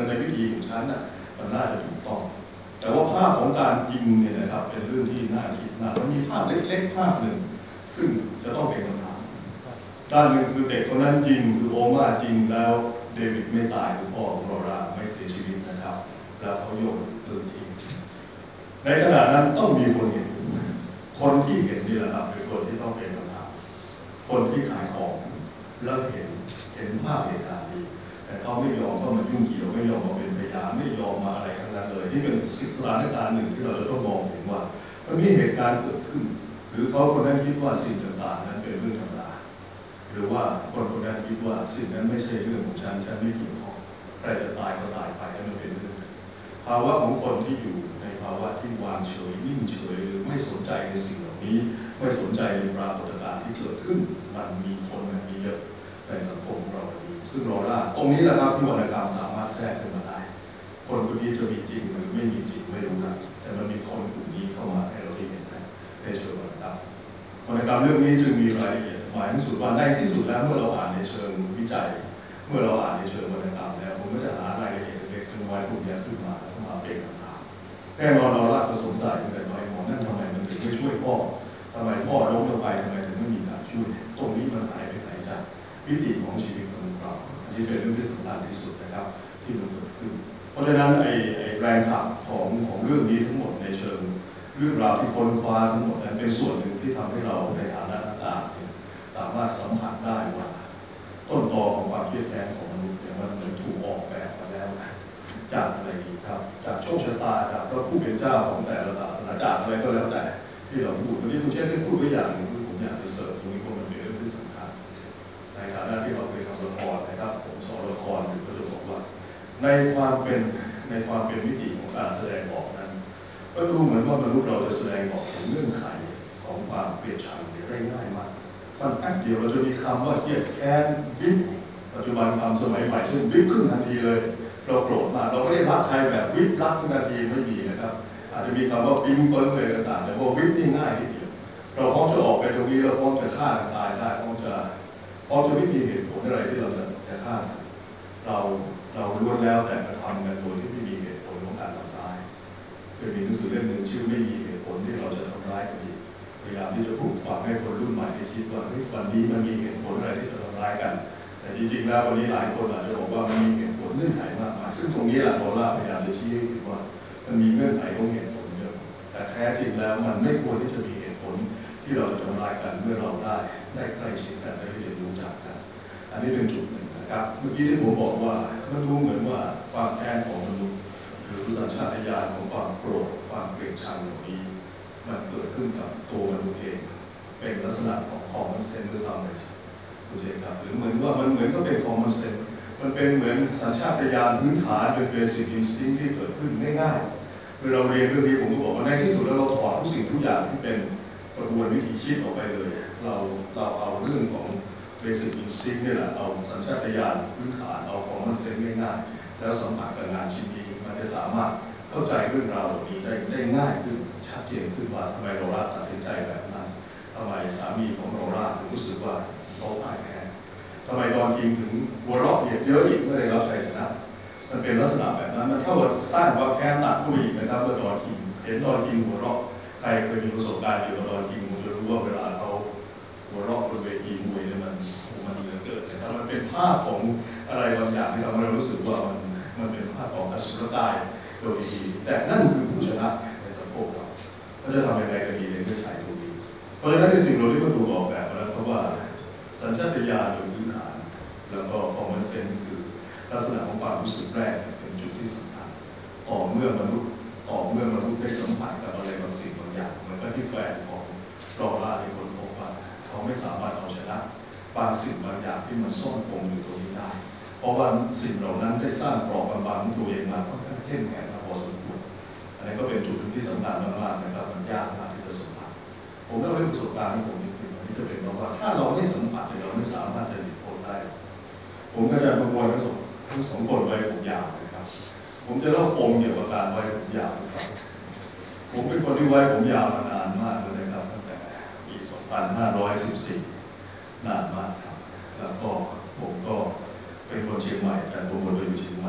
ธีของฉันน่ะมันน่าจะถูกต้องแต่ว่าภาพของการยิงเนี่ยนะครับเป็นเรื่องที่น่าคิดมากมันมีภาพเล็กๆภาพหนึ่งซึ่งจะต้องเป็นคำถามด้านหนึ่งคือเด็กคนนั้นยิงคือโอมายิงแล้วเดวิดไม่ตายคือพ่อของโรราไม่เสียชีวิตนะครับแล้วเขาโยนปืนทิ้งในขณะนั้นต้องมีคนเห็นคนที่เห็นนี่แหละครับเป็นคนที่ต้องเป็นคำถามคนที่ขายของแล้วเห็นเห็นภาพเหตุการณ์นี้แต่เขาไม่ยอมเข้ามายุ่งเกี่ยวไม่ยอมมาเป็นพยานไม่ยอมมาอะไรทั้งนั้นเลยที่เป็นสิทธิสถานการณ์หนึ่งที่เราจะต้องมองเห็นว่ามันมีเหตุการณ์เกิดขึ้นหรือเขาคนนั้นคิดว่าสิ่งต่างๆนั้นเป็นเรื่องธรรมดาหรือว่าคนคนนั้นคิดว่าสิ่งนั้นไม่ใช่เรื่องของฉันฉันไม่เกี่ยวข้องแต่จะตายก็ตายไปแล้วมันเป็นเรื่องภาวะของคนที่อยู่ในภาวะที่วางเฉยนิ่งเฉยหรือไม่สนใจในสิ่งเหล่านี้ไม่สนใจในปรากฏการณ์ที่เกิดขึ้นมันมีคนแบบนี้เยอะในสังคมของเราวันนี้ซึ่งเราล่าตรงนี้แหละครับที่วรรณกรรมสามารถแทรกขึ้นมาได้คนคนนี้จะมีจริงหรือไม่มีจริงไม่รู้นะแต่มันมีคนกลุ่มนี้เข้ามาให้เราได้เห็นนะในเชิงวรรณกรรมวรรณกรรมเรื่องนี้จึงมีรายละเอียดหมายถึงสุดว่าในที่สุดแล้วเมื่อเราอ่านในเชิงวิจัยเมื่อเราอ่านในเชิงวรรณกรรมแล้วผมก็จะหารายละเอียดเล็กๆน้อยๆพวกนี้ขึ้นมาแล้วมาเป็นคำถามแน่นอนเราละก็สงสัยเหมือนกันว่าหมอนั่นทำไมมันถึงไม่ช่วยพ่อทำไมพ่อล้มลงไปทำไมถึงไม่มีการช่วยตรงนี้มันหายไปไหนจากวิถีของชีวิตของเราอันนี้เป็นเรื่องที่สำคัญที่สุดนะครับที่มันเกิดขึ้นเพราะฉะนั้นไอ้ไอ้แรงขับของของเรื่องนี้ทั้งหมดในเชิงเรื่องราวที่ค้นคว้าทั้งหมดนั้นเป็นส่วนหนึ่งที่ทำให้เราในฐานะนักอ่านสามารถสัมผัสได้ว่าต้นตอของความเครียดแค้นของมนุษย์เนี่ยมันเหมือนถูกออกแบบมาแล้วจากอะไรดีครับจากโชคชะตาจากพระผู้เป็นเจ้าของแต่ละศาสนาจากอะไรก็แล้วแต่ที่เราพูดวันนี้คุณเชษได้พูดไว้อย่างหนึ่งที่ผมอยากจะเสริมตรงนี้เพราะมันเป็นเรื่องที่สำคัญในฐานะที่เราเคยทำละครนะครับผมสอนละครอยู่ก็จะบอกว่าในความเป็นในความเป็นมิติของการแสดงออกนั้นก็ดูเหมือนว่ามนุษย์เราจะแสดงออกถึงเงื่อนไขของความเกลียดชังได้ง่ายมากมันแป๊บเดียวเราจะมีคำว่าเครียดแค้นวิบปัจจุบันคำสมัยใหม่เช่นวิบขึ้นทันทีเลยเราโกรธมากเราไม่ได้รักใครแบบวิบรักขึ้นทันทีไม่มีนะครับอาจจะมีคำว่าปิ้งเปิ้งอะไรต่างๆแต่ว่าวิบนี่ง่ายนิดเดียวเราพร้อมจะออกไปตรงนี้เราพร้อมจะฆ่ากันตายได้พร้อมจะพร้อมจะไม่มีเหตุผลอะไรที่เราจะจะฆ่าเราเราล้วนแล้วแต่กระทำกันโดยที่ไม่มีเหตุผลของการทำร้ายเคยมีหนังสือเล่มหนึ่งชื่อไม่มีเหตุผลที่เราจะทำร้ายกันอีกพยายามที่จะปลูกฝังให้คนรุ่นใหม่ได้คิดว่าเฮ้ยวันนี้มันมีเหตุผลอะไรที่จะทำร้ายกันแต่จริงๆแล้ววันนี้หลายคนอาจจะบอกว่ามันมีเหตุผลเงื่อนไขมากมายซึ่งตรงนี้แหละโรล่าพยายามจะชี้ให้เห็นว่ามันมีเงื่อนไขของเหตุผลเยอะแต่แท้จริงแล้วมันไม่ควรที่จะมีเหตุผลที่เราจะทำร้ายกันเมื่อเราได้ได้ใกล้ชิดกันได้เรียนรู้จากกันอันนี้เป็นจุดหนึ่งนะครับเมื่อกี้ที่ผมบอกว่ามันดูเหมือนว่าความแค้นของมนุษย์หรือสัญชาตญาณของความโกรธความเกลียดชังเหล่านี้มันเกิดขึ้นกับตัวมนุษย์เองเป็นลักษณะของ common sense หรือ somethingคุณเจครับหรือเหมือนว่ามันเหมือนก็เป็น common sense มันเป็นเหมือนสัญชาตญาณพื้นฐานเป็น basic instinct ที่เกิดขึ้นง่ายๆเมื่อเราเรียนเรื่องนี้ผมก็บอกว่าในที่สุดแล้วเราถอดทุกสิ่งทุกอย่างที่เป็นกระบวนวิธีคิดออกไปเลยเราเราเอาเรื่องของ basic instinct นี่แหละเอาสัญชาตญาณพื้นฐานเอา common sense ง่ายๆแล้วสัมผัสกับงานชิ้นนี้มันจะสามารถเข้าใจเรื่องราวเหล่านี้ได้ได้ง่ายขึ้นชัดเจนขึ้นว่าทำไมเราตัดสินใจแบบนั้นทำไมสามีของโรล่าถึงรู้สึกว่าเขาพ่ายแพ้ทำไมตอนกินถึงหัวเราะเหยียดเยอะอีกเมื่อได้รับชัยชนะมันเป็นลักษณะแบบนั้นมันเท่ากับสร้างความแค้นหนักขึ้นไปอีกนะครับเมื่อตอนกินเห็นตอนกินหัวเราะใครเคยมีประสบการณ์เกี่ยวกับตอนกินผมจะรู้ว่าเวลาเขาหัวเราะบนเวทีมวยเนี่ยมันมันเหลือเกินนะครับมันเป็นภาพของอะไรบางอย่างที่ทำให้เรารู้สึกว่ามันมันเป็นภาพของอสุรกายโดยดีแต่นั่นคือผู้ชนะในสังคมเราเขาจะทำยังไงกันดีในเรื่องไขตรงนี้เพราะฉะนั้นในสิ่งเหล่านี้ก็ถูกออกแบบมาแล้วเพราะว่าสัญชาตญาณโดยพื้นฐานแล้วก็ common sense คือลักษณะของความรู้สึกแรกเป็นจุดที่สำคัญต่อเมื่อมนุษย์ต่อเมื่อมนุษย์ได้สัมผัสกับอะไรบางสิ่งบางอย่างเหมือนกับที่แฟนของโรล่าที่คนพบว่าเขาไม่สามารถเอาชนะบางสิ่งบางอย่างที่มันซ่อนปมอยู่ตรงนี้ได้เพราะว่าสิ่งเหล่านั้นได้สร้างกรอบบางๆของตัวเองมาค่อนข้างเข้มแข็งมาพอสมควรอันนี้ก็เป็นจุดที่สำคัญมากๆนะครับมันยากมากที่จะสัมผัสผมเล่าเรื่องประสบการณ์ของผมนิดนึงที่จะเป็นเพราะว่าถ้าเราไม่สัมผัสเราไม่สามารถจะหลีกพ้นได้ผมก็จะประมวลทั้งสองทั้งสองคนไว้ผมยาวนะครับผมจะเล่าปมเกี่ยวกับการไว้ผมยาวให้ฟังผมเป็นคนที่ไว้ผมยาวมานานมากเลยนะครับตั้งแต่ปีสองพันห้าร้อยสิบสี่นานมากครับแล้วก็ผมก็เป็นคนเชียงใหม่แต่ผมมาอยู่เชียงใหม่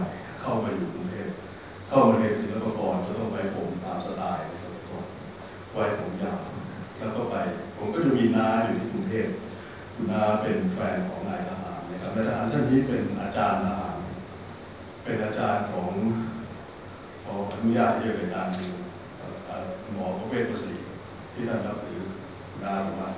เข้ามาอยู่กรุงเทพเข้ามาเรียนศิลปากรก็ต้องไปผมตามสไตล์ศิลปากรไว้ผมยาวแล้วก็ไปผมก็จะมีน้าอยู่ที่กรุงเทพคุณน้าเป็นแฟนของนายทหารนะครับนายทหารท่านนี้เป็นอาจารย์ทหารเป็นอาจารย์ของขออนุญาตที่จะเป็นการหมอประเวศประสิทธิ์ที่ท่านนับถือคุณน้ามาก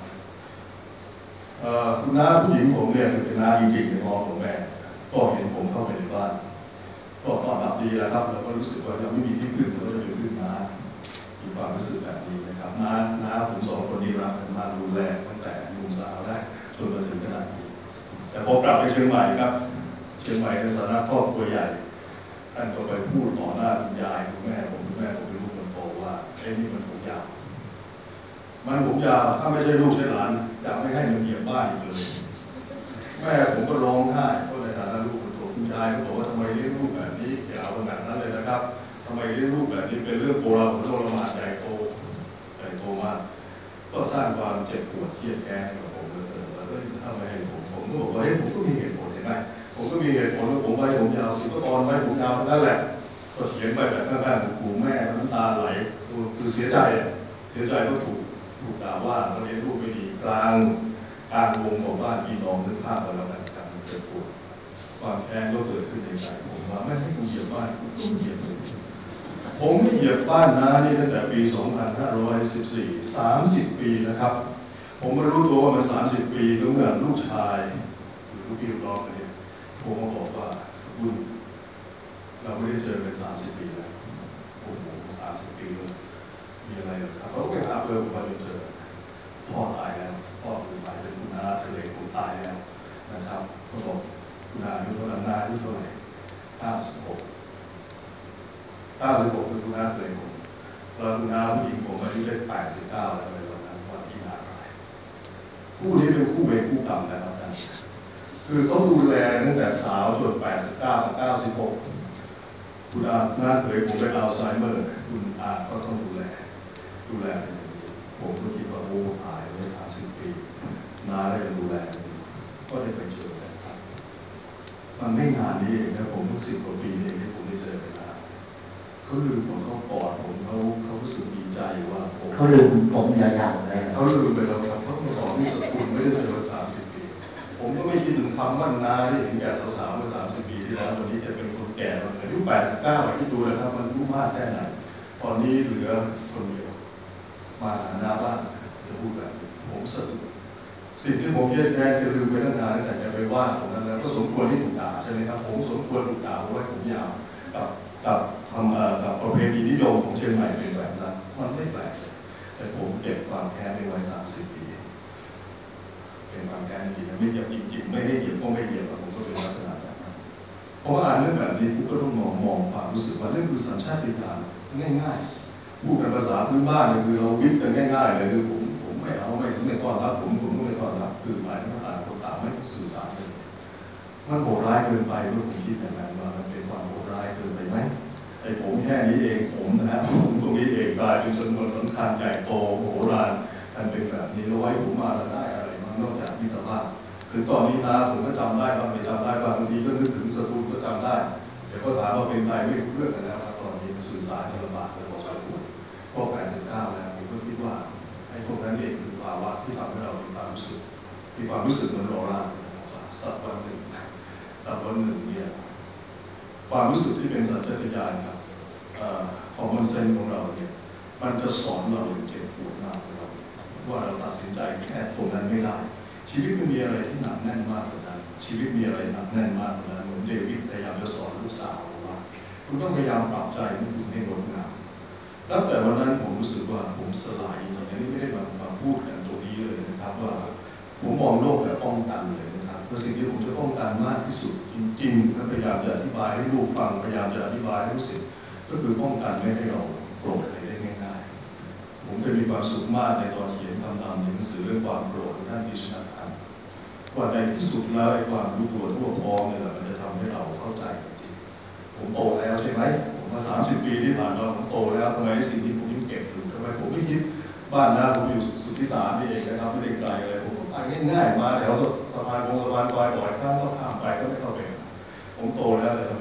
คุณน้าผู้หญิงผมเนี่ยเป็นน้าจริงๆในพ่อของแม่ก็เห็นผมเข้าไปในบ้านก็ตอบรับดีแล้วครับแล้วก็รู้สึกว่ายังไม่มีที่พึ่งเราก็จะเป็นพึ่งน้ามีความรู้สึกแบบนี้นะครับน้าน้าผมสองคนนี้รักกันมาดูแลตั้งแต่หนุ่มสาวได้จนมาถึงขนาดนี้แต่พอกลับไปเชียงใหม่ครับเชียงใหม่ในฐานะครอบครัวใหญ่ท่านก็ไปพูดต่อหน้าคุณยายคุณแม่ผมคุณแม่ผมเป็นลูกคนโตว่าไอ้นี่มันผมยาวมันผมยาวถ้าไม่ใช่ลูกใช่หลานจะไม่ให้มันเหยียบบ้านอีกเลยแม่ผมก็ร้องไห้เพราะในฐานะลูกคนโตคุณยายก็บอกว่าทำไมเลี้ยงลูกแบบนี้อย่าเอาขนาดนั้นเลยนะครับทำไมเลี้ยงลูกแบบนี้เป็นเรื่องโบราณโบราณใหญ่โตใหญ่โตมากก็สร้างความเจ็บปวดเครียดแค้นกับผมเลยแล้วก็ทำไมให้ผมผมก็บอกว่าเฮ้ยผมก็มีเหตุผลเห็นไหมผมก็มีเหตุผลว่าผมไว้ผมยาวสิก็ตอนไว้ผมยาวนั่นแหละก็เขียนไปแบบข้างๆหูแม่น้ำตาไหลคือเสียใจเสียใจก็ถูกถูกด่าว่าเราเลี้ยงลูกไม่ดีกลางกลางวงของบ้านพี่น้องนึกภาพไปแล้วกันการเจ็บปวดความแค้นก็เกิดขึ้นในใจผมว่าไม่ให้คุณเหยียบบ้านคุณต้องเหยียบผมผมไม่เหยียบบ้านนะนี่ตั้งแต่ปีสองพันห้าร้อยสิบสี่ สามสิบปีนะครับผมมารู้ตัวว่ามันสามสิบปีก็เมื่อลูกชายหรือลูกพี่ลูกน้องเนี่ยผมมาบอกว่าคุณเราไม่ได้เจอกันสามสิบปีแล้วโอ้โหสามสิบปีเลยมีอะไรหรอครับเขาไปหาเพื่อนผมมาจนเจอพ่อตายแล้วพ่อคุณตายเป็นคุณอาทะเลผมตายแล้วนะครับเขาบอกคุณอาอายุเท่าไหร่นาอายุเท่าไหร่ห้าสิบหกห้าสิบหกเป็นคุณอาทะเลผมแล้วคุณอาผู้หญิงผมอายุได้แปดสิบเก้าแล้วในวันนั้นวันที่นาตายคู่นี้เป็นคู่เวรคู่กรรมนะครับท่านคือเขาดูแลตั้งแต่สาวจนแปดสิบเก้าถึงเก้าสิบหกคุณอาหน้าเคยผมเป็นอัลไซเมอร์คุณอาก็ต้องดูแลดูแลผมก็คิดว่าโอ้ตายไปสามสิบปีนาได้ดูแลก็ได้ไปเจอกันครับมันไม่นานนี้เองนะผมเพิ่งสิบกว่าปีเองที่ผมได้เจอกันนะเขาลืมผมเขากอดผมเขาเขารู้สึกดีใจว่าผมเขาลืมผมยาวๆเลยเขาลืมไปแล้วครับเขาไม่บอกนี่สกุลไม่ได้เจอมาสามสิบปีผมก็ไม่คิดถึงคำว่านาที่เห็นแก่สาวๆเมื่อสามสิบปีที่แล้ววันนี้จะเป็นคนแก่อายุแปดสิบเก้าที่ดูนะครับมันรู้มากแค่ไหนตอนนี้เหลือคนเดียวมาหาหน้าบ้านจะพูดแบบผมสะดุดสิ่งที่ผมแย่แท้จะลืมไปตั้งนานแต่จะไปว่าผมนั้นแล้วก็สมควรที่ถูกด่าใช่ไหมครับผมสมควรถูกด่าเพราะว่าผมยาวกับกับทำกับประเพณีนิยมของเชียงใหม่เป็นแบบนั้นมันไม่แปลกเลยแต่ผมเก็บความแค้นในวัยสามสิบปีเป็นความแค้นจริงไม่เหยียบจริงๆไม่ให้เหยียบก็ไม่เหยียบผมก็เป็นลักษณะแบบนั้นเพราะว่าอ่านเรื่องแบบนี้ผมก็ต้องมองมองความรู้สึกว่านั่นคือสัญชาติญาณง่ายๆพูดกันภาษาพื้นบ้านคือเราวิทย์กันง่ายๆเลยคือผมผมไม่เอาไม่ไม่ต้อนรับผมผมไม่ต้อนรับคือหมายถึงว่าต่างคนต่างไม่สื่อสารเลยมันโหดร้ายเกินไปเมื่อผมคิดอย่างนั้นว่ามันเป็นความโหดร้ายเกินไปไหมไอ้ผมแค่นี้เองผมนะฮะผมตรงนี้เองกลายเป็นจำนวนสำคัญใหญ่โตโหฬารมันเป็นแบบนี้แล้วไว้ผมมาแล้วได้อะไรมันนอกจากมิตรภาพคือตอนนี้นะผมก็จำได้บางทีจำได้บางทีก็นึกถึงสกุลก็จำได้เดี๋ยวก็ถามว่าเป็นไทยไม่รู้เรื่องกันแล้วตอนนี้สื่อสารกันลำบากเลยบอกสกุลก็แปดสิบเก้าแล้วผมก็คิดว่าไอ้พวกนั้นเองคือภาวะที่ทำให้เรามีความรู้สึกมีความรู้สึกเหมือนโบราณสักวันหนึ่งสักวันหนึ่งเนี่ยความรู้สึกที่เป็นสัญชาตญาณครับของมันเซนของเราเนี่ยมันจะสอนเราอย่างเจ็บปวดมากเลยว่าเราตัดสินใจแค่ตรงนั้นไม่ได้ชีวิตมันมีอะไรที่หนักแน่นมากกว่านั้นชีวิตมีอะไรหนักแน่นมากกว่านั้นเหมือนเดวิดพยายามจะสอนลูกสาวว่าคุณต้องพยายามปรับใจให้คุณให้งดงามตั้งแต่วันนั้นผมรู้สึกว่าผมสลายจริงๆอันนี้ไม่ได้มามาพูดกันตรงนี้เลยนะครับว่าผมมองโลกแบบป้องกันเลยนะครับเพราะสิ่งที่ผมจะป้องกันมากที่สุดจริงๆและพยายามจะอธิบายให้ลูกฟังพยายามจะอธิบายให้รู้สึกก็คือป้องกันไม่ให้เราโกรธอะไรได้ง่ายๆผมจะมีความสุขมากในตอนเขียนคำนำในหนังสือเรื่องความโกรธของท่านดิชนาทันว่าในที่สุดแล้วไอ้ความรู้ตัวทั่วพร้อมเนี่ยมันจะทำให้เราเข้าใจจริงผมโตแล้วใช่ไหมผมมาสามสิบปีที่ผ่านมาผมโตแล้วทำไมสิ่งที่ผมยังเก็บอยู่ทำไมผมไม่คิดบ้านนะผมอยู่สุทธิสารนี่เองนะครับไม่ได้ไกลอะไรผมก็ไปง่ายๆมาแถวสะพานวงสะพานปลายบ่อยครั้งก็ข้ามไปก็ไม่เข้าไปผมโตแล้วแต่ทำไมผม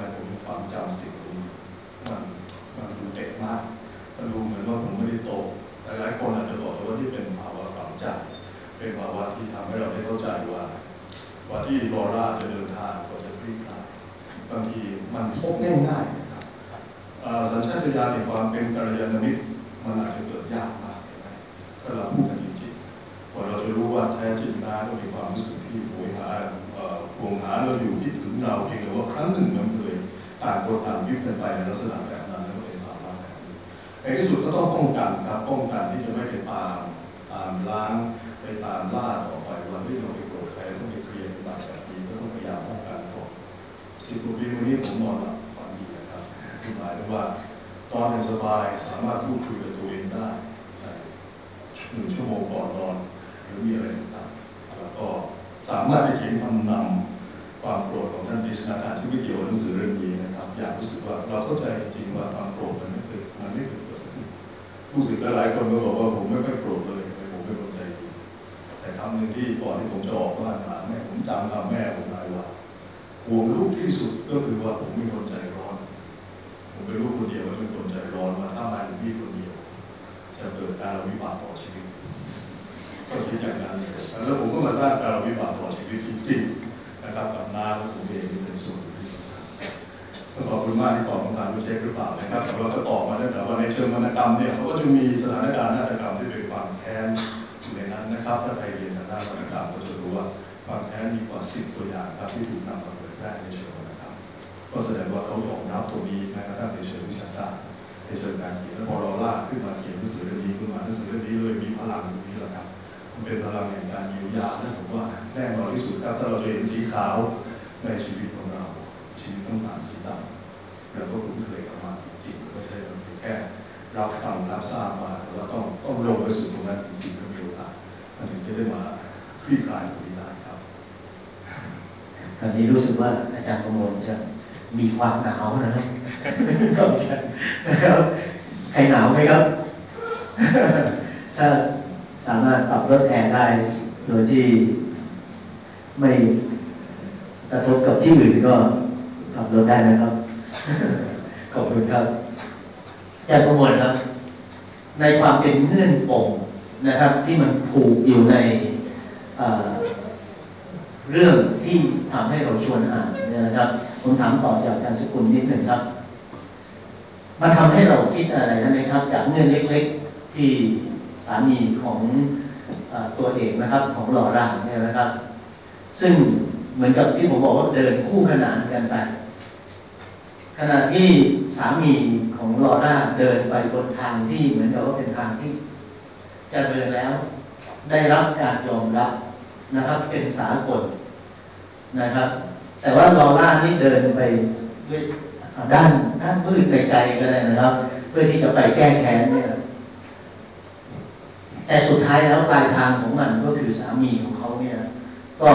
ความจำสิ่งนี้มันมันดูเด็กมากมันดูเหมือนว่าผมไม่ได้โตหลายๆคนอาจจะบอกว่าที่เป็นภาวะความจำเป็นภาวะที่ทำให้เราได้เข้าใจว่าว่าที่ลอร่าจะเดินทางก็จะคลี่คลายบางทีมันพบง่ายๆนะครับสัญชาตญาณในความเป็นกัลยาณมิตรมันอาจจะเกิดยากมากถ้าเราพูดกันจริงๆพอเราจะรู้ว่าแท้จริงนะเรามีความรู้สึกที่โหยหาห่วงหาเราอยู่ที่ถึงเราเองหรือว่าครั้งหนึ่งมันเคยต่างคนต่างยึดกันไปในลักษณะแบบนั้นแล้วเป็นภาวะแบบนี้ในที่สุดก็ต้องป้องกันครับป้องกันที่จะไม่ไปตามตามล้างไปตามล่าต่อไปวันที่เราไปโกรธใครต้องไปเคลียร์กันแบบนี้ก็ต้องพยายามป้องกันก่อนสิบกว่าปีวันนี้ผมนอนหลับฝันดีนะครับคือหมายถึงว่าตอนสบายสามารถพูดคุยกับตัวเองได้หนึ่งชั่วโมงก่อนนอนหรือมีอะไรต่างๆแล้วก็สามารถจะเขียนคำนำความโกรธของท่านดิษนาการที่ไม่เกี่ยวกับหนังสือเรื่องนี้นะครับอยากรู้สึกว่าเราเข้าใจจริงว่าความโกรธมันไม่เกิดมันไม่เกิดรู้สึกหลายคนก็บอกว่าผมไม่ค่อยโกรธเลยผมไม่คนใจดีแต่คำหนึ่งที่ก่อนที่ผมจะออกบ้านมาแม่ผมจำคำแม่ผมได้ว่าห่วงลูกที่สุดก็คือว่าผมเป็นคนใจร้อนผมเป็นลูกคนเดียวว่าเป็นคนใจร้อนมาถ้ามาอยู่ที่คนเดียวจะเกิดการวิบัติต่อชีวิตก็คิดอย่างนั้นแล้วผมก็มาสร้างการวิบัติต่อชีวิตจริงๆนะครับกับน้าและผมเองเป็นส่วนที่สำคัญก็ขอบคุณมากที่ตอบคำถามรู้เช็คหรือเปล่านะครับเราก็ตอบมาได้แต่ว่าในเชิงวรรณกรรมเนี่ยเขาก็จะมีสถานการณ์นาฏกรรมที่เป็นความแค้นอยู่ในนั้นนะครับถ้าใครเรียนทางด้านวรรณกรรมก็จะรู้ว่าความแค้นมีกว่าสิบตัวอย่างครับที่ถูกนำมาเผยแพร่ในเชิงวรรณกรรมก็แสดงว่าเขายอมรับตัวนี้แม้กระทั่งในเชิงวิชาการในเชิงการเขียนแล้วพอเราลากขึ้นมาเขียนหนังสือเรื่องนี้ขึ้นมาหนังสือเรื่องนี้เลยมีพลังตรงนี้แหละครับมันเป็นพลังแห่งการเยียวยาและผมว่าแน่นอนที่สุดครับถ้าเราจะเห็นสีขาวในชีวิตของเราชีวิตต้องผ่านสีดำเราก็คุ้นเคยกับมันจริงไม่ใช่เราแค่รับฟังรับทราบมาแต่ว่าต้องต้องลงไปสู่ตรงนั้นจริงๆก็มีโอกาสมันถึงจะได้มาคลี่คลายตรงนี้ได้ครับตอนนี้รู้สึกว่าอาจารย์ประมวลจะมีความหนาวนะครับก็เหมือนกันนะครับใครหนาวไหมครับถ้าสามารถปรับลดแอร์ได้โดยที่ไม่กระทบกับที่อื่นก็ปรับลดได้นะครับขอบคุณครับอาจารย์ประมวลครับในความเป็นเงื่อนปมนะครับที่มันผูกอยู่ในเรื่องที่ทำให้เราชวนอ่านเนี่ยนะครับผมถามต่อจากอาจารย์สกุลนิดหนึ่งครับมันทำให้เราคิดอะไรนะครับจากเงื่อนเล็กๆที่สามีของตัวเอกนะครับของลอร่าเนี่ยนะครับซึ่งเหมือนกับที่ผมบอกว่าเดินคู่ขนานกันไปขณะที่สามีของลอร่าเดินไปบนทางที่เหมือนกับว่าเป็นทางที่จะเดินแล้วได้รับการยอมรับนะครับเป็นสากลนะครับแต่ว่าลอร่านี่เดินไปด้วยด้านด้านมืดในใจก็ได้นะครับเพื่อที่จะไปแก้แค้นเนี่ยแต่สุดท้ายแล้วปลายทางของมันก็คือสามีของเขาเนี่ยก็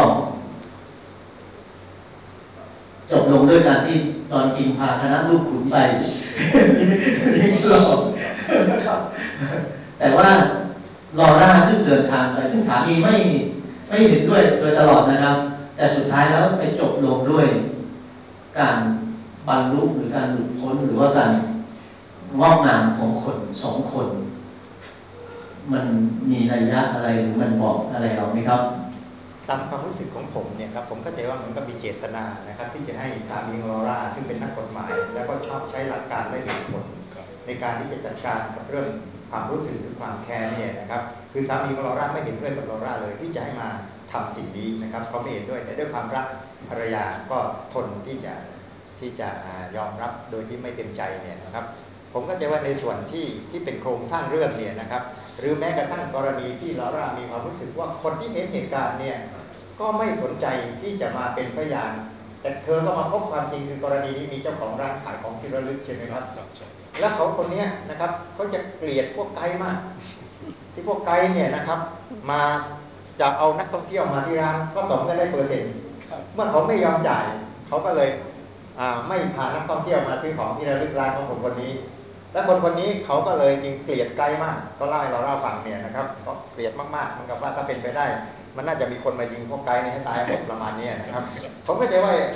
จบลงด้วยการที่ตอนกินพาคณะลูกขุนไปนี่หลอกนะครับแต่ว่าลอร่าซึ่งเดินทางไปซึ่งสามีไม่ไม่เห็นด้วยโดยตลอดนะครับแต่สุดท้ายแล้วไปจบลงด้วยการบรรลุหรือการหลุดพ้นหรือว่าการงอกงามของคนสองคนมันมีนัยยะอะไรหรือมันบอกอะไรเราไหมครับตามความรู้สึกของผมเนี่ยครับผมเข้าใจว่ามันก็มีเจตนานะครับที่จะให้สามีลอร่าซึ่งเป็นนักกฎหมายแล้วก็ชอบใช้หลักการและเหตุผลในการที่จะจัดการกับเรื่องความรู้สึกหรือความแค้นเนี่ยนะครับคือสามีของลอร่าไม่เห็นด้วยกับลอร่าเลยที่จะให้มาทำสิ่งนี้นะครับเขาไม่เห็นด้วยแต่ด้วยความรักภรรยาก็ทนที่จะที่จะยอมรับโดยที่ไม่เต็มใจเนี่ยนะครับผมก็จะว่าในส่วนที่ที่เป็นโครงสร้างเรื่องเนี่ยนะครับหรือแม้กระทั่งกรณีที่ลอร่ามีความรู้สึกว่าคนที่เห็นเหตุการณ์เนี่ยก็ไม่สนใจที่จะมาเป็นพยานแต่เธอก็มาพบความจริงคือกรณีนี้มีเจ้าของร้านขายของที่ระลึกใช่ไหมครับแล้วเขาคนนี้นะครับเขาจะเกลียดพวกไกด์มากที่พวกไกด์เนี่ยนะครับมาจะเอานักท่องเที่ยวมาที่ร้านก็ต่อเมื่อได้เปอร์เซ็นต์เมื่อเขาไม่ยอมจ่ายเขาก็เลยไม่พานักท่องเที่ยวมาซื้อของที่ระลึกร้านของคนคนนี้และคนคนนี้เขาก็เลยจึงเกลียดไกด์มากก็เล่าให้เราเล่าฟังเนี่ยนะครับเขาเกลียดมากๆเหมือนกับว่าถ้าเป็นไปได้มันน่าจะมีคนมายิงพวกไกด์ให้ตายหมดประมาณนี้นะครับผมก็จะว่า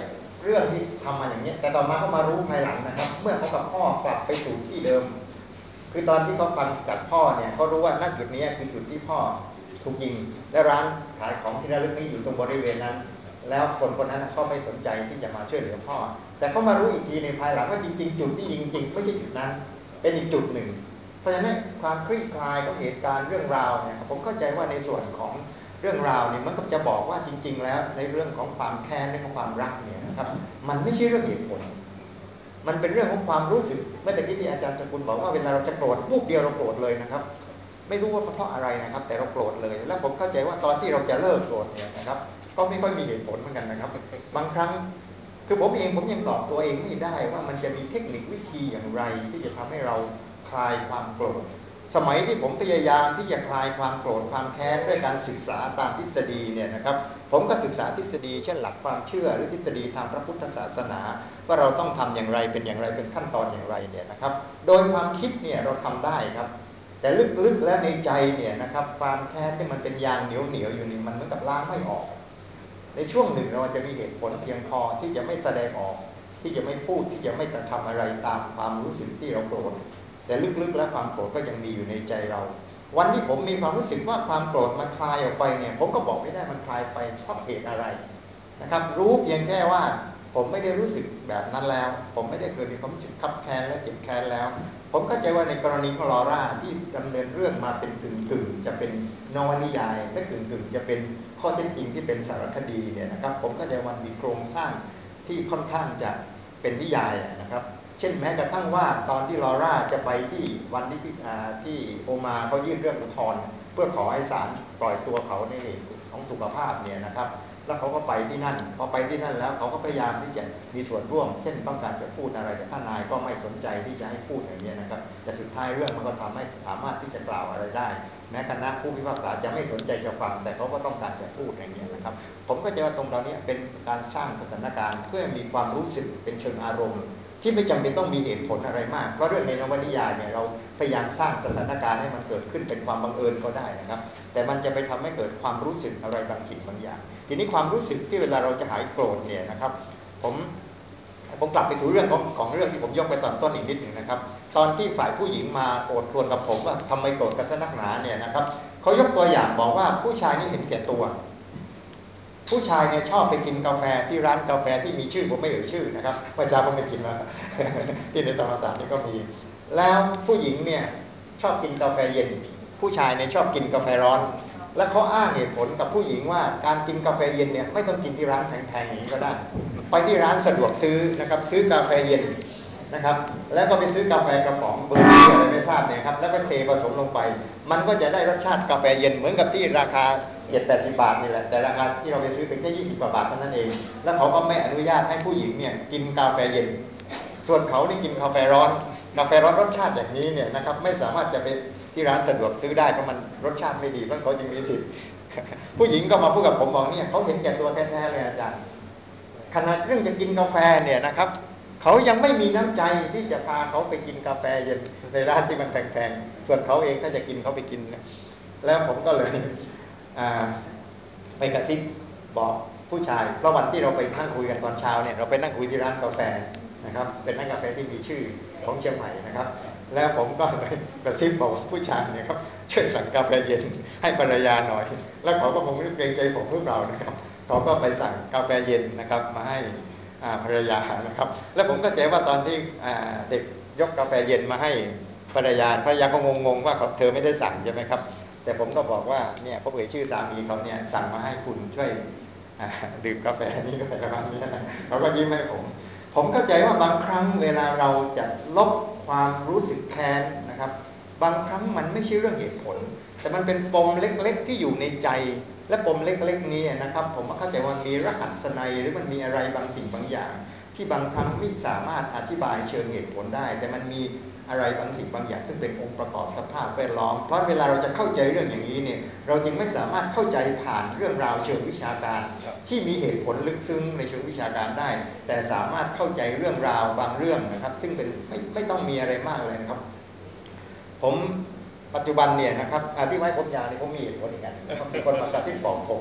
เรื่องที่ทำมาอย่างนี้แต่ต่อมาเขามารู้ภายหลังนะครับเมื่อเขากับพ่อกลับไปสู่ที่เดิมคือตอนที่เขาฟังจากพ่อเนี่ยเขารู้ว่าณจุดนี้คือจุดที่พ่อถูกยิงและร้านขายของที่ระลึกนี้อยู่ตรงบริเวณนั้นแล้วคนคนนั้นเขาไม่สนใจที่จะมาช่วยเหลือพ่อแต่เขามารู้อีกทีในภายหลังว่าจริงๆจุดที่ยิงจริงไม่ใช่จุดนั้นเป็นอีกจุดหนึ่งเพราะฉะนั้นความคลี่คลายของเหตุการณ์เรื่องราวเนี่ยผมเข้าใจว่าในส่วนของเรื่องราวเนี่ยมันก็จะบอกว่าจริงๆแล้วในเรื่องของความแค้นเรื่องของความรักเนี่ยนะครับมันไม่ใช่เรื่องเหตุผลมันเป็นเรื่องของความรู้สึกเมื่อตะกี้ที่อาจารย์สกุลบอกว่าเวลาเราจะโกรธปุ๊บเดียวเราโกรธเลยนะครับไม่รู้ว่าเพราะอะไรนะครับแต่เราโกรธเลยแล้วผมเข้าใจว่าตอนที่เราจะเลิกโกรธเนี่ยนะครับก็ไม่ค่อยมีเหตุผลเหมือนกันนะครับบางครั้งคือผมเองผมยังตอบตัวเองไม่ได้ว่ามันจะมีเทคนิควิธีอย่างไรที่จะทำให้เราคลายความโกรธสมัยที่ผมพยายามที่จะคลายความโกรธความแค้นด้วยการศึกษาตามทฤษฎีเนี่ยนะครับผมก็ศึกษาทฤษฎีเช่นหลักความเชื่อหรือทฤษฎีทางพระพุทธศาสนาว่าเราต้องทำอย่างไรเป็นอย่างไรเป็นขั้นตอนอย่างไรเนี่ยนะครับโดยความคิดเนี่ยเราทำได้ครับแต่ลึกๆแล้วในใจเนี่ยนะครับความแค้นที่มันเป็นยางเหนียวๆอยู่นี่มันเหมือนกับล้างไม่ออกในช่วงหนึ่งเราจะมีเหตุผลเพียงพอที่จะไม่แสดงออกที่จะไม่พูดที่จะไม่กระทำอะไรตามความรู้สึกที่เราโกรธแต่ลึกๆแล้วความโกรธก็ยังมีอยู่ในใจเราวันที่ผมมีความรู้สึกว่าความโกรธมันคลายออกไปเนี่ยผมก็บอกไม่ได้มันคลายไปเพราะเหตุอะไรนะครับรู้เพียงแค่ว่าผมไม่ได้รู้สึกแบบนั้นแล้วผมไม่ได้เคยมีความรู้สึกคับแค้นและเจ็บแค้นแล้วผมเข้าใจว่าในกรณีของลอร่าที่ดำเนินเรื่องมาเป็นกึ่งๆจะเป็นนวนิยายและกึ่งๆจะเป็นข้อเท็จจริงที่เป็นสารคดีเนี่ยนะครับผมก็จะมันมีโครงสร้างที่ค่อนข้างจะเป็นนิยายนะครับเช่นแม้กระทั่งว่าตอนที่ลอร่าจะไปที่วันที่ที่โอมาเขายื่นเรื่องอุทธรณ์เพื่อขอให้ศาลปล่อยตัวเขาในเหตุของสุขภาพเนี่ยนะครับแล้วเขาก็ไปที่นั่นพอไปที่นั่นแล้วเขาก็พยายามที่จะมีส่วนร่วมเช่นต้องการจะพูดอะไรแต่ท่านนายก็ไม่สนใจที่จะให้พูดอย่างนี้นะครับแต่สุดท้ายเรื่องมันก็ทำให้สามารถที่จะกล่าวอะไรได้แม้คณะผู้พิพากษาจะไม่สนใจจะฟังแต่เขาก็ต้องการจะพูดอย่างนี้นะครับผมก็จะว่าตรงเรานี้เป็นการสร้างสถานการณ์เพื่อมีความรู้สึกเป็นเชิงอารมณ์ที่ไม่จำเป็นต้องมีเหตุผลอะไรมากเพราะเรื่องในนวนิยายเนี่ยเราพยายามสร้างสถานการณ์ให้มันเกิดขึ้นเป็นความบังเอิญก็ได้นะครับแต่มันจะไปทำให้เกิดความรู้สึกอะไรบางสิ่งบางอย่างทีนี้ความรู้สึกที่เวลาเราจะหายโกรธเนี่ยนะครับผมผมกลับไปสู่เรื่องของของเรื่องที่ผมยกไปตอนต้นอีกนิดหนึ่งนะครับตอนที่ฝ่ายผู้หญิงมาโอดครวญกับผมว่าทำไมโกรธกันซะนักหนาเนี่ยนะครับเขายกตัวอย่างบอกว่าผู้ชายนี่เห็นแก่ตัวผู้ชายเนี่ยชอบไปกินกาแฟที่ร้านกาแฟที่มีชื่อผมไม่เอ่ยชื่อนะครับประชาชนไปกินมาที่ในธรรมศาสตร์นี่ก็มีแล้วผู้หญิงเนี่ยชอบกินกาแฟเย็นผู้ชายเนี่ยชอบกินกาแฟร้อนและเขาอ้างเหตุผลกับผู้หญิงว่าการกินกาแฟเย็นเนี่ยไม่ต้องกินที่ร้านแพงๆอย่างนี้ก็ได้ไปที่ร้านสะดวกซื้อนะครับซื้อกาแฟเย็นนะครับแล้วก็ไปซื้อกาแฟกระป๋องเบอร์รี่อะไรไม่ทราบเนี่ยครับแล้วก็เทผสมลงไปมันก็จะได้รสชาติกาแฟเย็นเหมือนกับที่ราคาเจ็ดแปดสิบบาทนี่แหละแต่ราคาที่เราไปซื้อเป็นแค่ยี่สิบกว่าบาทเท่านั้นเองแล้วเขาก็ไม่อนุญาตให้ผู้หญิงเนี่ยกินกาแฟเย็นส่วนเขานี่กินกาแฟร้อนกาแฟร้อนรสชาติอย่างนี้เนี่ยนะครับไม่สามารถจะไปที่ร้านสะดวกซื้อได้เพราะมันรสชาติไม่ดีเพราะเขาจึงมีสิทธิ์ผู้หญิงก็มาพูดกับผมบอกเนี่ยเขาเห็นแก่ตัวแท้ๆเลยอาจารย์ขณะเรื่องจะกินกาแฟเนี่ยนะครับเขายังไม่มีน้ำใจที่จะพาเขาไปกินกาแฟเย็นในร้านที่มันแพงๆส่วนเขาเองถ้าจะกินเขาไปกินแล้วผมก็เลยไปกระซิบบอกผู้ชายเพราะวันที่เราไปนั่งคุยกันตอนเช้าเนี่ยเราไปนั่งคุยที่ร้านกาแฟนะครับเป็นร้านกาแฟที่มีชื่อของเชียงใหม่นะครับแล้วผมก็เลยกระซิบบอกผู้ชายเนี่ยครับช่วยสั่งกาแฟเย็นให้ภรรยาหน่อยแล้วเขาก็คงไม่เกรงใจผมพวกเรานะครับเขาก็ไปสั่งกาแฟเย็นนะครับมาให้ภรรยานะครับแล้วผมก็เจอว่าตอนที่เด็กยกกาแฟเย็นมาให้ภรรยาภรรยาก็งงๆว่าเธอไม่ได้สั่งใช่ไหมครับแต่ผมก็บอกว่าเนี่ยเขาเอ่ยชื่อสามีเขาเนี่ยสั่งมาให้คุณช่วยดื่มกาแฟนี่ก็ประมาณนี้นะเขาก็ยิ้มให้ผมผมเข้าใจว่าบางครั้งเวลาเราจะลบความรู้สึกแค้นนะครับบางครั้งมันไม่ใช่เรื่องเหตุผลแต่มันเป็นปมเล็กๆที่อยู่ในใจและปมเล็กๆนี้นะครับผมเข้าใจว่ามีรหัสนัยหรือมันมีอะไรบางสิ่งบางอย่างที่บางครั้งไม่สามารถอธิบายเชิงเหตุผลได้แต่มันมีอะไรบางสิ่งบางอย่างซึ่งเป็นองค์ประกอบสภาพแวดล้อมเพราะเวลาเราจะเข้าใจเรื่องอย่างนี้เนี่ยเราจึงไม่สามารถเข้าใจผ่านเรื่องราวเชิงวิชาการที่มีเหตุผลลึกซึ้งในเชิงวิชาการได้แต่สามารถเข้าใจเรื่องราวบางเรื่องนะครับซึ่งเป็นไม่ไม่ต้องมีอะไรมากเลยนะครับผมปัจจุบันเนี่ยนะครับที่ไว้ผมยาวนี่ผมมีเหตุผลอีกอันมีคนมากระซิบบอกผม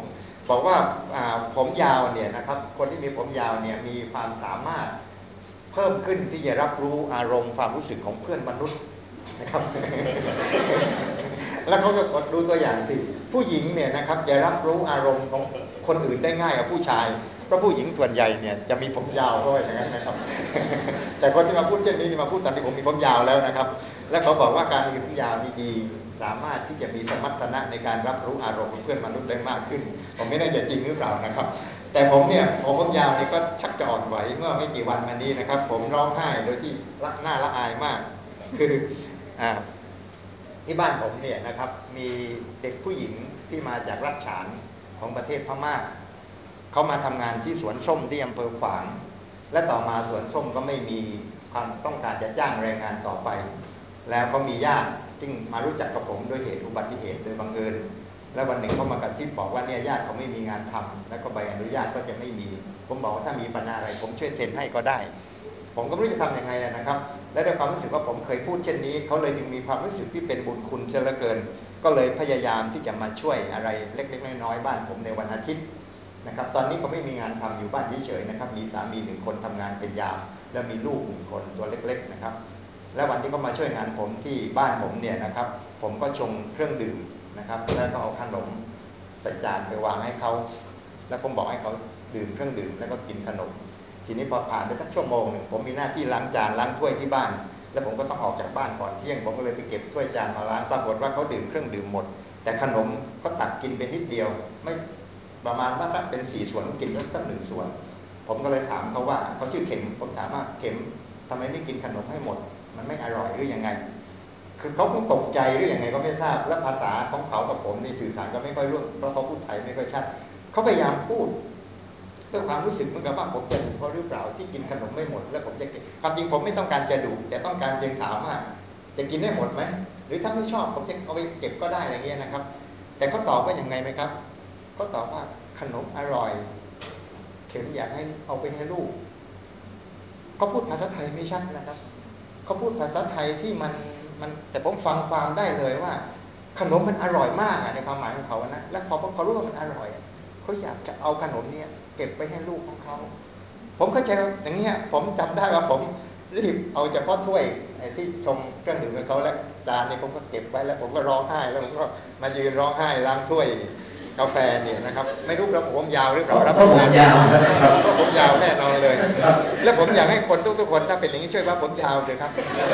บอกว่าผมยาวเนี่ยนะครับคนที่มีผมยาวเนี่ยมีความสามารถเพิ่มขึ้นที่จะรับรู้อารมณ์ความรู้สึกของเพื่อนมนุษย์นะครับ แล้วเขาก็กดดูตัวอย่างสิผู้หญิงเนี่ยนะครับจะรับรู้อารมณ์ของคนอื่นได้ง่ายกว่าผู้ชายเพราะผู้หญิงส่วนใหญ่เนี่ยจะมีผมยาวด้วยอย่างนั้นนะครับ แต่คนที่มาพูดเช่นนี้มาพูดตอนที่ผมมีผมยาวแล้วนะครับและเขาบอกว่าการมีผมยาวดีๆสามารถที่จะมีสมรรถนะในการรับรู้อารมณ์ของเพื่อนมนุษย์ได้มากขึ้นผมไม่แน่ใจจริงหรือเปล่านะครับแต่ผมเนี่ยผมผมยาวนี่ก็ชักจะอ่อนไหวเมื่อไม่กี่วันมานี้นะครับผมร้องไห้โดยที่ละหน้าละอายมากคืออ่าที่บ้านผมเนี่ยนะครับมีเด็กผู้หญิงที่มาจากรัชฉานของประเทศพม่าเขามาทำงานที่สวนส้มที่อำเภอฝางและต่อมาสวนส้มก็ไม่มีความต้องการจะจ้างแรงงานต่อไปแล้วก็มีญาติที่มารู้จักกับผมโดยเหตุอุบัติเหตุโดยบังเอิญแล้ววันหนึ่งเขามากระซิบบอกว่าเนี่ยญาติเขาไม่มีงานทำแล้วก็ใบอนุญาตก็จะไม่มีผมบอกว่าถ้ามีปัญหาอะไรผมช่วยเซ็นให้ก็ได้ผมก็ไม่รู้จะทำยังไงนะครับและด้วยความรู้สึกว่าผมเคยพูดเช่นนี้เขาเลยจึงมีความรู้สึกที่เป็นบุญคุณเสียเหลือเกินก็เลยพยายามที่จะมาช่วยอะไรเล็กๆน้อยๆบ้านผมในวันอาทิตย์นะครับตอนนี้ก็ไม่มีงานทำอยู่บ้านเฉยๆนะครับมีสามีหนึ่งคนทำงานเป็นยามแล้วมีลูกหนึ่งคนตัวเล็กๆนะครับและวันที่เขามาช่วยงานผมที่บ้านผมเนี่ยนะครับผมก็ชงเครื่องดื่มนะครับแล้วก็เอาขนมใส่จานไปวางให้เขาแล้วผมบอกให้เขาดื่มเครื่องดื่มแล้วก็กินขนมทีนี้พอผ่านไปสักชั่วโมงหนึ่งผมมีหน้าที่ล้างจานล้างถ้วยที่บ้านแล้วผมก็ต้องออกจากบ้านก่อนเที่ยงผมก็เลยไปเก็บถ้วยจานมาล้างปรากฏว่าเขาดื่มเครื่องดื่มหมดแต่ขนมก็ตักกินไปนิดเดียวไม่ประมาณว่าสักเป็นสี่ส่วนกินแล้วสักหนึ่งส่วนผมก็เลยถามเขาว่าเขาชื่อเข็มผมถามว่าเข็มทำไมไม่กินขนมให้หมดมันไม่อร่อยหรือยังไงคือเขาคงตกใจหรือยังไงก็ไม่ทราบและภาษาของเขากับผมในสื่อสารก็ไม่ค่อยรู้เพราะเขาพูดไทยไม่ค่อยชัดเขาพยายามพูดด้วยความรู้สึกเหมือนกับว่าผมจะดุเขาหรือเปล่าที่กินขนมไม่หมดแล้วผมจะเก็บความจริงผมไม่ต้องการจะดุแต่ต้องการเพียงถามว่าจะกินได้หมดไหมหรือถ้าไม่ชอบผมจะเอาไปเก็บก็ได้อะไรเงี้ยนะครับแต่เขาตอบว่าอย่างไงไหมครับเขาตอบว่าขนมอร่อยเข็มอยากให้เอาไปให้ลูกเขาพูดภาษาไทยไม่ชัดนะครับเขาพูดภาษาไทยที่มันมันแต่ผมฟังความได้เลยว่าขนมมันอร่อยมากในความหมายของเขานะและพอเขารู้ว่ามันอร่อยเขาอยากจะเอาขนมนี้เก็บไปให้ลูกของเขาผมเข้าใจอย่างเงี้ยผมจำได้ว่าผมรีบเอาเฉพาะถ้วยที่ชงเครื่องดื่มให้เขาแล้วจานนี้ผมก็เก็บไว้แล้วผมก็ร้องไห้แล้วผมก็มายืนร้องไห้ล้างถ้วยกาแฟเนี่ยนะครับไม่รู้ว่าผมยาวหรือเปล่าครับผมยาวครับเพราะผมยาวแน่นอนเลยแล้วผมอยากให้คนทุกๆคนถ้าเป็นอย่างนี้ช่วยว่าผมยาวเลยครับ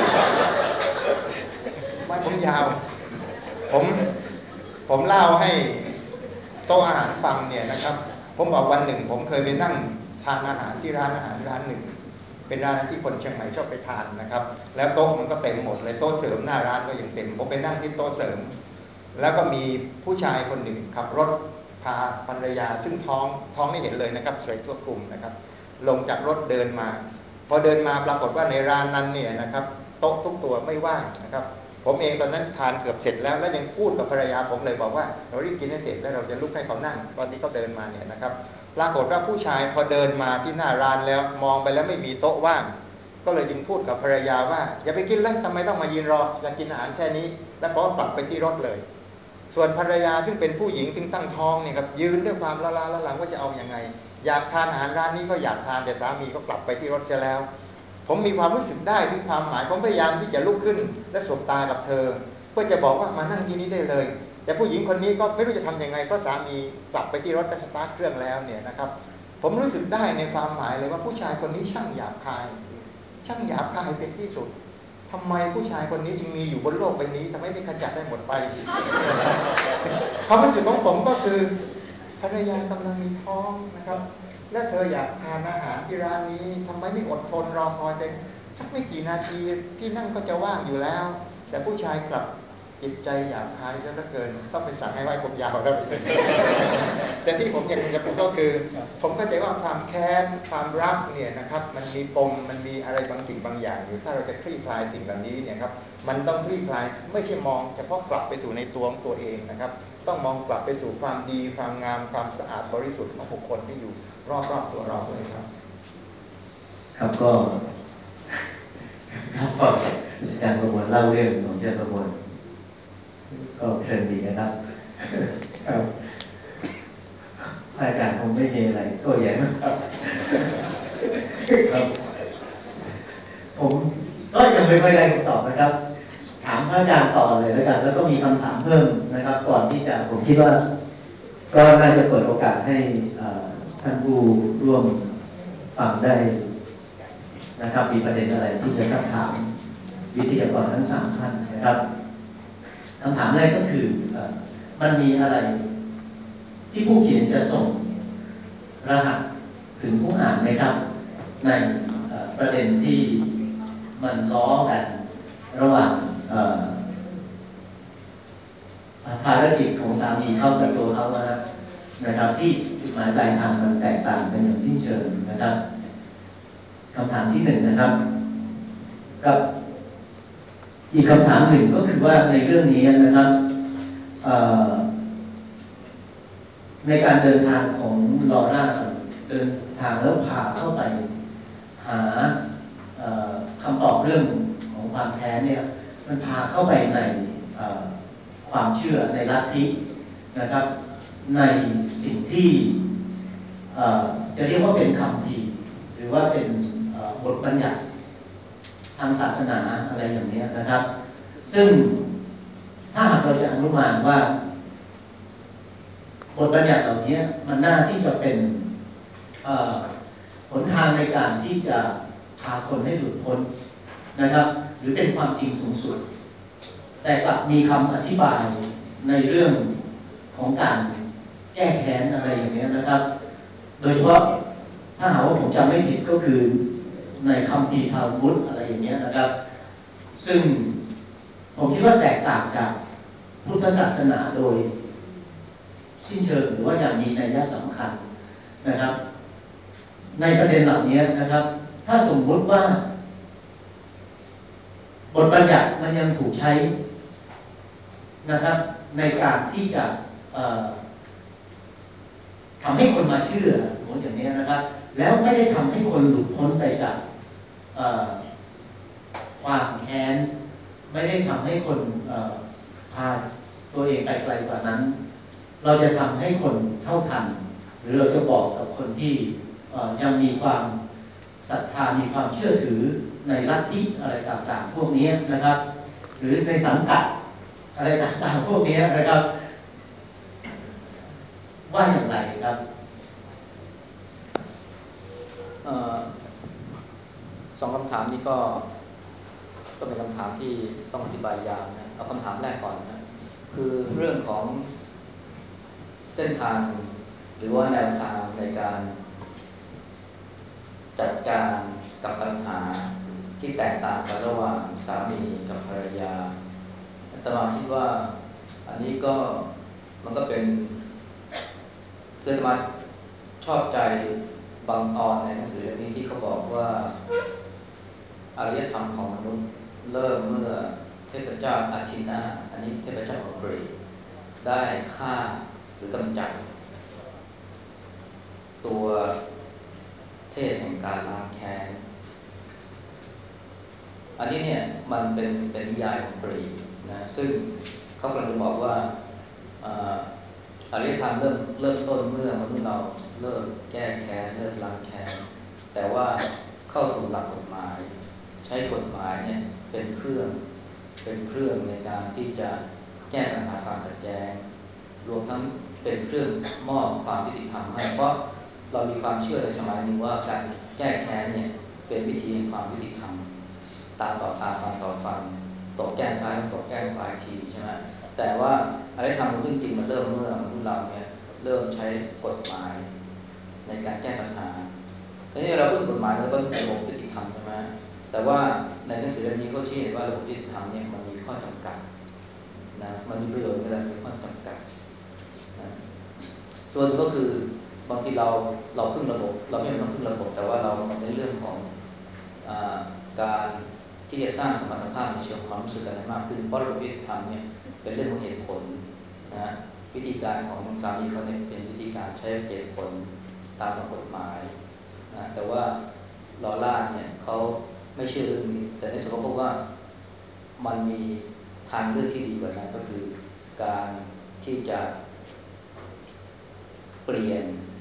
ว่าผมยาวผมผมเล่าให้โต๊ะอาหารฟังเนี่ยนะครับผมบอกวันหนึ่งผมเคยไปนั่งทานอาหารที่ร้านอาหารร้านหนึ่งเป็นร้านที่คนเชียงใหม่ชอบไปทานนะครับแล้วโต๊ะมันก็เต็มหมดเลยโต๊ะเสริมหน้าร้านก็ยังเต็มผมไปนั่งที่โต๊ะเสริมแล้วก็มีผู้ชายคนหนึ่งขับรถพาภรรยาซึ่งท้องท้องไม่เห็นเลยนะครับใส่ทั่วคลุมนะครับลงจากรถเดินมาพอเดินมาปรากฏว่าในร้านนั้นเนี่ยนะครับโต๊ะทุกตัวไม่ว่างนะครับผมเองตอนนั้นทานเกือบเสร็จแล้วแล้วยังพูดกับภรรยาผมเลยบอกว่าเรารีบกินให้เสร็จแล้วเราจะลุกให้เขานั่งตอนที่เขาเดินมาเนี่ยนะครับปรากฏว่าผู้ชายพอเดินมาที่หน้าร้านแล้วมองไปแล้วไม่มีโต๊ะว่างก็เลยจึงพูดกับภรรยาว่าอย่าไปกินแล้วทำไมต้องมายืนรออยากกินอาหารแค่นี้แล้วเขาก็กลับไปที่รถเลยส่วนภรรยาซึ่งเป็นผู้หญิงซึ่งตั้งท้องเนี่ยครับยืนด้วยความละลาละลังว่าจะเอาอย่างไงอยากทานอาหารร้านนี้ก็อยากทานแต่สามีก็กลับไปที่รถเสียแล้วผมมีความรู้สึกได้ถึงความหมายผมพยายามที่จะลุกขึ้นและสบตากับเธอเพื่อจะบอกว่ามานั่งที่นี้ได้เลยแต่ผู้หญิงคนนี้ก็ไม่รู้จะทำยังไงเพราะสามีกลับไปที่รถและสตาร์ทเครื่องแล้วเนี่ยนะครับผมรู้สึกได้ในความหมายเลยว่าผู้ชายคนนี้ช่างหยาบคายช่างหยาบคายเป็นที่สุดทำไมผู้ชายคนนี้จึงมีอยู่บนโลกใบนี้ทำไมไม่ขจัดได้หมดไปความรู้สึกของผมก็คือภรรยากำลังมีท้องนะครับและเธออยากทานอาหารที่ร้านนี้ทำไมไม่อดทนรอคอยไปสักไม่กี่นาทีที่นั่งก็จะว่างอยู่แล้วแต่ผู้ชายกลับจิตใจหยาบคายซะเหลือเกินต้องไปสั่งให้ไว้ผมยาวแล้วแต่ที่ผมอยากจะพูดก็คือผมเข้าใจว่าความแค้นความรักเนี่ยนะครับมันมีปมมันมีอะไรบางสิ่งบางอย่างอยู่ถ้าเราจะคลี่คลายสิ่งเหล่านี้เนี่ยครับมันต้องคลี่คลายไม่ใช่มองเฉพาะกลับไปสู่ในตัวของตัวเองนะครับต้องมองกลับไปสู่ความดีความงามความสะอาดบริสุทธิ์ของบุคคลที่อยู่รอบๆตัวเราด้วยครับครับก็ครับอาจารย์ประมวลเล่าเรื่องของอาจารย์ประมวลก็เพลินดีนะครับครับอาจารย์คงไม่มีอะไรโต้แย้งนะครับครับผมก็ยังไม่ค่อยได้คำตอบนะครับถามพระอาจารย์ต่อเลยแล้วกันแล้วก็มีคำถามเพิ่มนะครับก่อนที่จะผมคิดว่าก็น่าจะเปิดโอกาสให้ท่านผู้ร่วมฟังได้นะครับมีประเด็นอะไรที่จะซักถามวิทยากรทั้งสามท่านนะครับคำถามแรกก็คือมันมีอะไรที่ผู้เขียนจะส่งรหัสถึงผู้อ่านไหมครับในประเด็นที่มันล้อกันระหว่างภารกิจของสามีเข้ากับตัวเขานะครับที่จุดหมายปลายทางมันแตกต่างกันอย่างสิ้นเชิงนะครับคำถามที่หนึ่งนะครับกับอีกคำถามหนึ่งก็คือว่าในเรื่องนี้นะครับในการเดินทางของลอร่าเดินทางแล้วพาเข้าไปหาคำตอบเรื่องของความแท้เนี่ยมันพาเข้าไปในความเชื่อในลัทธินะครับในสิ่งที่จะเรียกว่าเป็นคัมภีร์หรือว่าเป็นบทบัญญัติทางศาสนาอะไรอย่างนี้นะครับซึ่งถ้าหากเราจะอนุมานว่าบทบัญญัติเหล่านี้มันน่าที่จะเป็นหนทางในการที่จะพาคนให้หลุดพ้นนะครับหรือเป็นความจริงสูงสุดแต่กลับมีคำอธิบายในเรื่องของการแก้แค้นอะไรอย่างนี้นะครับโดยเฉพาะถ้าหากว่าผมจำไม่ผิดก็คือในคัมภีร์ทาลมุดอะไรอย่างนี้นะครับซึ่งผมคิดว่าแตกต่างจากพุทธศาสนาโดยสิ้นเชิงหรือว่าอย่างมีนัยสำคัญนะครับในประเด็นเหล่านี้นะครับถ้าสมมุติว่าบทบัญญัติมันยังถูกใช้นะครับในการที่จะทำให้คนมาเชื่อสมมติอย่างนี้นะครับแล้วไม่ได้ทำให้คนหลุดพ้นไปจากความแค้นไม่ได้ทำให้คนพาตัวเองไปไกลกว่านั้นเราจะทำให้คนเท่าทันหรือเราจะบอกกับคนที่ยังมีความศรัทธามีความเชื่อถือในลัทธิอะไรต่างๆพวกนี้นะครับหรือในสังกัดอะไรต่างๆพวกนี้นะครับว่าอย่างไรครับสองคำถามนี้ก็ก็เป็นคำถามที่ต้องอธิบายยาวนะเอาคำถามแรกก่อนนะคือเรื่องของเส้นทางหรือว่าแนวทางในการจัดการกับปัญหาที่แตกต่างกันระหว่างสามีกับภรรยาอาตมาคิดว่าอันนี้ก็มันก็เป็นเกิดมาชอบใจบางตอนในหนังสือเล่มนี้ที่เขาบอกว่าอารยธรรมของมนุษย์เริ่มเมื่อเทพเจ้าอาทินาอันนี้เทพเจ้าของกรีกได้ฆ่าหรือกำจัดตัวเทพแห่งการล้างแค้นอันนี้เนี่ยมันเป็นเป็นนิยายของกรีกนะซึ่งเขากำลังจะบอกว่าอารยธรรมเริ่มเริ่มต้นเมื่อมนุษย์เราเลิกแก้แค้นเลิกล้างแค้นแต่ว่าเข้าสู่หลักกฎหมายใช้กฎหมายเนี่ยเป็นเครื่องเป็นเครื่องในการที่จะแก้ปัญหาความขัดแย้งรวมทั้งเป็นเครื่องมอบความยุติธรรมให้เพราะเรามีความเชื่อในสมัยนี้ว่าการแก้แค้นเนี่ยเป็นวิธีแห่งความยุติธรรมตาต่อตาฟันต่อฟันตกแก้มซ้ายตกแก้มขวาทีใช่ไหมแต่ว่าอะไรทำจริงๆมันเริ่มเมื่อมนุษย์เราเนี่ยเริ่มใช้กฎหมายในการแก้ปัญหาทีนี้เราพูดกฎหมายเราก็ถึงระบบยุติธรรมใช่ไหมแต่ว่าในหนังสือเล่มนี้เขาชี้เห็นว่าระบบยุติธรรมเนี่ยมันมีข้อจำกัดนะมันมีประโยชน์แต่มีข้อจำกัดนะส่วนก็คือบางทีเราเราพึ่งระบบเราไม่จำเป็นต้องพึ่งระบบแต่ว่าเราในเรื่องของอ่าการที่จะสร้างสมรรถภาพในเชิงความรู้สึกกันมากขึ้นเพราะระบบยุติธรรมเนี่ยเป็นเรื่องของเหตุผลนะวิธีการของสามีเขาเนี่ยเป็นวิธีการใช้เหตุผลตามกฎหมายนะแต่ว่าลอร่าเนี่ยเขาไม่เชื่อเรื่องนี้แต่ในส่วนของพวกว่ามันมีทางเลือกที่ดีกว่านั้นก็คือการที่จะเปลี่ยน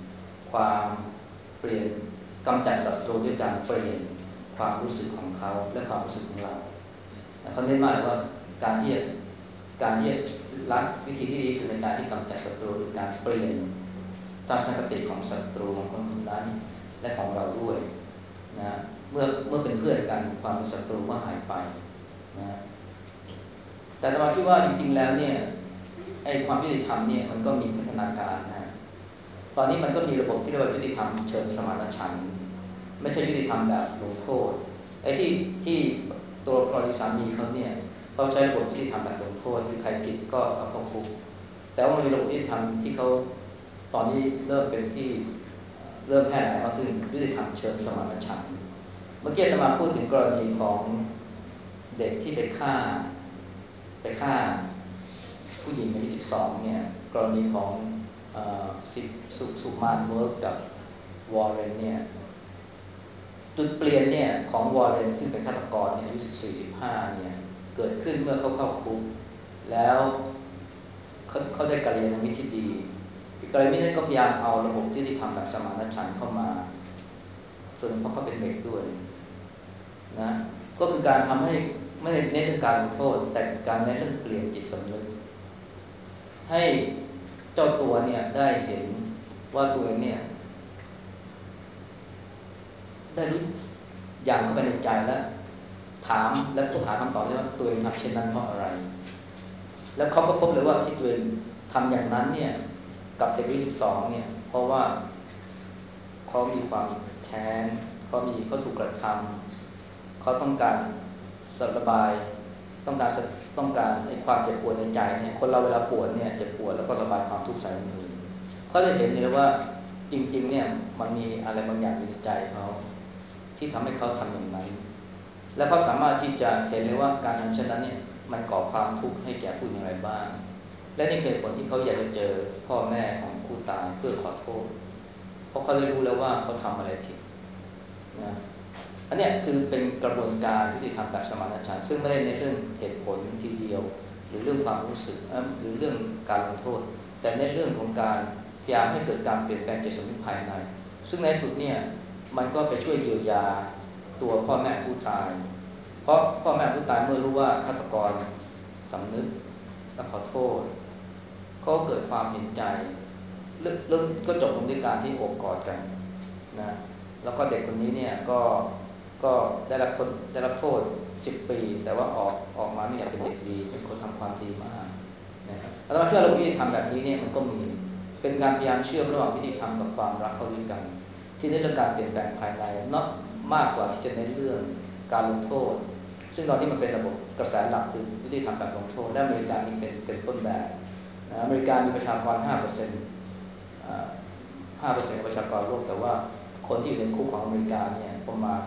ความเปลี่ยนกำจัดศัตรูด้วยการเปลี่ยนความรู้สึกของเขาและความรู้สึกของเราเขาเน้นมากว่าการที่การที่รัดวิธีที่ดีที่สุดในการที่กำจัดศัตรูคือการเปลี่ยนทัศนคติของศัตรูของคนคนนั้นและของเราด้วยนะเมื่อเมื่อเป็นเพื่อนกันความเป็นศัตรูก็หายไปนะแต่ตมาคิดว่าจริงๆแล้วเนี่ยไอ้ความยุติธรรมเนี่ยมันก็มีพัฒนาการนะตอนนี้มันก็มีระบบที่เรียกว่ายุติธรรมเชิงสมานฉันท์ไม่ใช่ยุติธรรมแบบลงโทษไอ้ที่ที่ตัวกรณีสามีเขาเนี่ยเขาใช้ระบบยุติธรรมแบบลงโทษคือใครผิดก็เอาเข้าคุกแต่ว่ามันมีระบบยุติธรรมที่เขาตอนนี้เริ่มเป็นที่เริ่มแพร่หลายมากขึ้นยุติธรรมเชิงสมานฉันท์เมื่อกี้จะมาพูดถึงกรณีของเด็กที่ไปฆ่าไปฆ่าผู้หญิงอายุสิบสองเนี่ยกรณีของสิสุสุมานเวิร์กกับวอร์เรนเนี่ยจุดเปลี่ยนเนี่ยของวอร์เรนซึ่งเป็นฆาตกรเนี่ยอายุสิบสี่ สิบห้าเนี่ยเกิดขึ้นเมื่อเขาเข้าคุกแล้วเขาเขาได้กัลยาณมิตรที่ดีกัลยาณมิตรนั้นก็พยายามเอาระบบยุติธรรมแบบสมานฉันท์เข้ามาส่วนเพราะเขาเป็นเด็กด้วยนะก็คือการทำให้ไม่ได้เน้นเรื่องการลงโทษแต่การเน้นเรื่องเปลี่ยนจิตสำนึกให้เจ้าตัวเนี่ยได้เห็นว่าตัวเองเนี่ยได้รู้อย่างเข้าไปในใจแล้วถามและต้องหาคำตอบได้ว่าตัวเองทำเช่นนั้นเพราะอะไรแล้วเขาก็พบเลยว่าที่ตัวเองทำอย่างนั้นเนี่ยกับเด็กอายุสิบสองเนี่ยเพราะว่าเขามีความแค้นเขามีเขาถูกกระทำเขาต้องการระบายต้องการต้องการไอ้ความเจ็บปวดในใจเนี่ยคนเราเวลาปวดเนี่ยเจ็บปวดแล้วก็ระบายความทุกข์ใส่คนอื่นเขาได้เห็นเลยว่าจริงๆเนี่ยมันมีอะไรบางอย่างอยู่ในใจเขาที่ทำให้เขาทำอย่างนั้นและเขาสามารถที่จะเห็นเลยว่าการทำเช่นนั้นเนี่ยมันก่อความทุกข์ให้แก่ผู้อย่างไรบ้างและนี่คือผลที่เขาอยากจะเจอพ่อแม่ของผู้ตายเพื่อขอโทษเพราะเขาได้รู้แล้วว่าเขาทำอะไรผิดนะอันนี้คือเป็นกระบวนการยุติธรรมแบบสมานฉันท์ซึ่งไม่ได้ในเรื่องเหตุผลทีเดียวหรือเรื่องความรู้สึกหรือเรื่องการลงโทษแต่ในเรื่องของการพยายามให้เกิดการเปลี่ยนแปลงจิตสำนึกภายในซึ่งในสุดเนี่ยมันก็ไปช่วยเยียวยาตัวพ่อแม่ผู้ตายเพราะพ่อแม่ผู้ตายเมื่อรู้ว่าฆาตกรสำนึกและขอโทษเขาเกิดความเห็นใจเรื่องก็จบลงด้วยการที่โอบกอดกันนะแล้วก็เด็กคนนี้เนี่ยก็ก็ได้รับคนได้รับโทษสิบปีแต่ว่าออกออกมาเนี่ยเป็นเด็กดีเป็นคนทำความดีมากนะครับแล้วเราเชื่อระบบวิธีทำแบบนี้เนี่ยมันก็มีเป็นการพยายามเชื่อมระหว่างวิธีทำกับความรักเข้าด้วยกันที่ในเรื่องการเปลี่ยนแปลงภายในเนาะมากกว่าที่จะในเรื่องการลงโทษซึ่งตอนนี้มันเป็นระบบกระแสหลักคือวิธีทำแบบลงโทษและอเมริกานี่เป็นเป็นต้นแบบนะอเมริกามีประชากร ห้าเปอร์เซ็นต์ อ่า ห้าเปอร์เซ็นต์ ของประชากรโลกแต่ว่าคนที่อยู่ในคุกของอเมริกาเนี่ยประมาณ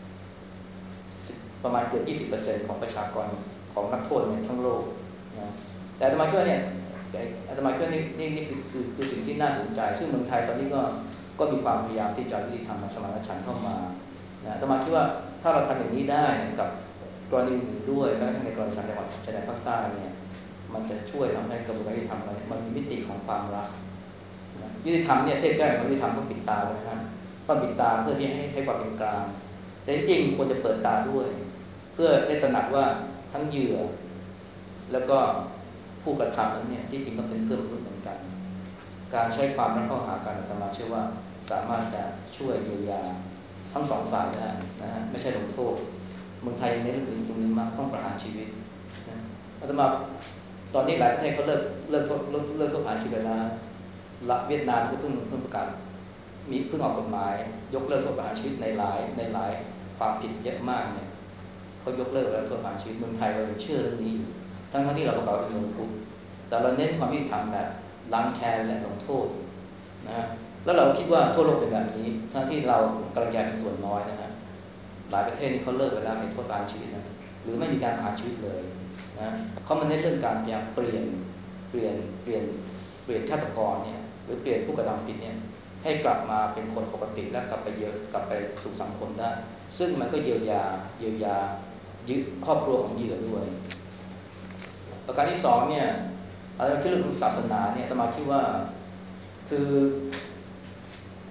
ประมาณเกือบ ยี่สิบเปอร์เซ็นต์ ของประชากรของนักโทษในทั้งโลกนะแต่อาตมาคิดว่าเนี่ยอาตมาคิดว่านี่นี่นี่คือคือคือสิ่งที่น่าสนใจซึ่งเมืองไทยตอนนี้ก็ก็มีความพยายามที่จะยุติธรรมสมานฉันท์เข้ามานะอาตมาคิดว่าถ้าเราทำอย่างนี้ได้กับกรณีอื่นด้วยแม้กระทั่งในกรณีสามจังหวัดชายแดนภาคใต้เนี่ยมันจะช่วยทำให้กระบวนการยุติธรรมมันมีมิติของความรักยุติธรรมเนี่ยเทศแก้ของยุติธรรมต้องปิดตาเลยนะต้องปิดตาเพื่อที่ให้ให้ความเป็นกลางแต่จริงควรจะเปิดตาด้วยเพื่อได้ตระหนักว่าทั้งเหยื่อแล้วก็ผู้กระทำนั้นเนี่ยที่จริงก็เป็นเพื่อนมนุษย์เหมือนกันการใช้ความรักเข้าหากันอาตมาเชื่อว่าสามารถจะช่วยเยียวยาทั้งสองฝ่ายได้นะฮะไม่ใช่ลงโทษเมืองไทยในเรื่องตรงนี้มากต้องประหารชีวิตนะอาตมาตอนนี้หลายประเทศเขาเลิกเลิกโทษเลิกเลิกโทษประหารชีวิตแล้วละเวียดนามก็เพิ่งเพิ่งประกาศมีเพิ่งออกกฎหมายยกเลิกโทษประหารชีวิตในหลายในหลายความผิดเยอะมากเนี่ยเขายกเลิกแล้วโทษประหารชีวิตเมืองไทยเราเชื่อเรื่องนี้ทั้งทั้งที่เราประกอบเป็นเมืองพุทธแต่เราเน้นความยุติธรรมแบบล้างแค้นและลงโทษนะแล้วเราคิดว่าทั่วโลกเป็นแบบนี้ทั้งที่เรากำลังแยกเป็นส่วนน้อยนะฮะหลายประเทศนี่เขาเลิกไปแล้วในโทษประหารชีวิตนะหรือไม่มีการประหารชีวิตเลยนะเขามาเน้นเรื่องการพยายามเปลี่ยนเปลี่ยนเปลี่ยนเปลี่ยนฆาตกรเนี่ยหรือเปลี่ยนผู้กระทำผิดเนี่ยให้กลับมาเป็นคนปกติและกลับไปเยอะกลับไปสู่สังคมได้ซึ่งมันก็เยียวยาเยียวยายึดครอบครัวของเหยื่อด้วยประการที่สองเนี่ยอะไรที่เรื่องของศาสนาเนี่ยอาตมาคิดว่าคือ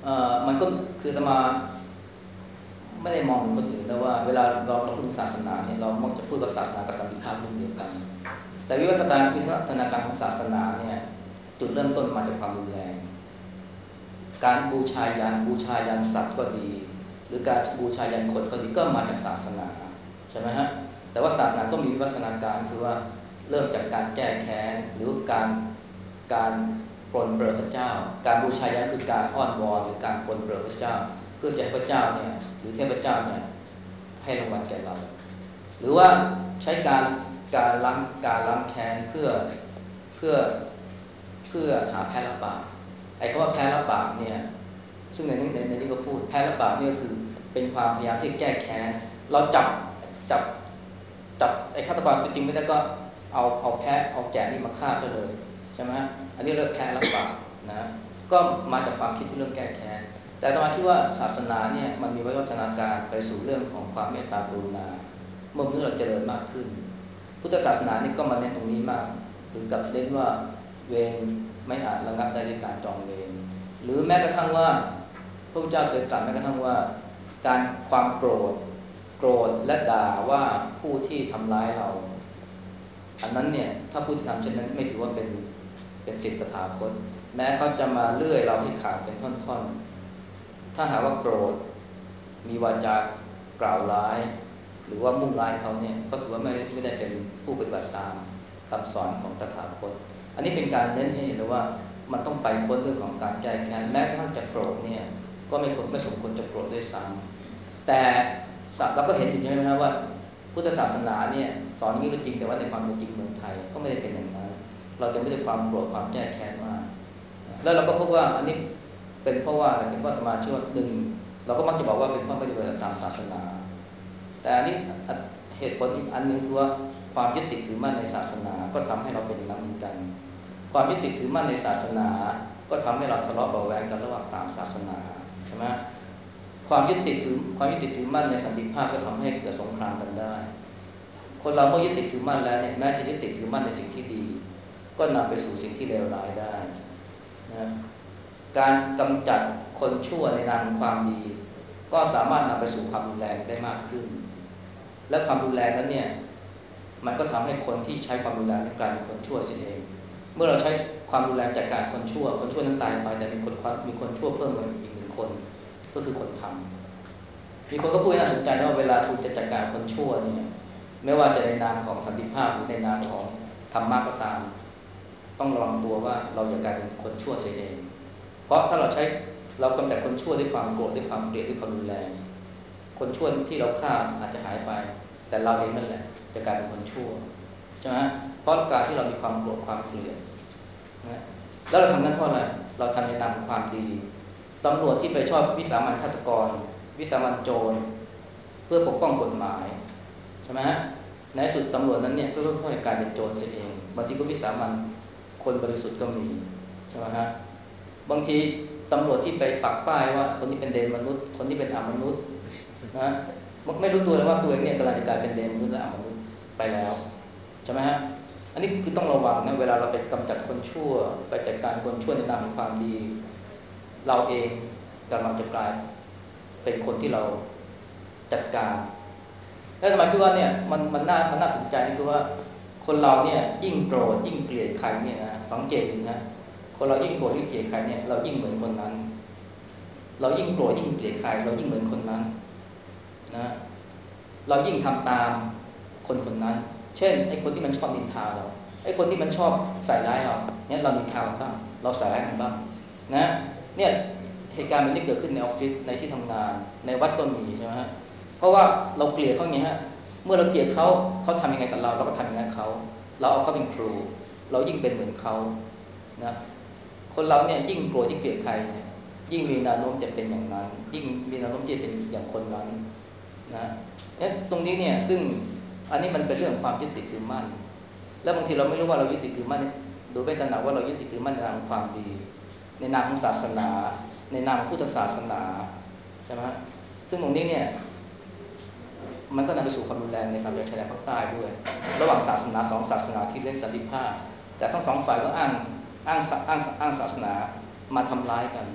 เอ่อมันก็คืออาตมาไม่ได้มองเหมือนคนอื่นนะว่าเวลาเราเราพูดถึงศาสนาเนี่ยเรามักจะพูดว่าศาสนากับสันติภาพเรื่องเดียวกันแต่วิวัฒนาวิวัฒนาการของศาสนาเนี่ยจุดเริ่มต้นมาจากความรุนแรงการบูชายันบูชายันสัตว์ก็ดีหรือการบูชายันคนก็ดีก็มาจากศาสนาใช่ไหมฮะแต่ว่าศาสนาก็มีวิวัฒนาการคือว่าเริ่มจากการแก้แค้นหรือการการปลนเปลือพระเจ้าการบูชายันคือการอ้อนวอนหรือการปลนเปลือพระเจ้าเพื่อจะให้พระเจ้าเนี่ยหรือเทพเจ้าเนี่ยให้รางวัลแก่เราหรือว่าใช้การการล้างการล้างแค้นเพื่อเพื่อเพื่อหาแพ้รับบาปไอ้คำว่าแพ้รับบาปเนี่ยซึ่งในนี้ในในนี้ก็พูดแพ้รับบาปนี่ก็คือเป็นความพยายามที่แก้แค้นเราจับจับจับไอ้ฆาตกรตัวจริงไม่ได้ก็เอาเอาแพะเอาแกะนี่มาฆ่าซะเลยใช่ไหมอันนี้เรียกแพ้รับบาปนะก็มาจากความคิดที่เรื่องแก้แค้นแต่ตมาคิดว่าศาสนาเนี่ยมันมีวิวัฒนาการไปสู่เรื่องของความเมตตากรุณาเมื่อมนุษย์เราเจริญมากขึ้นพุทธศาสนานี่ก็มาเน้นตรงนี้มากถึงกับเน้นว่าเวรไม่อาจระงับได้ด้วยการจองเวรหรือแม้กระทั่งว่าพระพุทธเจ้าเคยตรัสแม้กระทั่งว่าการความโกรธโกรธและด่าว่าผู้ที่ทำร้ายเราอันนั้นเนี่ยถ้าผู้ที่ทำเช่นนั้นไม่ถือว่าเป็นเป็นศิษย์ตถาคตแม้เขาจะมาเลื่อยเราให้ขาดเป็นท่อนๆถ้าหากว่าโกรธมีวาจากล่าวร้ายหรือว่ามุ่งร้ายเขาเนี่ยก็ถือว่าไม่ไม่ได้เป็นผู้ปฏิบัติตามคำสอนของตถาคตอันนี้เป็นการเน้นให้เห็นเลยว่ามันต้องไปพ้นเรื่องของการแก้แค้นแม้กระทั่งจะโกรธเนี่ยก็ไม่ไม่สมควรจะโกรธด้วยซ้ำแต่เราก็เห็นอยู่ใช่ไหมครับว่าพุทธศาสนาเนี่ยสอนนี้ก็จริงแต่ว่าในความเป็นจริงเมืองไทยก็ไม่ได้เป็นอย่างนั้นเราจะไม่ได้ความโกรธความแก้แค้นมากแล้วเราก็พบว่าอันนี้เป็นเพราะว่าอะไรเป็นเพราะอาตมาเชื่อว่าหนึ่งเราก็มักจะบอกว่าเป็นเพราะไม่ได้ปฏิบัติตามศาสนาแต่อันนี้เหตุผลอีกอันนึงคือว่าความยึดติดถือมั่นในศาสนาก็ทำให้เราเป็นอย่างนั้นเหมือนกันความยึดติดถือมั่นในศาสนาก็ทำให้เราทะเลาะเบาแวงกันระหว่างตามศาสนาใช่ไหมความยึดติดถือความยึดติดถือมั่นในสันติภาพก็ทำให้เกิดสงครามกันได้คนเราเมื่อยึดติดถือมั่นแล้วเนี่ยแม้จะยึดติดถือมั่นในสิ่งที่ดีก็นำไปสู่สิ่งที่เลวร้ายได้นะการกำจัดคนชั่วในนามความดีก็สามารถนำไปสู่ความรุนแรงได้มากขึ้นและความรุนแรงนั้นเนี่ยมันก็ทำให้คนที่ใช้ความรุนแรงในการเป็นคนชั่วเสียเองเมื่อเราใช้ความรุนแรงจัดการคนชั่วคนชั่วนั้นตายไปแต่มีคนมีคนชั่วเพิ่มมาอีกหนึ่งคนก็คือคนทำมีคนก็พูดให้น่าสนใจว่าเวลาคุณจะจัดการคนชั่วเนี่ยไม่ว่าจะในนามของสันติภาพหรือในนามของธรรมะก็ตามต้องระวังตัวว่าเราอย่ากลายเป็นคนชั่วเสียเองเพราะถ้าเราใช้เรากำจัดคนชั่วด้วยความโกรธด้วยความเกลียดด้วยความรุนแรงคนชั่วที่เราฆ่าอาจจะหายไปแต่เราเองนั่นแหละจะกลายเป็นคนชั่วใช่ไหมเพราะการที่เรามีความโกรธความเกลียดนะแล้วเราทำนั้นเพราะอะไรเราทำในนามความดีตำรวจที่ไปชอบวิสามันฆาตกรวิสามันโจรเพื่อปกป้องกฎหมายใช่ไหมฮะในสุดตำรวจนั้นเนี่ยก็ค่อยๆกลายเป็นโจรเสียเองบางทีก็วิสามันคนบริสุทธิ์ก็มีใช่ไหมฮะบางทีตำรวจที่ไปปักป้ายว่าคนนี้เป็นเดนมนุษย์คนนี้เป็นอมนุษย์นะไม่รู้ตัวเลยว่าตัวเองเนี่ยกำลังจะกลายเป็นเดนมนุษย์และอมนุษย์ไปแล้วใช่ไหมฮะอันนี้คือต้องระวังนะเวลาเราไปกำจัดคนชั่วไปจัดการคนชั่วในนามของความดีเราเองกำลังจะกลายเป็นคนที่เราจัดการแล้วทำไมคิดว่าเนี่ยมันมันน่ามันน่าสนใจนี่คือว่าคนเราเนี่ยยิ่งโกรธยิ่งเกลียดใครเนี่ยนะสังเกตดูนะคนเรายิ่งโกรธยิ่งเกลียดใครเนี่ยเรายิ่งเหมือนคนนั้นเรายิ่งโกรธยิ่งเกลียดใครเรายิ่งเหมือนคนนั้นนะเรายิ่งทำตามคนคนนั้นเช่นไอ้คนที่มันชอบนินทาเราไอ้คนที่มันชอบใส่ร้ายเราเนี่ยเรานินทามันบ้างเราใส่ร้ายมันบ้างนะเนี่ยเหตุการณ์มันที่เกิดขึ้นในออฟฟิศในที่ทำงานในวัดก็มีใช่ไหมฮะเพราะว่าเราเกลียดเขาอย่างนี้ฮะเมื่อเราเกลียดเขาเขาทำยังไงกับเราเราก็ทำอย่างนั้นเขาเราเอาเขาเป็นครูเรายิ่งเป็นเหมือนเขานะคนเราเนี่ยยิ่งโกรธยิ่งเกลียดใครเนี่ยยิ่งมีแนวโน้มจะเป็นอย่างนั้นยิ่งมีแนวโน้มจะเป็นอย่างคนนั้นนะเนี่ยตรงนี้เนี่ยซึ่งอันนี้มันเป็นเรื่องความยึดติดถือมั่นแล้วบางทีเราไม่รู้ว่าเรายึดติดถือมั่นโดยไม่ตระหนักว่าเรายึดติดถือมั่นในนามของความดีในนามของศาสนาในนามพุทธศาสนาใช่ไหมซึ่งตรงนี้เนี่ยมันก็นำไปสู่ความรุนแรงในสามจังหวัดชายแดนภาคใต้ด้วยระหว่างศาสนาสองศาสนาที่เล่นสันติภาพแต่ทั้งสองฝ่ายก็อ้างอ้างอ้างอ้างศาสนามาทำร้ายกัน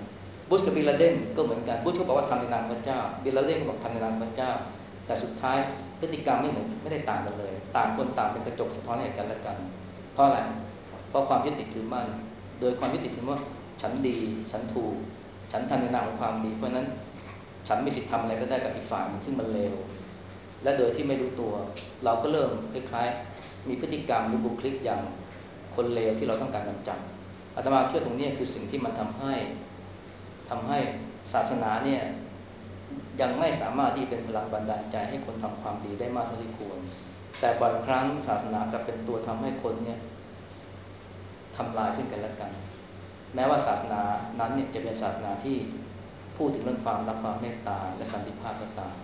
บุชกับบิลลาเดนก็เหมือนกันบุชก็บอกว่าทำในนามพระเจ้าบิลลาเดนก็บอกทำในนามพระเจ้าแต่สุดท้ายพฤติกรรมไม่เหมือนไม่ได้ต่างกันเลยต่างคนต่างเป็นกระจกสะท้อนให้กันและกันเพราะอะไรเพราะความยึดติดถือมั่นโดยความยึดติดถือว่าฉันดีฉันถูกฉันทำในนามของความดีเพราะนั้นฉันมีสิทธิ์ทำอะไรก็ได้กับอีกฝ่ายซึ่งมันเลวและโดยที่ไม่รู้ตัวเราก็เริ่มคล้ายๆมีพฤติกรรมหรือบุคลิกอย่างคนเลวที่เราต้องการกำจัดอาตมาคิดว่าตรงนี้คือสิ่งที่มันทำให้ทำให้ศาสนาเนี่ยยังไม่สามารถที่เป็นพลังบันดาลใจให้คนทำความดีได้มากเท่าที่ควรแต่บางครั้งศาสนากลับเป็นตัวทำให้คนเนี่ยทำลายซึ่งกันและกันแม้ว่าศาสนานั้นเนี่ยจะเป็นศาสนาที่พูดถึงเรื่องความรักความเมตตาและสันติภาพก็ตาม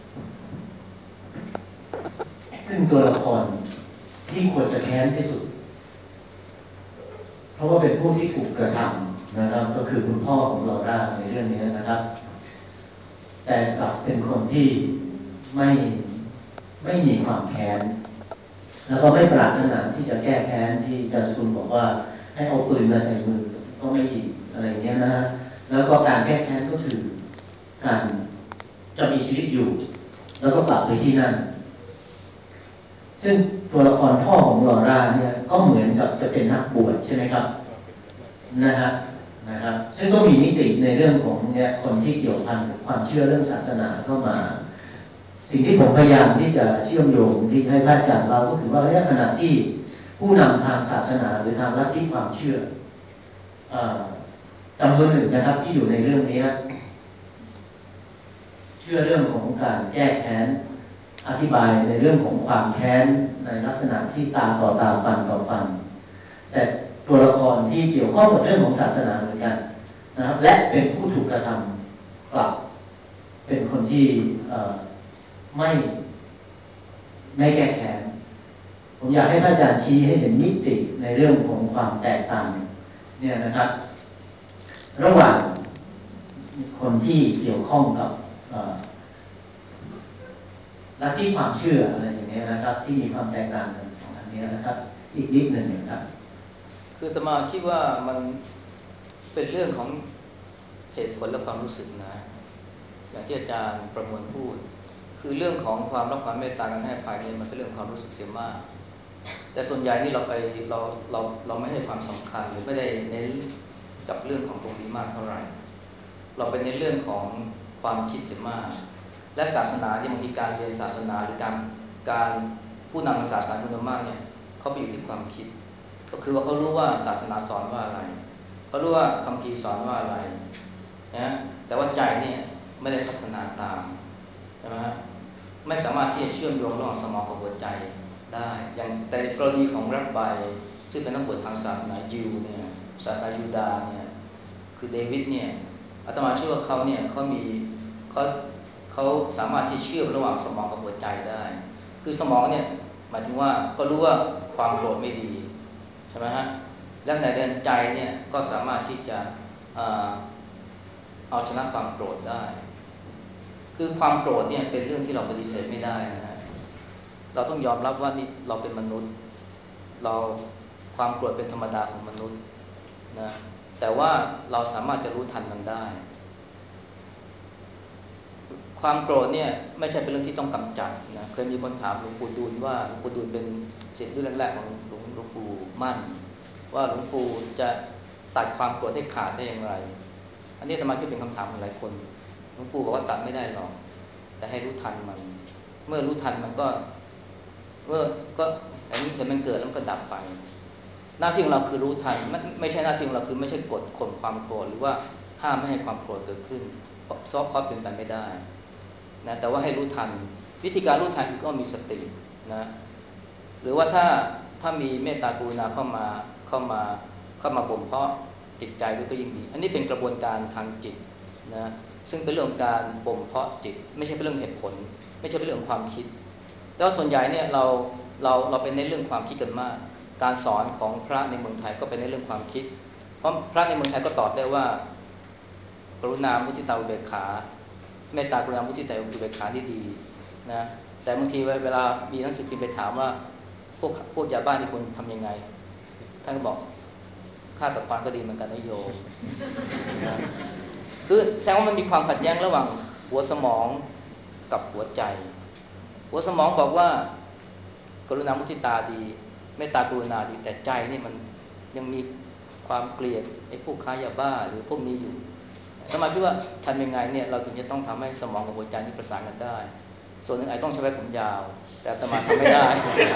ซึ่งตัวละครที่ควรจะแค้นที่สุดเพราะว่าเป็นผู้ที่ถูกกระทำนะครับก็คือคุณพ่อของลอร่าในเรื่องนี้นะครับแต่กลับเป็นคนที่ไม่ไม่มีความแค้นแล้วก็ไม่ปรารถนาที่จะแก้แค้นที่อาจารย์คุณบอกว่าให้เอาปืนมาใส่มือก็ไม่อีกอะไรเงี้ยนะแล้วก็การแก้แค้นก็คือการจะมีชีวิตอยู่แล้วก็กลับไปที่นั่นซึ่งตัวละครพ่อของลอร่าเนี่ยก็เหมือนกับจะเป็นนักบวชใช่ไหมครับนะครับนะครับซึ่งก็มีมิติในเรื่องของเนี่ยคนที่เกี่ยวพันกับความเชื่อเรื่องศาสนาเข้ามาสิ่งที่ผมพยายามที่จะเชื่อมโยงที่ให้พระอาจารย์เราก็คือว่าในขณะที่ผู้นำทางศาสนาหรือทางลัทธิความเชื่อจำนวนหนึ่งนะครับที่อยู่ในเรื่องนี้เชื่อเรื่องของการแก้แค้นอธิบายในเรื่องของความแค้นในลักษณะที่ตาต่อตาฟันต่อฟันแต่ตัวละครที่เกี่ยวข้องกับเรื่องของศาสนาเหมือนกันนะครับและเป็นผู้ถูกกระทำกลับเป็นคนที่ไม่ไม่แก้แค้นผมอยากให้พระอาจารย์ชี้ให้เห็นมิติในเรื่องของความแตกต่างเนี่ยนะครับระหว่างคนที่เกี่ยวข้องกับลัทธิความเชื่ออะไรอย่างนี้นะครับที่มีความแตกต่างกันสองอันนี้นะครับอีกนิดหนึ่งนะครับคืออาตมาคิดว่ามันเป็นเรื่องของเหตุผลและความรู้สึกนะอย่างที่อาจารย์ประมวลพูดคือเรื่องของความรักความเมตตากันให้อภัยนี่มันเป็นเรื่องความรู้สึกเสียมากแต่ส่วนใหญ่นี่เราไปเราเราเราไม่ให้ความสำคัญหรือไม่ได้เน้นกับเรื่องของตรงนี้มากเท่าไหร่เราไปในเรื่องของความคิดเสียมากและศาสนาเนี่ยบางทีการเรียนศาสนาหรือการการผู้นำศาสนาคุณมากเนี่ยเขาไปอยู่ที่ความคิดก็คือว่าเขารู้ว่าศาสนาสอนว่าอะไรเขารู้ว่าคัมภีร์สอนว่าอะไรนะแต่ว่าใจเนี่ยไม่ได้พัฒนาตามใช่ไหมฮะไม่สามารถที่จะเชื่อมโยงระหว่างสมองกับหัวใจได้อย่างแต่กรณีของรับไบซึ่งเป็นนักบวชทางศาสนายิวเนี่ยศาสนายูดาห์เนี่ยคือเดวิดเนี่ยอาตมาเชื่อว่าเขาเนี่ยเขามีเขาเขาสามารถที่เชื่อมระหว่างสมองกับหัวใจได้คือสมองเนี่ยหมายถึงว่าก็รู้ว่าความโกรธไม่ดีใช่ไหมฮะและในเดินใจเนี่ยก็สามารถที่จะเอาชนะความโกรธได้คือความโกรธเนี่ยเป็นเรื่องที่เราปฏิเสธไม่ได้นะฮะเราต้องยอมรับว่านี่เราเป็นมนุษย์เราความโกรธเป็นธรรมดาของมนุษย์นะแต่ว่าเราสามารถจะรู้ทันมันได้ความโกรธเนี่ยไม่ใช่เป็นเรื่องที่ต้องกำจัดนะเคยมีคนถามหลวงปู่ดูลว่าหลวงปู่ดูลเป็นศิษย์รุ่นแรกๆของหลวงหลวงปู่มั่นว่าหลวงปู่จะตัดความโกรธให้ขาดได้อย่างไรอันนี้อาตมาคิดเป็นคำถามของหลายคนหลวงปู่บอกว่าตัดไม่ได้หรอกแต่ให้รู้ทันมันเมื่อรู้ทันมันก็เมื่อก็อันนี้แต่มันเกิดแล้วมันก็ดับไปหน้าที่ของเราคือรู้ทันไม่ไม่ใช่หน้าที่ของเราคือไม่ใช่กดข่มความโกรธหรือว่าห้ามไม่ให้ความโกรธเกิดขึ้นซอฟต์พอเป็นไปไม่ได้นะแต่ว่าให้รู้ทันวิธีการรู้ทันคือก็มีสตินะหรือว่าถ้าถ้ามีเมตตากรุณาเข้ามาเข้ามาเข้ามาบ่มเพาะจิตใจด้วยก็ยิ่งดีอันนี้เป็นกระบวนการทางจิตนะซึ่งเป็นเรื่องการบ่มเพาะจิตไม่ใช่เป็นเรื่องเหตุผลไม่ใช่เป็นเรื่องความคิดแล้วส่วนใหญ่เนี่ยเราเราเราเป็นในเรื่องความคิดกันมากการสอนของพระในเมืองไทยก็เป็นในเรื่องความคิดเพราะพระในเมืองไทยก็ตอบได้ว่ากรุณามุทิตาอุเบกขาเมตตากรุณามุทิตาอุเบกขานี่ดีนะแต่บางทีเวลามีหนังสือพิมพ์ไปถามว่าพวกพวกยาบ้าที่คุณทำยังไงท่านก็บอกฆ่าตัดตอนก็ดีเหมือนกันนะโยมคือแสดงว่ามันมีความขัดแย้งระหว่างหัวสมองกับหัวใจหัวสมองบอกว่ากรุณามุทิตาดีเมตตากรุณาดีแต่ใจนี่มันยังมีความเกลียดไอ้พวกค้ายาบ้าหรือพวกนี้อยู่อาตมาคิดว่าทำยังไงเนี่ยเราถึงจะต้องทำให้สมองกับหัวใจนี่ประสานกันได้ส่วนหนึ่งไอ้ต้องใช้ไว้ผมยาวแต่อาตมาทำไม่ได้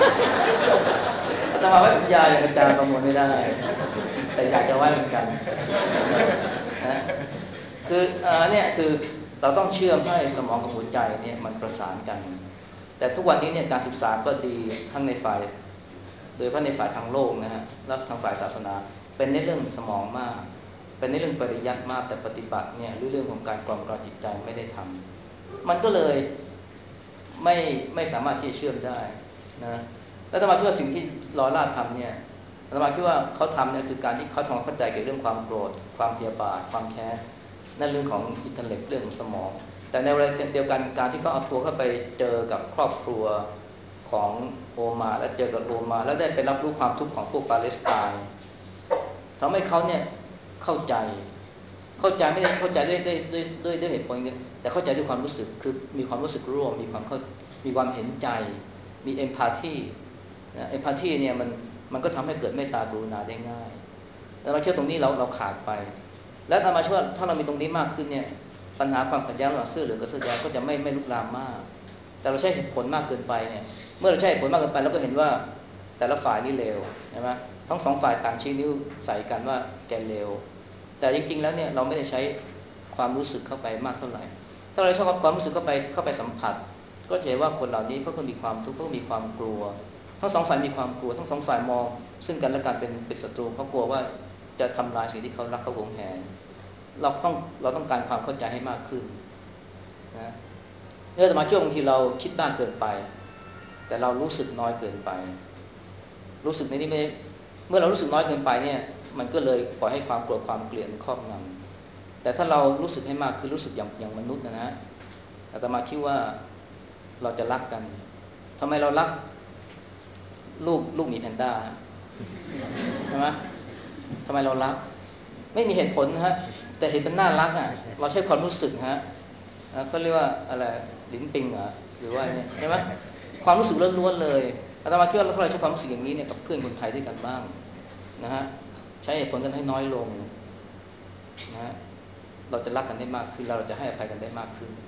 อาตมาไว้ผมยาวอย่างอาจารย์ประมวลไม่ได้แต่อยากจะไว้เหมือนกันนะคืออ่าเนี่ยคือเราต้องเชื่อมให้สมองกับหัวใจเนี่ยมันประสานกันแต่ทุกวันนี้เนี่ยการศึกษาก็ดีทั้งในฝ่ายโดยเฉพาะในฝ่ายทางโลกนะฮะและทางฝ่ายศาสนาเป็นในเรื่องสมองมากเป็นในเรื่องปริยัติมากแต่ปฏิบัติเนี่ยหรือเรื่องของการกล่อมกล่อมจิตใจไม่ได้ทำมันก็เลยไม่ไม่สามารถที่จะเชื่อมได้นะแล้วอาตมาคิดว่าสิ่งที่ลอร่าทำเนี่ยอาตมาคิดว่าเขาทำเนี่ยคือการที่เขาทำความเข้าใจเกี่ยวกับเรื่องความโกรธความพยาบาทความแค้นนั่นเรื่องของอินเทลเล็กเรื่องของสมองแต่ในเวลาเดียวกันการที่เขาเอาตัวเข้าไปเจอกับครอบครัวของโอมาและเจอกับโอมาแล้วได้ไปรับรู้ความทุกข์ของพวกปาเลสไตน์ทำให้เขาเนี่ยเข้าใจเข้าใจไม่ได้เข้าใจด้วยด้วยด้วยด้วยด้วยเหตุผลอย่างเดียวแต่เข้าใจด้วยความรู้สึกคือมีความรู้สึกร่วมมีความเข้ามีความเห็นใจมีเอมพาธีนะเอมพาธีเนี่ยมันมันก็ทำให้เกิดเมตตากรุณาได้ง่ายแล้วเราเชื่อตรงนี้เราเราขาดไปแล้วอามาเชื่อว่าถ้าเรามีตรงนี้มากขึ้นเนี่ยปัญหาความขัดแย้งระหว่างเสื้อเหลืองกับเสื้อแดงก็จะไม่ไม่ลุกลามมากแต่เราใช้เหตุผลมากเกินไปเนี่ยเมื่อเราใช้เหตุผลมากเกินไปเราก็เห็นว่าแต่ละฝ่ายนี่เลวใช่ไหมทั้งสองฝ่ายต่างชี้นิ้วใส่กันว่าแกเลวแต่จริงๆแล้วเนี่ยเราไม่ได้ใช้ความรู้สึกเข้าไปมากเท่าไหร่ถ้าเราใช้ความรู้สึกเข้าไปเข้าไปสัมผัสก็เห็นว่าคนเหล่านี้เขาก็มีความทุกข์เขาก็มีความกลัวทั้งสองฝ่ายมีความกลัวทั้งสองฝ่ายมองซึ่งกันและกันเป็นเป็นศัตรูเขากลัวว่าจะทำลายสิ่งที่เขารักเขาหวงแหนเราต้องเราต้องการความเข้าใจให้มากขึ้นนะเนื่องจากมาช่วงบางทีเราคิดมากเกินไปแต่เรารู้สึกน้อยเกินไปรู้สึกในนี้ไม่เมื่อเรารู้สึกน้อยเกินไปเนี่ยมันก็เลยปล่อยให้ความโกรธความเกลียดมันครอบงำแต่ถ้าเรารู้สึกให้มากคือรู้สึกอย่างอย่างมนุษย์นะนะอาตมาคิดว่าเราจะรักกันทำไมเรารักลูกลูกหมีแพนด้าใช่ไหมทำไมเรารักไม่มีเหตุผลนะฮะแต่เห็นเป็นน่ารักอ่ะเราใช้ความรู้สึกฮะเขาเรียกว่าอะไรลิ้นปิงเหรอหรือว่าเนี่ยใช่ไหมความรู้สึกล้วนๆเลยอาตมาคิดว่าเราใช้ความรู้สึกอย่างนี้เนี่ยกับเพื่อนคนไทยด้วยกันบ้างนะฮะใช้เหตุผลกันให้น้อยลงนะฮะเราจะรักกันได้มากขึ้นเราจะให้อภัยกันได้มากขึ้น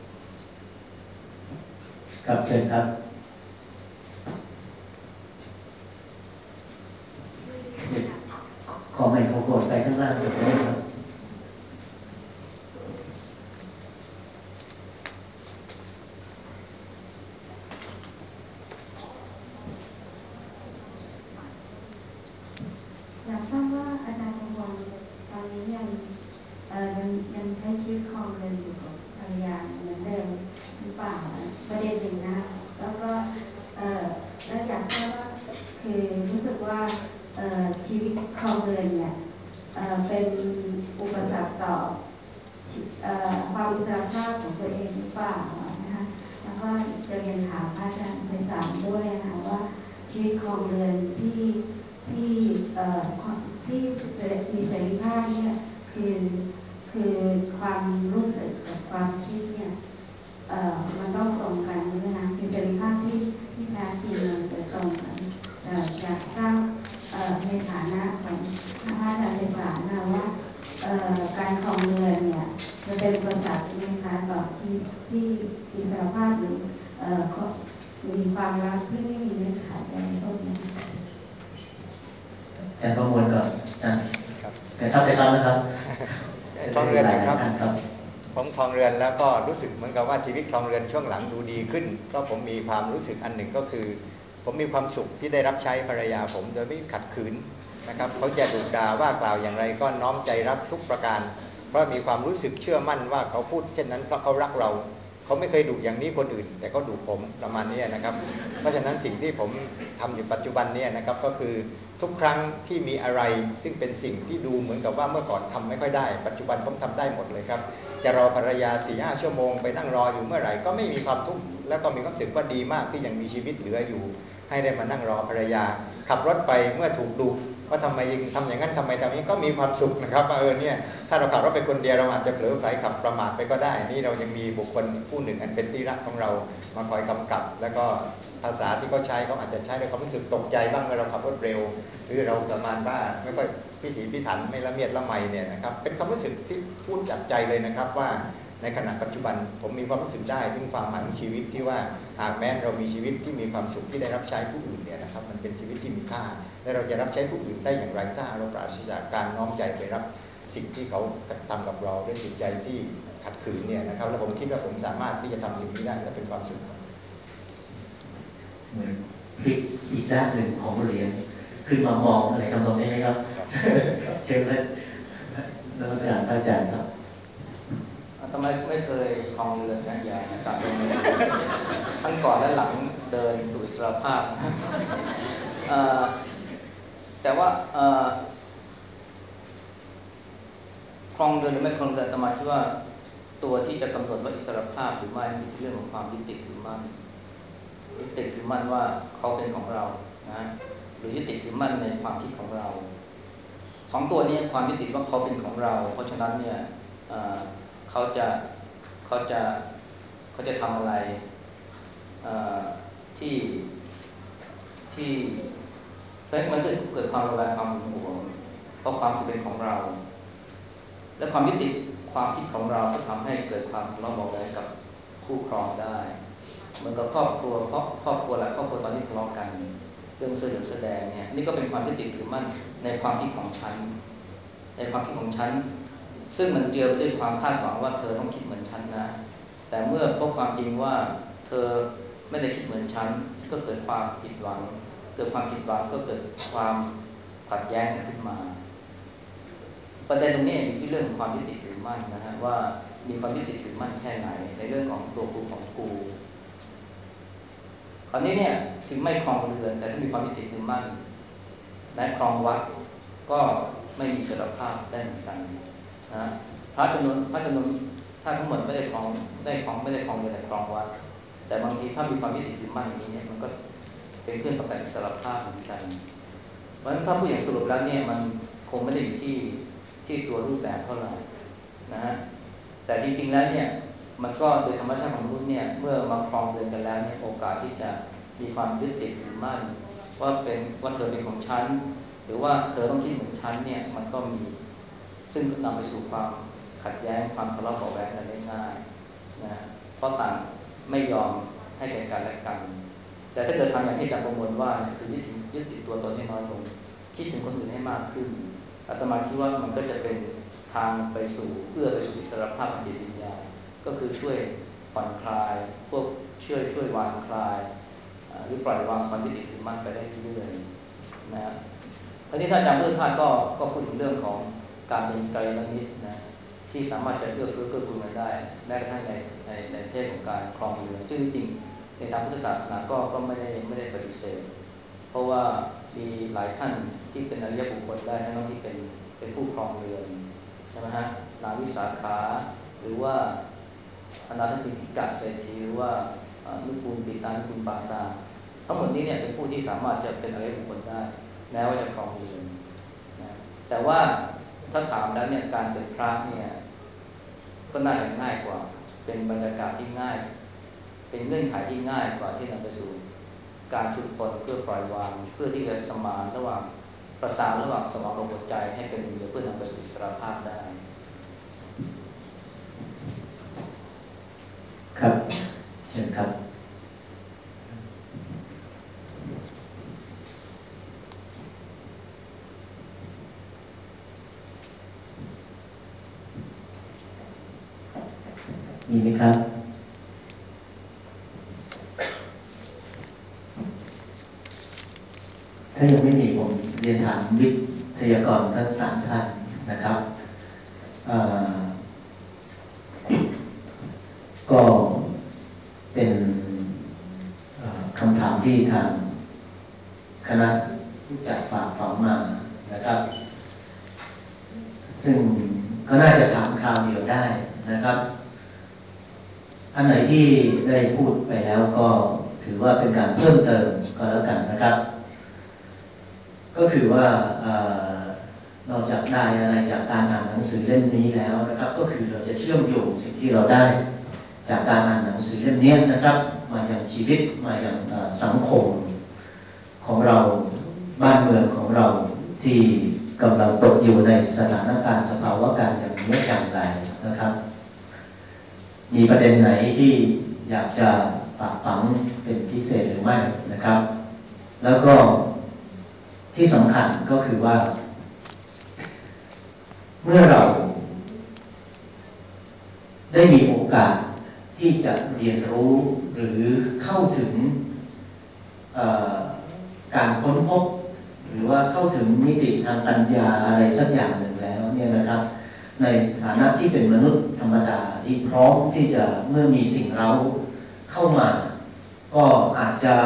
ครับเชิญครับขอไมโครโฟนไปข้างล่างเลยนะครับอยากทราบว่าอาจารย์ประมวลตอนนี้ยังเอ่อยังยังใช้ชีวิตครองเรือนอยู่กับภรรยาเหมือนเดิมหรือเปล่าประเด็นหนึ่งนะแล้วก็เอ่อแล้วอยากทราบว่าคือรู้สึกว่าเอ่อชีวิตครองเรือนเนี่ยเอ่อเป็นอุปสรรคต่อเอ่อความอิสรภาพของตัวเองหรือเปล่านะคะแล้วก็จะเรียนถามอาจารย์ในศาลด้วยนะคะว่าชีวิตครองเรือนที่ที่เอ่อที่มีเสรีภาพเนี่ยคือคือความรู้สึกกับความคิดเนี่ยเอ่อมันต้องตรงกันนะคะคือเสรีภาพที่ที่แท้จริงมันจะตรงกันเอ่ออยากทราบเอ่อในฐานะของพระอาจารย์ในศาลนะว่าเอ่อการครองเรือนเนี่ยจะเป็นอุปสรรคไหมคะต่อที่ที่อิสรภาพหรือเอ่อมีความรักที่ไม่มีเงื่อนไขอะไรพวกนี้อาจารย์ประมวลก่อนอาจารย์กระชับกระชับนะครับครองเรือนนะครับผมครองเรือนแล้วก็รู้สึกเหมือนกับว่าชีวิตครองเรือนช่วงหลังดูดีขึ้นก็ผมมีความรู้สึกอันหนึ่งก็คือผมมีความสุขที่ได้รับใช้ภรรยาผมโดยไม่ขัดขืนนะครับเขาจะดุด่าว่ากล่าวอย่างไรก็น้อมใจรับทุกประการเพราะมีความรู้สึกเชื่อมั่นว่าเขาพูดเช่นนั้นเพราะเขารักเราเขาไม่เคยดุอย่างนี้คนอื่นแต่เขาดุผมประมาณนี้นะครับเพราะฉะนั้นสิ่งที่ผมทำอยู่ปัจจุบันนี้นะครับก็คือทุกครั้งที่มีอะไรซึ่งเป็นสิ่งที่ดูเหมือนกับว่าเมื่อก่อนทำไม่ค่อยได้ปัจจุบันผมทำได้หมดเลยครับจะรอภรรยา สี่ห้า ชั่วโมงไปนั่งรออยู่เมื่อไหร่ก็ไม่มีความทุกข์แล้วก็มีความรู้สึกว่าดีมากที่ยังมีชีวิตเหลืออยู่ให้ได้มานั่งรอภรรยาขับรถไปเมื่อถูกดุว่าทำไมทำอย่างนั้นทำไมทำนี้ก็มีความสุขนะครับว่าเออเนี่ยถ้าเราขับรถไปคนเดียวเราอาจจะเผลอไผลขับประมาทไปก็ได้นี่เรายังมีบุคคลผู้หนึ่งอันเป็นที่รักของเรามาคอยกำกับแล้วก็ภาษาที่เขาใช้เขาอาจจะใช้ด้วยความรู้สึกตกใจบ้างเมื่อเราขับรถเร็วหรือเราประมาณว่าไม่ค่อยพิถีพิถันไม่ละเมียดละไมเนี่ยนะครับเป็นความรู้สึกที่พูดจากใจเลยนะครับว่าในขณะปัจจุบันผมมีความรู้สึกได้ถึงความหมายของชีวิตที่ว่าหากแม้เรามีชีวิตที่มีความสุขที่ได้รับใช้ผู้อื่นเนี่ยนะครับมันเป็นชีวิตที่มีค่าและเราจะรับใช้ผู้อื่นได้อย่างไรถ้าเราปราศจากการน้อมใจไปรับสิ่งที่เขาทำกับเราด้วยจิตใจที่ขัดขืนเนี่ยนะครับแล้วผมคิดว่าผมสามารถที่จะทำสิ่งนี้ได้และเป็นความสุขเหมือนพลิกอีกด้านหนึ่งของเหรียญขึ้นมามองอะไรทำตรงนี้ไหมครับเชิญเลยนักวิชาการอาจารย์ครับทำไมไม่เคยคลองเรือกันอย่างจากตรงนี้ทั้งก่อนและหลังเดินสู่อิสรภาพแต่ว่าคลองเรือหรือไม่คลองเรืออาตมาคิดว่าตัวที่จะกำหนดว่าอิสรภาพหรือไม่มีเรื่องของความยึดติดหรือไม่ยึดติดถือมั่นว่าเขาเป็นของเรานะหรือยึดติดถือมั่นในความคิดของเราสองตัวนี้ความยึดติดว่าเขาเป็นของเราเพราะฉะนั้นเนี่ยเขาจะเขาจะเขาจะทำอะไรที่ที่เพราะมันจะเกิดความระแวงความหึงหวงเพราะความเป็นของเราและความยึดติดความคิดของเราก็ทำให้เกิดความทะเลาะเบาะแว้งกับคู่ครองได้เหมือนกับครอบครัวเพราะครอบครัวหลายครอบครัวตอนนี้ทะเลาะกันเรื่องเสื่อมแสดงเนี่ยนี่ก็เป็นความยึดติดถือมั่นในความคิดของฉันในความคิดของฉันซึ่งมันเจือไปด้วยความคาดหวังว่าเธอต้องคิดเหมือนฉันนะแต่เมื่อพบความจริงว่าเธอไม่ได้คิดเหมือนฉันก็เกิดความผิดหวังเกิดความผิดหวังก็เกิดความขัดแย้งขึ้นมาประเด็นตรงนี้อยู่ที่เรื่องของความยึดติดถือมั่นนะฮะว่ามีความยึดติดถือมั่นแค่ไหนในเรื่องของตัวกูของกูคราวนี้เนี่ยถึงไม่ครองเรือนแต่ถ้ามีความยึดติดถือมั่นและครองวัดก็ไม่มีเสถียรภาพได้เหมือนกันนะพระจำนวนพระจำนวนถ้าทั้งหมดไม่ได้ครองได้ครองไม่ได้ครองเรือนแต่ครองวัดแต่บางทีถ้ามีความยึดติดถือมั่นอย่างนี้เนี่ยมันก็เป็นเครื่องประกันอิสรภาพเหมือนกันเพราะฉะนั้นถ้าผู้อย่างสรุปแล้วเนี่ยมันคงไม่ได้อยู่ที่ที่ตัวรูปแบบเท่าไหร่นะฮะแต่จริงๆแล้วเนี่ยมันก็โดยธรรมชาติของมนุษย์เนี่ยเมื่อมาครองเรือนกันแล้วเนี่ยโอกาสที่จะมีความยึดติดถือมั่นว่าเป็นว่าเธอเป็นของฉันหรือว่าเธอต้องคิดเหมือนฉันเนี่ยมันก็มีซึ่งนำไปสู่ความขัดแย้งความทะเลาะเบาะแว้งกันได้ง่ายนะเพราะต่างไม่ยอมให้แก่กันและกันแต่ถ้าเกิดทำอย่างที่อาจารย์ประมวลว่าคือยึดถึงยึดติดตัวตนให้น้อยลงคิดถึงคนอื่นให้มากขึ้นอาตมาคิดว่ามันก็จะเป็นทางไปสู่เพื่อไปสู่อิสรภาพทางจิตวิญญาณก็คือช่วยผ่อนคลายพวกช่วยช่วยวางคลายหรือปล่อยวางความยึดติดถือมั่นไปได้เรื่อยๆนะอันนี้ถ้าอาจารย์พุทธทาสก็ก็พูดถึงเรื่องของการเป็นไตรมิตรนะที่สามารถจะเอื้อเฟื้อเกื้อกูลกันได้แม้กระทั่งในในในเพศของการครองเรือนซึ่งจริงในทางพุทธศาสนาก็ก็ไม่ได้ไม่ได้ปฏิเสธเพราะว่ามีหลายท่านที่เป็นอริยบุคคลได้ทั้งที่เป็นเป็นผู้ครองเรือนใช่ไหมฮะนางวิสาขาหรือว่าอนาถปิฎกเศรษฐีหรือว่านุกูลปิตานุกูลปาตาทั้งหมดนี้เนี่ยเป็นผู้ที่สามารถจะเป็นอริยบุคคลได้แม้ว่าจะครองเรือนนะแต่ว่าถ้าถามแล้วเนี่ยการเป็นพระเนี่ยก็น่าจะง่ายกว่าเป็นบรรยากาศที่ง่ายเป็นเงื่อนไขที่ง่ายกว่าที่นำไปสู่การฝึกตนเพื่อปล่อยวางเพื่อที่จะสมานระหว่างประสานระหว่างสมองกับหัวใจให้เป็นเดียวเพื่อนำไปสู่อิสรภาพได้ครับเชิญครับมีไหมครับถ้ายังไม่มีผมเรียนถามวิทยากรทั้งสามท่านนะครับก็เป็นคำถามที่ทางคณะผู้จัดฝากฝังมานะครับซึ่งก็น่าจะถามคราวเดียวได้นะครับอันไหนที่ได้พูดไปแล้วก็ถือว่าเป็นการเพิ่มเติมก็แล้วกันนะครับก็ก็คือว่านอกจากได้อะไรจากการอ่านหนังสือเล่มนี้แล้วนะครับก็คือเราจะเชื่อมโยงสิ่งที่เราได้จากการอ่านหนังสือเล่มนี้นะครับมาอย่างชีวิตมาอย่างสังคมของเราบ้านเมืองของเราที่กำลังตกอยู่ในสถานการณ์สภาวะการอย่างนี้อย่างไรนะครับมีประเด็นไหนที่อยากจะฝากฝังเป็นพิเศษหรือไม่นะครับแล้วก็ที่สำคัญก็คือว่าเมื่อเราได้มีโอกาสที่จะเรียนรู้หรือเข้าถึงการค้นพบหรือว่าเข้าถึงมิติทางปัญญาอะไรสักอย่างหนึ่งแล้วเนี่ยนะครับในฐานะที่เป็นมนุษย์ธรรมดาที่พร้อมที่จะเมื่อมีสิ่งเร้าเข้ามาก็อาจจะ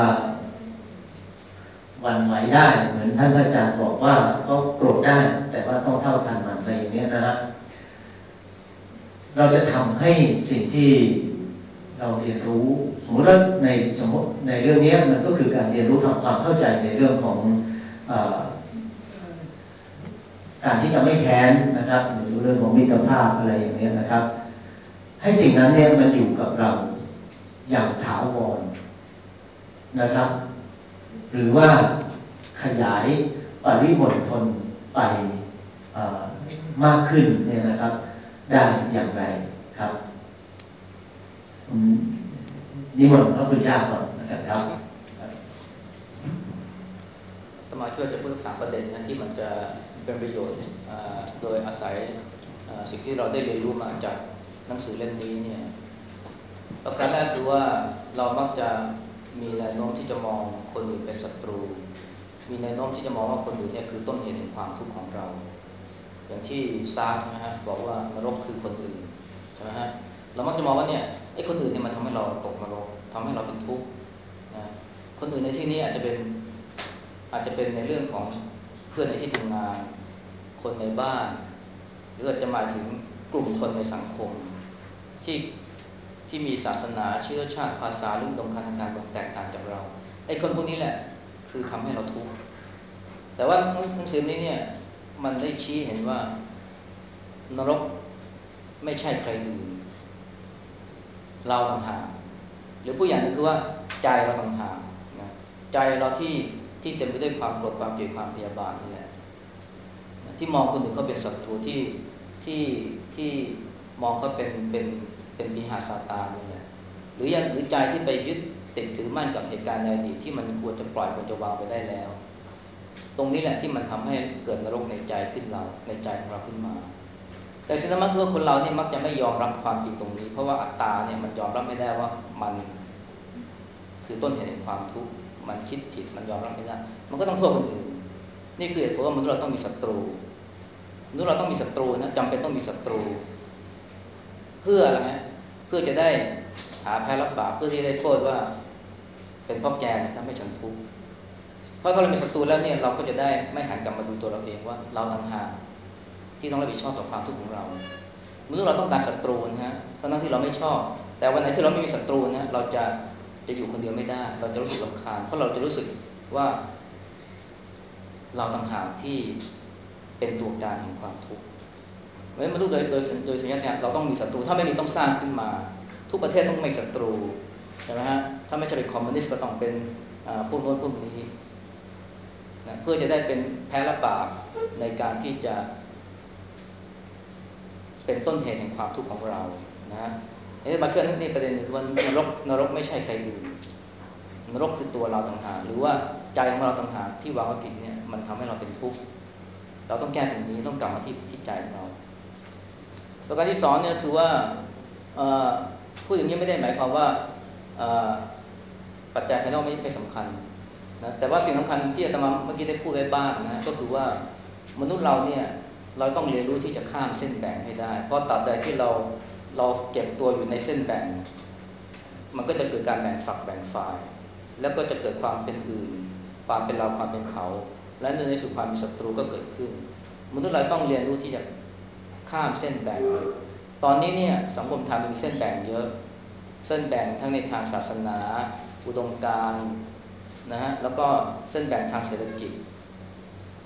หวั่นไหวได้เหมือนท่านอาจารย์บอกว่าก็โกรธได้แต่ว่าต้องเท่าทันมันอะไรอย่างนี้นะฮะเราจะทำให้สิ่งที่เราเรียนรู้สมมติว่าในสมมติในเรื่องนี้มันก็คือการเรียนรู้ทำความเข้าใจในเรื่องของเอ่อการที่จะไม่แค้นนะครับหรือเรื่องของมิตรภาพอะไรอย่างนี้นะครับให้สิ่งนั้นเนี่ยมันอยู่กับเราอย่างถาวรนะครับหรือว่าขยายปริมณฑลไปมากขึ้นเนี่ยนะครับได้อย่างไรครับนิมนต์พระพุทธเจ้าก่อนนะครับต่อมาช่วยจะพูดสามประเด็นนะที่มันจะเป็นประโยชน์โดยอาศัยสิ่งที่เราได้เรียนรู้มาจากหนังสือเล่มนี้เนี่ยประการแรกคือว่าเรามักจะมีแนวโน้มที่จะมองคนอื่นเป็นศัตรูมีแนวโน้มที่จะมองว่าคนอื่นเนี่ยคือต้นเหตุแห่งความทุกข์ของเราอย่างที่ซาร์นะฮะบอกว่านรกคือคนอื่นใช่ไหมฮะเรามักจะมองว่าเนี่ยไอ้คนอื่นเนี่ยมันทำให้เราตกนรกทำให้เราเป็นทุกข์นะคนอื่นในที่นี้อาจจะเป็นอาจจะเป็นในเรื่องของเพื่อนในที่ทำงานคนในบ้านหรืออาจจะหมายถึงกลุ่มคนในสังคมที่ที่มีศาสนาเชื้อชาติภาษาหรืออุดมการณ์ทางการเมืองแตกต่างจากเราไอ้คนพวกนี้แหละคือทำให้เราทุกข์แต่ว่าหนังสือนี้เนี่ยมันได้ชี้เห็นว่านรกไม่ใช่ใครอื่นเราต่างหากหรือผู้อย่างนึงคือว่าใจเราต่างหากนะใจเราที่ที่เต็มไปด้วยความโกรธความเกลียดความพยาบาทนี่แหละที่มองคนอื่นก็เป็นศัตรูที่ที่ที่มองก็เป็นเป็นเป็นปีศาจซาตานนี่แหละหรือยังหรือใจที่ไปยึดติดถือมั่นกับเหตุการณ์ในอดีตที่มันควรจะปล่อยควรจะวางไปได้แล้วตรงนี้แหละที่มันทำให้เกิดนรกในใจขึ้นเราในใจของเราขึ้นมาแต่สิ่งสำคัญคือคนเราเนี่ยมักจะไม่ยอมรับความจริงตรงนี้เพราะว่าอัตตาเนี่ยมันยอมรับไม่ได้ว่ามันคือต้นเหตุแห่งความทุกข์มันคิดผิดมันยอมรับไม่ได้มันก็ต้องโทษคนอื่นนี่คือเหตุผลว่ามนุษย์เราต้องมีศัตรูมนุษย์เราต้องมีศัตรูนะจำเป็นต้องมีศัตรูเพื่ออะไรฮะเพื่อจะได้หาแพ้รับบาปเพื่อที่จะได้โทษว่าเป็นเพราะแกทำให้ฉันทุกข์เพราะถ้าเรามีศัตรูแล้วเนี่ยเราก็จะได้ไม่หันกลับมาดูตัวเราเองว่าเราต่างหากที่ต้องรับผิดชอบต่อความทุกข์ของเรามนุษย์เราต้องการศัตรูนะฮะทั้งที่เราไม่ชอบแต่วันไหนที่เราไม่มีศัตรูนะเราจะจะอยู่คนเดียวไม่ได้เราจะรู้สึกรำคาญเพราะเราจะรู้สึกว่าเราต่างหากที่เป็นตัวการแห่งความทุกข์เพราะฉะนั้นมนุษย์โดยโดยโดยสัญชาตญาณเราต้องมีศัตรูถ้าไม่มีต้องสร้างขึ้นมาทุกประเทศต้องมีศัตรูใช่ไหมฮะถ้าไม่ใช่เป็นคอมมิวนิสต์ก็ต้องเป็นพวกโน้นพวกนี้นะเพื่อจะได้เป็นแพ้รับบาปในการที่จะเป็นต้นเหตุแห่งความทุกข์ของเรานะนี่มาเชื่อนี่ประเด็นคือนรกนรกไม่ใช่ใครอื่นนรกคือตัวเราต่างหากหรือว่าใจของเราต่างหากที่วางไว้ผิดเนี่ยมันทำให้เราเป็นทุกข์เราต้องแก้ตรงนี้ต้องกลับมาที่ที่ใจของเราประการที่สองเนี่ยคือว่าพูดอย่างนี้ไม่ได้หมายความว่าปัจจัยภายนอกไม่ไม่สำคัญนะแต่ว่าสิ่งสำคัญที่อาตมาเมื่อกี้ได้พูดไว้บ้างนะก็คือว่ามนุษย์เราเนี่ยเราต้องเรียนรู้ที่จะข้ามเส้นแบ่งให้ได้เพราะตราบใดที่เราเราเก็บตัวอยู่ในเส้นแบ่งมันก็จะเกิดการแบ่งฝักแบ่งฝ่ายแล้วก็จะเกิดความเป็นอื่นความเป็นเราความเป็นเขาและในสุดความมีศัตรูก็เกิดขึ้นมนุษย์เราต้องเรียนรู้ที่จะข้ามเส้นแบ่งตอนนี้เนี่ยสังคมไทยมีเส้นแบ่งเยอะเส้นแบ่งทั้งในทางศาสนาอุดมการณ์นะฮะแล้วก็เส้นแบ่งทางเศรษฐกิจ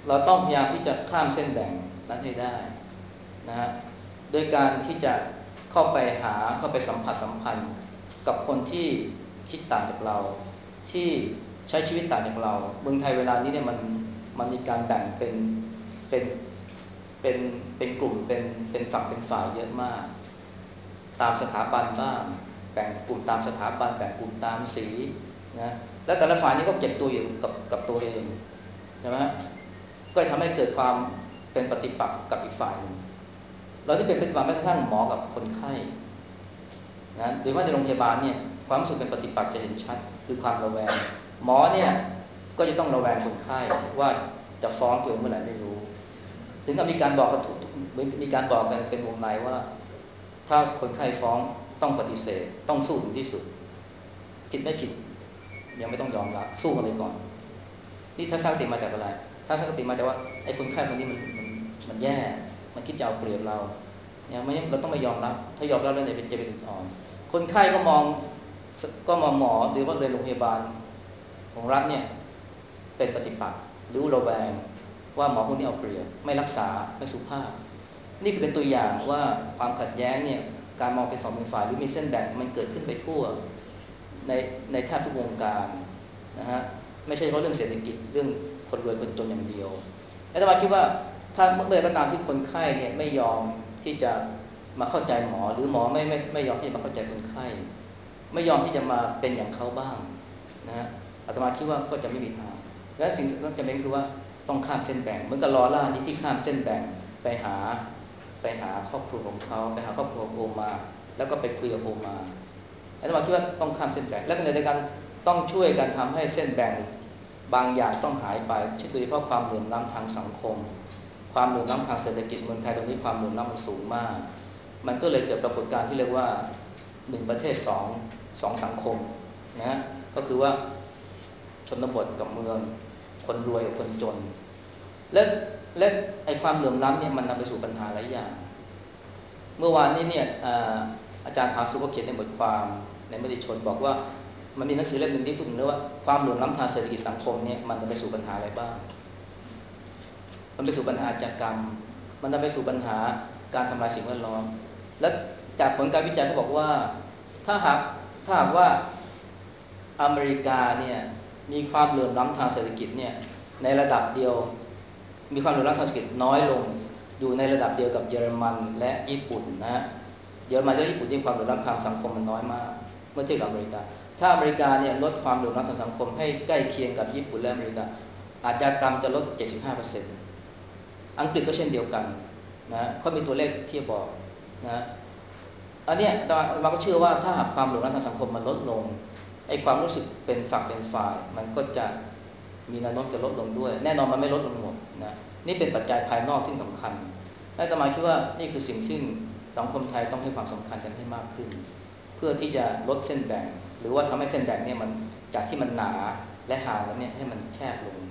เราต้องพยายามที่จะข้ามเส้นแบ่งนั้นให้ได้นะฮะโดยการที่จะเข้าไปหาเข้าไปสัมผัสสัมพันธ์กับคนที่คิดต่างจากเราที่ใช้ชีวิตต่างจากเราเมืองไทยเวลานี้เนี่ยมันมันมีการแบ่งเป็นเป็นเป็นเป็นกลุ่มเป็นเป็นฝั่งเป็นฝ่ายเยอะมากตามสถาบันบ้างแบ่งกลุ่มตามสถาบันแบ่งกลุ่มตามสีนะแล้วแต่ละฝ่ายนี้ก็เก็บตัวอยู่กับกับตัวเองใช่ไหมก็ทำให้เกิดความเป็นปฏิปักษ์กับอีกฝ่ายหนึ่งเราที่เป็นปฏิปักษ์แม้กระทั่งหมอกับคนไข้นะโดยเฉพาะในโรงพยาบาลเนี่ยความรู้สึกเป็นปฏิปักษ์จะเห็นชัดคือความระแวงหมอเนี่ยก็จะต้องระแวงคนไข้ว่าจะฟ้องตัวเองเมื่อไหร่ไม่รู้ถึงกับมีการบอกกันมีการบอกกันเป็นวงในว่าถ้าคนไข้ฟ้องต้องปฏิเสธต้องสู้ถึงที่สุดผิดไม่ผิดยังไม่ต้องยอมรับสู้กันไปก่อนนี่ทัศนคติมาจากอะไรทัศนคติมาจากว่าไอ้คนไข้คนนี้มันมันมันแย่มันคิดจะเอาเปรียบเราเนี่ยไม่เราต้องไม่ยอมรับถ้ายอมรับแล้วเนี่ยเป็นจะเป็นจุดอ่อนคนไข้ก็มองก็มองหมอหรือว่าในโรงพยาบาลของรัฐเนี่ยเป็นปฏิปักษ์หรือระแวงว่าหมอพวกนี้เอาเปรียบไม่รักษาไม่สุภาพนี่คือเป็นตัวอย่างว่าความขัดแย้งเนี่ยการมองเป็นฝั่งเป็นฝ่ายหรือมีเส้นแบ่งมันเกิดขึ้นไปทั่วในในแทบทุกวงการนะฮะไม่ใช่เฉพาะเรื่องเศรษฐกิจเรื่องคนรวยคนจนอย่างเดียวอาตมาคิดว่าถ้าเมื่อใดก็ตามที่คนไข้เนี่ยไม่ยอมที่จะมาเข้าใจหมอหรือหมอไม่ไม่ไม่ยอมที่จะมาเข้าใจคนไข้ไม่ยอมที่จะมาเป็นอย่างเขาบ้างนะฮะอาตมาคิดว่าก็จะไม่มีทางและสิ่งที่ต้องจำเป็นคือว่าต้องข้ามเส้นแบ่งเหมือนกับลอร่านี่ที่ข้ามเส้นแบ่งไปหาไปหาครอบครัวของเขาไปหาครอบครัวโอมาแล้วก็ไปคุยกับโอมาอาตมาคิดว่าต้องข้ามเส้นแบ่งและในเดียวกันต้องช่วยกันทำให้เส้นแบ่งบางอย่างต้องหายไปเช่นโดยเฉพาะความเหลื่อมล้ำทางสังคมความเหลื่อมล้ำทางเศรษฐกิจเมืองไทยตอนนี้ความเหลื่อมล้ำมันสูงมากมันก็เลยเกิดปรากฏการณ์ที่เรียกว่าหนึ่งประเทศสองสองสังคมนะก็คือว่าชนบทกับเมืองคนรวยกับคนจนและและไอความเหลื่อมล้ำเนี่ยมันนำไปสู่ปัญหาหลายอย่างเมื่อวานนี้เนี่ยอาจารย์ภาสุก็เขียนในบทความในมติชนบอกว่ามันมีหนังสือเล่มหนึ่งที่พูดถึงเรื่องว่าความเหลื่อมล้ำทางเศรษฐกิจสังคมเนี่ยมันนำไปสู่ปัญหาอะไรบ้างมันไปสู่ปัญหาอาชญากรรมมันนำไปสู่ปัญหาการทำลายสิ่งแวดล้อมและจากผลการวิจัยเขาบอกว่าถ้าหากถ้าหากว่าอเมริกาเนี่ยมีความเหลื่อมล้ำทางเศรษฐกิจเนี่ยในระดับเดียวมีความเหลื่อมล้ำทางเศรษฐกิจน้อยลงอยู่ในระดับเดียวกับเยอรมันและญี่ปุ่นนะเยอรมันและญี่ปุ่นที่ความเหลื่อมล้ำทางสังคมมันน้อยมากเมื่อเทียบกับอเมริกาถ้าอเมริกาเนี่ยลดความเหลื่อมล้ำทางสังคมให้ใกล้เคียงกับญี่ปุ่นและอเมริกาอาชญากรรมจะลด เจ็ดสิบห้าเปอร์เซ็นต์ อังกฤษก็เช่นเดียวกันนะเขามีตัวเลขเทียบบอกนะอันเนี้ยเราก็เชื่อว่าถ้าหากความเหลื่อมล้ำทางสังคมมันลดลงไอ้ความรู้สึกเป็นฝักเป็นฝ่ายมันก็จะมีแนวโน้มจะลดลงด้วยแน่นอนมันไม่ลดลงหมดนะนี่เป็นปัจจัยภายนอกซึ่งสำคัญและอาตมาคิดว่านี่คือสิ่งซึ่งสังคมไทยต้องให้ความสำคัญกันให้มากขึ้นเพื่อที่จะลดเส้นแบ่งหรือว่าทำให้เส้นแบ่งเนี่ยมันจากที่มันหนาและห่างกันเนี่ยให้มันแคบลง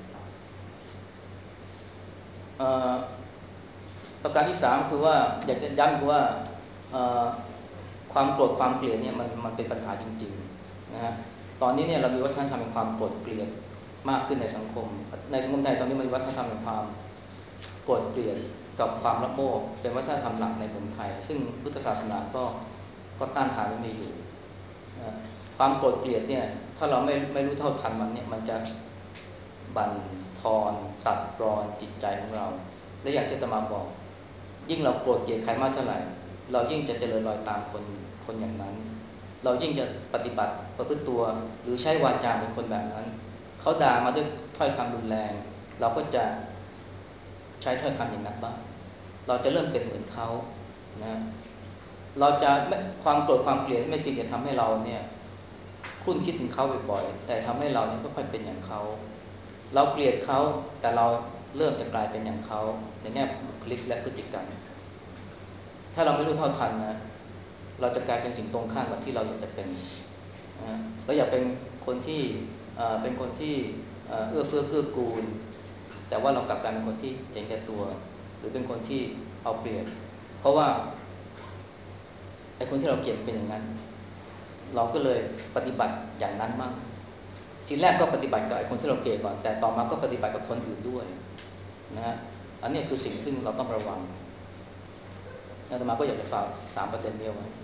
ประการที่สามคือว่าอยากจะย้ำคือว่าความโกรธความเกลียดเนี่ยมันมันเป็นปัญหาจริงๆนะฮะตอนนี้เนี่ยเรามีวัฒนธรรมแห่งความโกรธเกลียดมากขึ้นในสังคมในสังคมไทยตอนนี้มันมีวัฒนธรรมแห่งความโกรธเกลียดกับความละโมบเป็นวัฒนธรรมหลักในเมืองไทยซึ่งพุทธศาสนาก็ก็ต้านทานไม่อยู่นะความโกรธเกลียดเนี่ยถ้าเราไม่ไม่รู้เท่าทันมันเนี่ยมันจะบั่นทอนตัดรอนจิตใจของเราและอย่างที่อาตมาบอกยิ่งเราโกรธเกลียดใครมากเท่าไหร่เรายิ่งจะเจริญรอยตามคนคนอย่างนั้นเรายิ่งจะปฏิบัติประพฤติตัวหรือใช้วาจาเป็นคนแบบนั้นเขาด่ามาด้วยถ้อยคำรุนแรงเราก็จะใช้ถ้อยคำอย่างนั้นบ้างเราจะเริ่มเป็นเหมือนเขานะเราจะความโกรธความเกลียดไม่เพียงแต่ทำให้เราเนี่ยคุ้นคิดถึงเขาบ่อยๆแต่ทำให้เราเนี่ยค่อยๆเป็นอย่างเขาเราเกลียดเขาแต่เราเริ่มจะกลายเป็นอย่างเขาในแง่บุคลิกและพฤติกรรมถ้าเราไม่รู้เท่าทันนะเราจะกลายเป็นสิ่งตรงข้ามกับที่เราอยากจะเป็นนะเราอยากเป็นคนที่เป็นคนที่เอื้อเฟื้อเกื้อกูลแต่ว่าเรากลับกลายเป็นคนที่เห็นแก่ตัวหรือเป็นคนที่เอาเปรียบเพราะว่าไอ้คนที่เราเกลียดเป็นอย่างนั้นเราก็เลยปฏิบัติอย่างนั้นมั่งทีแรกก็ปฏิบัติกับไอ้คนที่เราเกลียดก่อนแต่ต่อมาก็ปฏิบัติกับคนอื่นด้วยนะฮะอันนี้คือสิ่งซึ่งเราต้องระวังอาตมาก็อยากจะฝากสามประเด็นนี้ไว้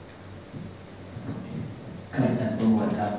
อาจารย์ประมวลครับ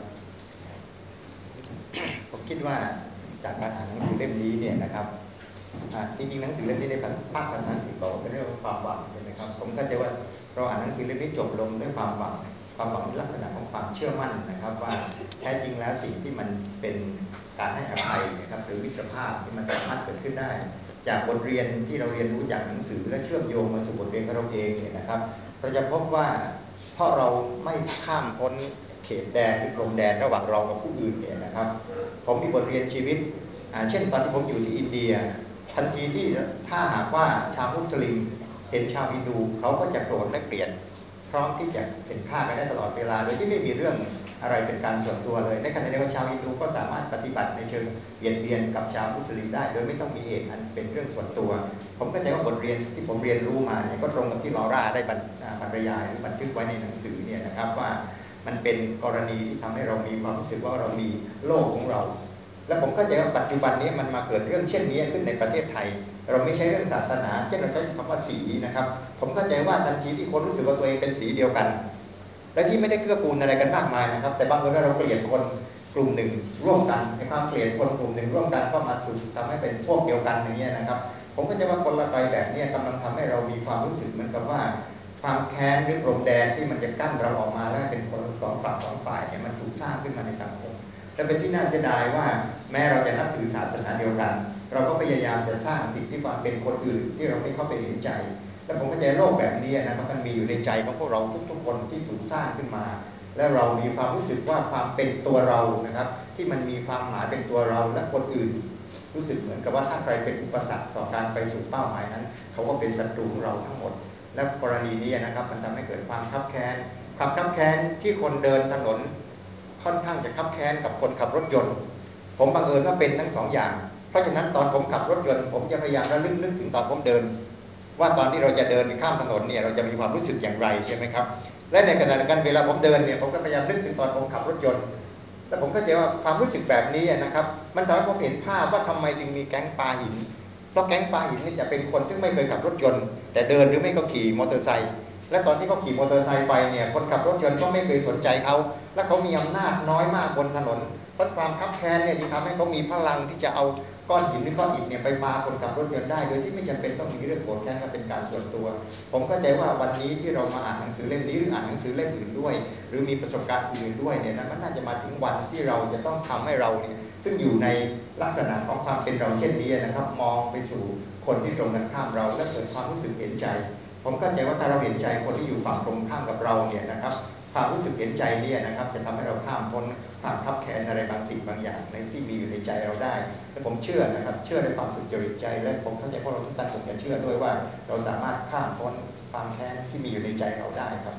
ผมคิดว่าจากการอ่านหนังสือเล่มนี้เนี่ยนะครับจริงๆหนังสือเล่มนี้ในภาคภาษาอังกฤษบอกเป็นเรื่องของความหวังใช่ไหมครับผมเข้าใจว่าเราอ่านหนังสือเล่มนี้จบลงด้วยความหวังความหวังในลักษณะของความเชื่อมั่นนะครับว่าแท้จริงแล้วสิ่งที่มันเป็นการให้อภัยนะครับหรือมิตรภาพที่มันสามารถเกิดขึ้นได้จากบทเรียนที่เราเรียนรู้จากหนังสือและเชื่อมโยงมาสู่บทเรียนของเราเองเนี่ยนะครับเราจะพบว่าเพราะเราไม่ข้ามพ้นเขตแดนหรือพรมแดนระหว่างเรากับผู้อื่นเนี่ยนะครับผมมีบทเรียนชีวิตเช่นตอนที่ผมอยู่ที่อินเดียทันทีที่ถ้าหากว่าชาวมุสลิมเห็นชาวฮินดูเขาก็จะโกรธและเกลียดพร้อมที่จะเห็นฆ่ากันได้ตลอดเวลาโดยที่ไม่มีเรื่องอะไรเป็นการส่วนตัวเลยในขณะเดียวกันชาวฮินดูก็สามารถปฏิบัติในเชิงเบียดเบียนกับชาวมุสลิมได้โดยไม่ต้องมีเหตุอันเป็นเรื่องส่วนตัวผมก็ใจว่าบทเรียนที่ผมเรียนรู้มาเนี่ยก็ตรงกับที่ลอร่าได้บรรยายบันทึกไว้ในหนังสือเนี่ยนะครับว่ามันเป็นกรณีที่ทำให้เรามีความรู้สึกว่าเรามีโลกของเราและผมก็ใจว่าปัจจุบันนี้มันมาเกิดเรื่องเช่นนี้ขึ้นในประเทศไทยเราไม่ใช่เรื่องศาสนาเช่นเราใช้คำว่าสีนะครับผมเข้าใจว่าทันทีที่คนรู้สึกว่าตัวเองเป็นสีเดียวกันและที่ไม่ได้เกื้อกูลอะไรกันมากมายนะครับแต่บางเมื่อเราเกลียดคนกลุ่มหนึ่งร่วมกันในความเกลียดคนกลุ่มหนึ่งร่วมกันก็มาถูกทำให้เป็นพวกเดียวกันอย่างเงี้ยนะครับผมก็จะว่าคนละไปแบบนี้กำลังทำให้เรามีความรู้สึกเหมือนกับว่าความแค้นหรือพรมแดนที่มันจะกั้นเราออกมาแล้วเป็นคนสองฝั่งสองฝ่ายเนี่ยมันถูกสร้างขึ้นมาในสังคมและเป็นที่น่าเสียดายว่าแม้เราจะนับถือศาสนาเดียวกันเราก็พยายามจะสร้างสิ่งที่ความเป็นคนอื่นที่เราไม่เข้าไปเห็นใจและผมเข้าใจโลกแบบนี้นะครับมันมีอยู่ในใจของพวกเราทุกๆคนที่ถูกสร้างขึ้นมาและเรามีความรู้สึกว่าความเป็นตัวเรานะครับที่มันมีความหมายเป็นตัวเราและคนอื่นรู้สึกเหมือนกับว่าถ้าใครเป็นอุปสรรคต่อการไปสู่เป้าหมายนั้นเขาก็เป็นศัตรูของเราทั้งหมดและกรณีนี้นะครับมันทำให้เกิดความคับแค้นความคับแค้นที่คนเดินถนนค่อนข้างจะคับแค้นกับคนขับรถยนต์ผมบังเอิญว่าเป็นทั้งสองอย่างเพราะฉะนั้นตอนผมขับรถยนต์ผมจะพยายามระลึกนึกถึงตอนผมเดินว่าตอนที่เราจะเดินข้ามถนนเนี่ยเราจะมีความรู้สึกอย่างไรใช่ไหมครับและในขณะเดียวกันเวลาผมเดินเนี่ยผมก็พยายามนึกถึงตอนผมขับรถยนต์และผมก็จะว่าความรู้สึกแบบนี้นะครับมันทำให้ผมเห็นภาพว่าทำไมจึงมีแก๊งปาหินเพราะแก๊งปาหินนี่จะเป็นคนที่ไม่เคยขับรถยนต์แต่เดินหรือไม่ก็ขี่มอเตอร์ไซค์และตอนที่เขาขี่มอเตอร์ไซค์ไปเนี่ยคนขับรถยนต์ก็ไม่เคยสนใจเขาและเขามีอำนาจน้อยมากบนถนนเพราะความคับแค้นเนี่ยที่ทำให้เขามีพลังที่จะเอาก้อนหินหรือก้อนอิฐเนี่ยไปปาคนขับรถยนต์ได้โดยที่ไม่จำเป็นต้องมีเรื่องโกรธแค้นกันเป็นการส่วนตัวผมเข้าใจว่าวันนี้ที่เรามาอ่านหนังสือเล่มนี้หรืออ่านหนังสือเล่มอื่นด้วยหรือมีประสบการณ์อื่นด้วยเนี่ยนะมันน่าจะมาถึงวันที่เราจะต้องทำให้เราเนี่ยซึ่งอยู่ในลักษณะของความเป็นเราเช่นนี้นะครับมองไปสู่คนที่ตรงกันข้ามเราและเกิดความรู้สึกเห็นใจผมเข้าใจว่าถ้าเราเห็นใจคนที่อยู่ฝั่งตรงข้ามกับเราเนี่ยนะครับความรู้สึกเห็นใจเนี่ยนะครับจะทำให้เราข้ามพ้นความคับแค้นอะไรบางสิ่งบางอย่างในที่มีอยู่ในใจเราได้และผมเชื่อนะครับเชื่อในความสุจริตใจและผมเข้าใจพวกเราทุกท่านคงจะเชื่อด้วยว่าเราสามารถข้ามพ้นความแค้นที่มีอยู่ในใจเราได้ครับ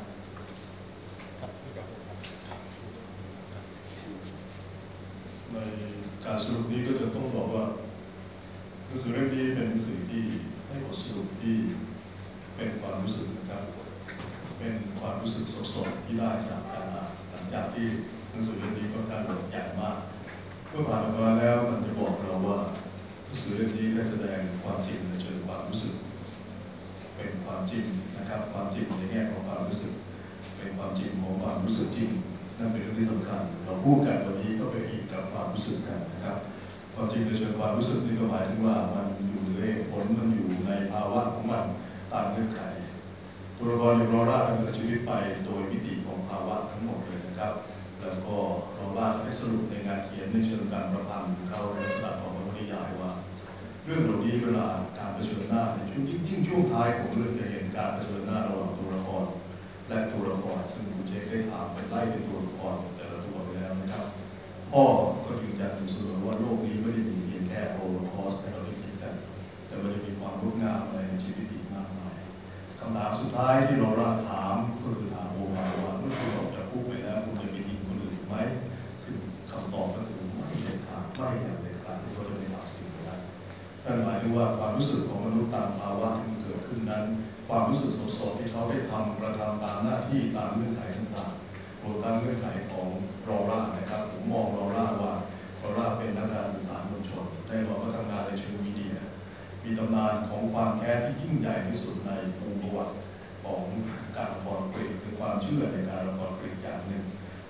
ในการสรุปนี้ก็จะต้องบอกว่าหนังสือเล่มนี้เป็นหนังสือที่ให้บทสรุปที่เป็นความรู้สึกนะครับเป็นความรู้สึกสดๆที่ได้จากการอ่านหลังจากที่หนังสือเล่มนี้ก็การบทใหญ่มากเมื่อผ่านมาแล้วมันจะบอกเราว่าหนังสือเล่มนี้ได้แสดงความจริงในเชิงความรู้สึกเป็นความจริงนะครับความจริงในแง่ของความรู้สึกเป็นความจริงของความรู้สึกจริงนั่นเป็นเรื่องที่สำคัญเราพูดกันวันนี้ก็เป็นอีกกับความรู้สึกกันนะครับความจริงในเชิงความรู้สึกนี่ก็หมายถึงว่ามันอยู่ในผลมันอยู่ในภาวะของมันตามเงื่อนไขตัวละครอย่างลอร่าดำเนินชีวิตไปโดยมิติของภาวะทั้งหมดเลยนะครับแล้วก็ลอร่าได้สรุปในงานเขียนในเชิงการประพันธ์เขาในลักษณะของนวนิยายว่าเรื่องเหล่านี้เวลาการเผชิญหน้าในช่วงยิ่งช่วงท้ายของเรื่องจะเห็นการเผชิญหน้าระหว่างตัวละครและตัวละครซึ่งคุณเจคได้ถามไปไล่เป็นตัวละครแต่ละตัวไปแล้วนะครับพ่อก็ยืนยันอยู่เสมอว่าโลกนี้ไม่ได้มีเพียงแค่โฮโลคอสต์ให้เราได้คิดกันแต่มันจะมีความงดงามอะไรในชีวิตอีกมากมายคำถามสุดท้ายที่เราล่าถามก็คือถามโอมาว่าเมื่อคุณออกจากคุกไปแล้วคุณจะไปยิงคนอื่นไหมซึ่งคำตอบก็คือไม่เด็ดขาดไม่อย่างเด็ดขาดที่เขาจะไม่ทำสิ่งนั้นนั่นหมายถึงว่าความรู้สึกของมนุษย์ตามภาวะที่มันเกิดขึ้นนั้นความรู้สึกสดๆที่เขาได้ทำกระทำตามหน้าที่ตามเงื่อนไขต่างๆรวมทั้งเงื่อนไขของลอร่านะครับผมมองลอร่าว่าลอร่าเป็นนักการสื่อสารมวลชนได้บอกว่าทำงานในเชิงมีเดีย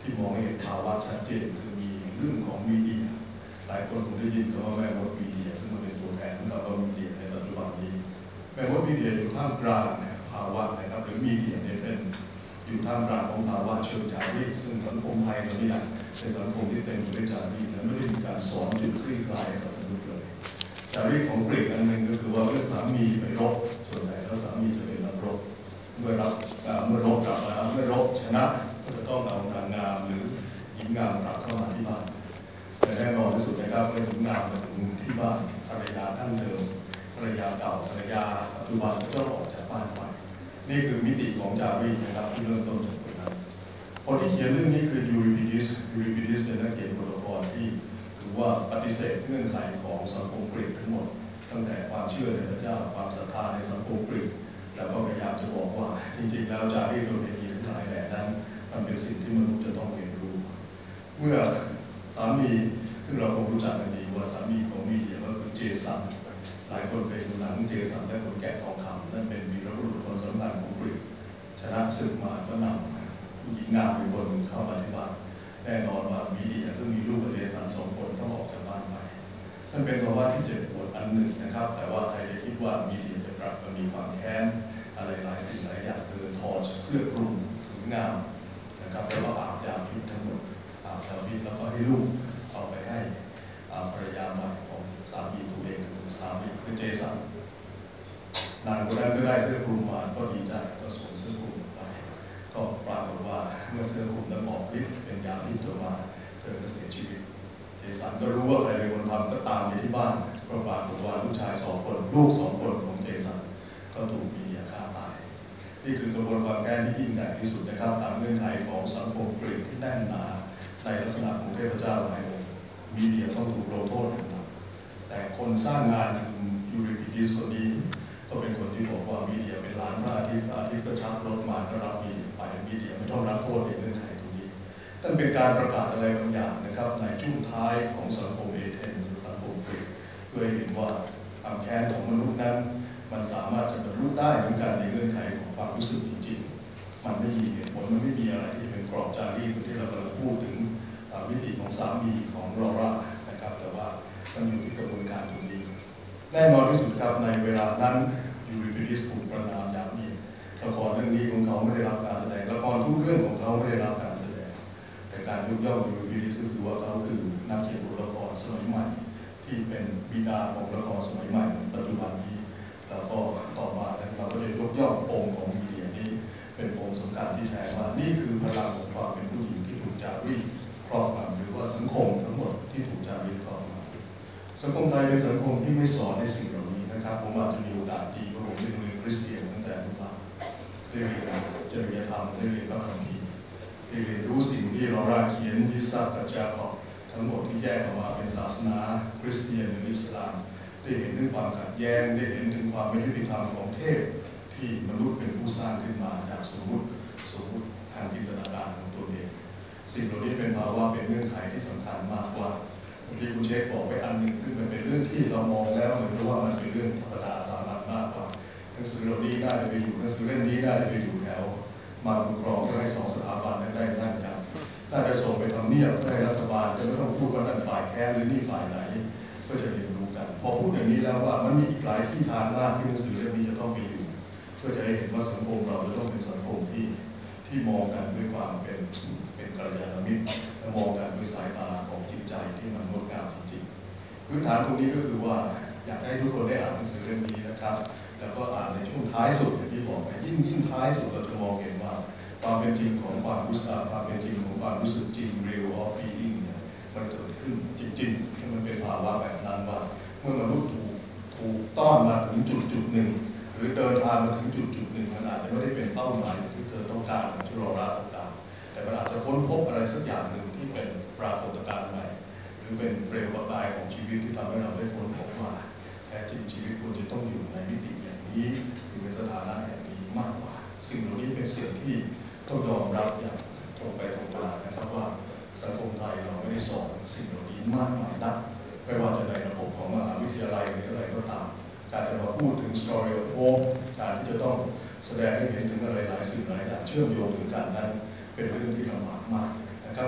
ที่มองเห็นภาวะชัดเจนคือมีเรื่องของมีเดียหลายคนคงได้ยินคำว่าแม่มดมีเดียซึ่งมันเป็นตัวแทนของคำว่ามีเดียในปัจจุบันนี้แม่มดมีเดียอยู่ท่ามกลางภาวะนะครับหรือมีเดียเนี่ยเป็นอยู่ท่ามกลางของภาวะเชิงจารีตซึ่งสังคมไทยเราเนี่ยเป็นสังคมที่เต็มไปด้วยจารีตและไม่ได้มีการสอนจุดคลี่คลายกับมนุษย์เลยจารีตของกรีกอันหนึ่งก็คือว่าเมื่อสามีไปรบส่วนใหญ่แล้วสามีจะเป็นนักรบเมื่อรับเมื่อรบกลับมาเมื่อรบชนะก็จะต้องเอานางงามหรือหญิงงามกลับเข้ามาที่บ้านแต่แน่นอนที่สุดนะครับเมื่อหญิงงามมาถึงที่บ้านภรรยาท่านเดิมภรรยาเก่าภรรยาปัจจุบันก็ต้องออกจากบ้านไปนี่คือมิติของจารีตนะครับที่เริ่มต้นจากตรงนั้นคนที่เขียนเรื่องนี้คือยูริปิดิสยูริปิดิสเป็นนักเขียนบทละครที่ถือว่าปฏิเสธเงื่อนไขของสังคมกรีกทั้งหมดตั้งแต่ความเชื่อในพระเจ้าความศรัทธาในสังคมกรีกแล้วก็พยายามจะบอกว่าจริงๆแล้วจารีตโดยเป็นยีทั้งหลายแหล่นั้นมันเป็นสิ่งที่มนุษย์จะต้องเรียนรู้เมื่อสามีซึ่งเราคงรู้จักกันดีว่าสามีของมีเดียก็คือเจสันหลายคนเคยดูหนังเจสันและคนแกะทองคำนั่นเป็นวีรบุรุษคนสำคัญของกรีกชนะศึกมาก็นำผู้หญิงงามเป็นคนเข้ามาที่บ้านแน่นอนว่ามีเดียซึ่งมีลูกกับเจสันสองคนต้องออกจากบ้านไปนั่นเป็นภาวะที่เจ็บปวดอันหนึ่งนะครับแต่ว่าใครจะคิดว่ามีเดียจะกลับมามีความแค้นอะไรหลายสิ่งหลายอย่างคือถอดเสื้อคลุมถึงงามนะครับแล้วก็อาบยาพิษทั้งหมดอาบยาพิษแล้วก็ให้ลูกเอาไปให้ภรรยาใหม่ของสามีตัวเองคือสามีคือเจสันนางคนนั้นก็ได้เสื้อคลุมมาก็ดีใจก็สวมเสื้อคลุมไปก็ปรากฏว่าเมื่อเสื้อคลุมนั้นออกฤทธิ์เป็นยาพิษออกมาเธอก็เสียชีวิตเจสันก็รู้ว่าใครเป็นคนทำก็ตามไปที่บ้านก็ปรากฏว่าลูกชายสองคนลูกสองคนของเจสันก็ถูกมีเดียฆ่าตายนี่คือกระบวนการแก้ที่ยิ่งใหญ่ที่สุดนะครับตามเงื่อนไขของสังคมกรีกที่แน่นหนาในลักษณะของเทพเจ้าหลายองค์มีเดียต้องถูกลงโทษนะครับแต่คนสร้างงานคือยูริปิดิสคนนี้ก็เป็นคนที่บอกว่ามีเดียเป็นล้านพระอาทิตย์พระอาทิตย์ก็ชักรถมาก็รับมีเดียไปมีเดียไม่ต้องรับโทษในเงื่อนไขตรงนี้นั่นเป็นการประกาศอะไรบางอย่างนะครับในช่วงท้ายของสังคมเอเธนส์หรือสังคมกรีกเพื่อให้เห็นว่าความแค้นของมนุษย์นั้นมันสามารถจะบรรลุได้เหมือนกันในเงื่อนไขของความรู้สึกจริงๆมันไม่มีเหตุผลมันไม่มีอะไรที่เป็นกรอบจารีตที่เรากำลังพูดถึงวิธีของสามีของลอร่านะครับแต่ว่ามันอยู่ที่กระบวนการตรงนี้แน่นอนที่สุดครับในเวลานั้นยูริปิดิสถูกประณามอย่างยิ่งละครเรื่องนี้ของเขาไม่ได้รับการแสดงละครทุกเรื่องของเขาไม่ได้รับการแสดงแต่การยกย่องยูริปิดิสก็คือว่าเขาคือนักเขียนบทละครสมัยใหม่ที่เป็นบิดาของละครสมัยใหม่ปัจจุบันนี้แล้วก็ต่อมาเราก็จะยกย่ององค์ของมีเดียนี้เป็นองค์สำคัญที่แท้ว่านี่คือพลังของความเป็นผู้หญิงที่ถูกจารีตครอบงำหรือว่าสังคมทั้งหมดที่ถูกจารีตครอบงำสังคมไทยเป็นสังคมที่ไม่สอนในสิ่งเหล่านี้นะครับผมอาจจะมีโอกาสดีเพราะผมเรียนโรงเรียนคริสเตียนตั้งแต่อนุบาลได้เรียนจริยธรรมได้เรียนพระคัมภีร์ได้เรียนรู้สิ่งที่ลอร่าเขียนยิซักกับจาคอบทั้งหมดที่แยกออกมาเป็นศาสนาคริสเตียนหรืออิสลามได้เห็นถึงความขัดแย้งได้เห็นถึงความไม่ยุติธรรมของเทพที่มนุษย์เป็นผู้สร้างขึ้นมาจากสมมุติสมมุติทางจินตนาการของตัวเองสิ่งเหล่านี้เป็นภาวะเป็นเงื่อนไขที่สำคัญมากกว่าที่คุณเชคบอกไปอันหนึ่งซึ่งมันเป็นเรื่องที่เรามองแล้วเหมือนว่ามันเป็นเรื่องธรรมดาสามัญมากกว่าหนังสือเหล่านี้น่าจะไปอยู่หนังสือเล่มนี้น่าจะไปอยู่แถวมาบุกครองเพื่อให้สองสถาบันนั้นได้นั่งกันน่าจะส่งไปทำเนียบให้รัฐบาลจะไม่ต้องพูดว่านั่นฝ่ายแค้นหรือนี่ฝ่ายไหนก็จะเรียนรู้กันพอพูดอย่างนี้แล้วว่ามันมีอีกหลายที่ทางมากที่หนังสือเล่มนี้จะต้องไปอยู่เพื่อจะให้เห็นว่าสังคมเราจะต้องเป็นสังคมที่ที่มองกันด้วยความเป็นเป็นกัลยาณมิตรและมองกันด้วยสายตาของจิตใจที่มันงดงามจริงๆพื้นฐานตรงนี้ก็คือว่าอยากให้ทุกคนได้อ่านหนังสือเล่มนี้นะครับแล้วก็อ่านในช่วงท้ายสุดอย่างที่บอกไปยิ่งยิ่งท้ายสุดเราจะมองเห็นว่าความเป็นจริงของความรู้สึกความเป็นจริงของความรู้สึกจริง real of feeling เนี่ยมันเกิดขึ้นจริงๆที่มันเป็นภาวะแบบนั้นว่าเมื่อมนุษย์ถูกถูกต้อนมาถึงจุดจุดหนึ่งหรือเดินทางมาถึงจุดจุดหนึ่งมันอาจจะไม่ได้เป็นเป้าหมายที่เธอต้องการที่เรารักต้องการแต่มันอาจจะค้นพบอะไรสักอย่างหนึ่งที่เป็นปรากฏการณ์ใหม่หรือเป็นเปลวประกายของชีวิตที่ทำให้เราได้ค้นพบว่าแท้จริงชีวิตควรจะต้องอยู่ในมิติอย่างนี้อยู่ในสถานะอย่างนี้มากกว่าสิ่งเหล่านี้เป็นสิ่งที่ต้องยอมรับอย่างตรงไปตรงมานะครับว่าสังคมไทยเราไม่ได้สอนสิ่งเหล่านี้มากมายนักไม่ว่าจะในระบบของมหาวิทยาลัยหรืออะไรก็ตามการจะมาพูดถึง story of hope การที่จะต้องแสดงให้เห็นถึงอะไรหลายสิ่งหลายอย่างเชื่อมโยงถึงกันนั้นเป็นเรื่องที่ลำบากมากนะครับ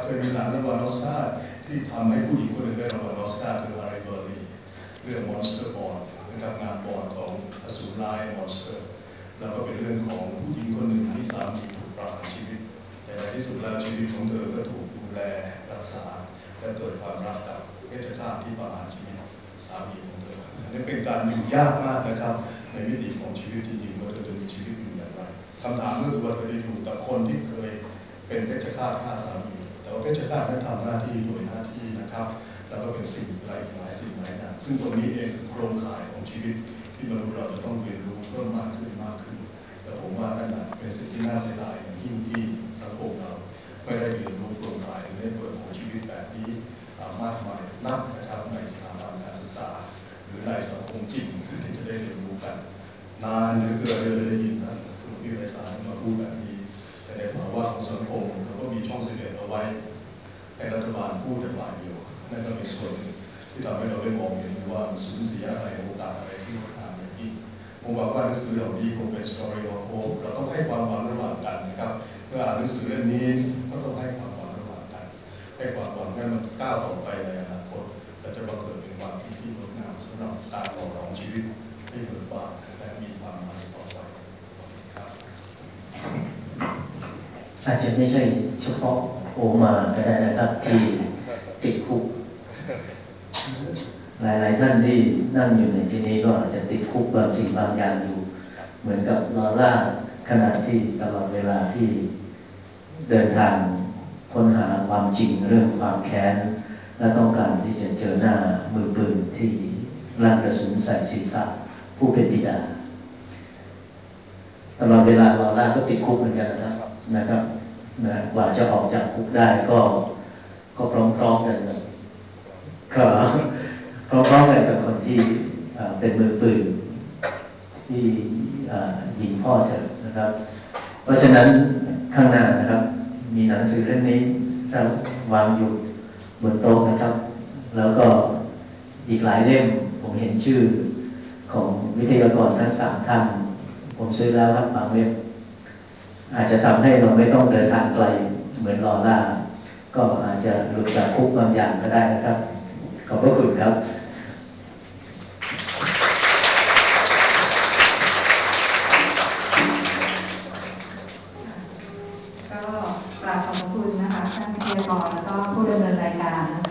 เคยมีหนังรางวัลออสการ์ที่ทำให้ผู้หญิงคนหนึ่งได้รางวัลออสการ์คือฮาริเบอร์ลีเรื่อง Monster Born นะครับงานบอลของอสูรร้าย Monster แล้วก็เป็นเรื่องของผู้หญิงคนหนึ่งที่สามีถูกประหารชีวิตแต่ในที่สุดแล้วชีวิตของเธอก็ถูกดูแลรักษาและเกิดความรักกับเพชฌฆาตที่ประหารชีวิตสามีของเธออันนี้เป็นการอยู่ยากมากนะครับในมิติของชีวิตจริงๆว่าเธอจะมีชีวิตอยู่อย่างไรคำถามก็คือว่าเธอจะอยู่กับคนที่เคยเป็นเพชฌฆาตฆ่าสามีแต่ว่าเพชฌฆาตนั้นทำหน้าที่โดยหน้าที่นะครับแล้วก็เป็นสิ่งหลายหลายสิ่งหลายอย่างซึ่งตรงนี้เองคือโครงข่ายของชีวิตที่มนุษย์เราจะต้องเรียนรู้เพิ่มมากขึ้นมากขึ้นและผมว่านั่นแหละเป็นสิ่งที่น่าเสียดายอย่างยิ่งที่สังคมเราไม่ได้เรียนรู้โครงข่ายหรือได้เปิดของชีวิตแบบนี้มากมายนักนะครับในสถาบันการศึกษาหรือในสังคมจริงที่จะได้เรียนรู้กันนานเหลือเกินเลยได้ยินนะคุณพี่ไพศาลมาพูดแบบนี้แต่ในภาวะของสังคมเราก็มีช่องเสด็จเอาไว้ให้รัฐบาลพูดแต่ฝ่ายเดียวนั่นก็เป็นส่วนหนึ่งที่ทำให้เราได้มองเห็นว่ามันสูญเสียอะไรโอกาสอะไรที่งดงามอย่างยิ่งผมบอกว่าหนังสือเหล่านี้คงเป็น story of hope เราต้องให้ความหวังระหว่างกันนะครับเมื่ออ่านหนังสือเล่มนี้ก็ต้องให้ความหวังระหว่างกันให้ความหวังให้มันก้าวต่อไปในอนาคตและจะบังเกิดเป็นความคิดที่งดงามสำหรับการหล่อหลอมชีวิตให้เบิกบานและมีความหมายต่อไปครับอาจจะไม่ใช่เฉพาะโอมาก็ได้นะครับที่ติดคุกหลายๆท่านที่นั่งอยู่ในที่นี้ก็อาจจะติดคุกบางสิ่งบางอย่างอยู่เหมือนกับลอร่าขณะที่ตลอดเวลาที่เดินทางค้นหาความจริงเรื่องความแค้นและต้องการที่จะเจอหน้ามือปืนที่ลั่นกระสุนใส่ศีรษะผู้เป็นบิดาตลอดเวลาลอร่าก็ติดคุกเหมือนกันนะครับนะครับนะกว่าจะออกจากคุกได้ก็ก็พร้อมๆกันเลยก็พร้อมๆกันกับคนที่เป็นมือปืนที่ยิงพ่อเธอนะครับเพราะฉะนั้นข้างหน้านะครับมีหนังสือเล่มนี้วางอยู่บนโต๊ะนะครับแล้วก็อีกหลายเล่มผมเห็นชื่อของวิทยากรทั้งสามท่านผมซื้อแล้วครับบางเล่มอาจจะทำให้เราไม่ต้องเดินทางไกลเหมือนลอร่าก็อาจจะหลุดจากคุกบางอย่างก็ได้นะครับขอบพระคุณครับก็กราบขอบคุณนะคะท่านวิทยากรแล้วก็ผู้ดำเนินรายการ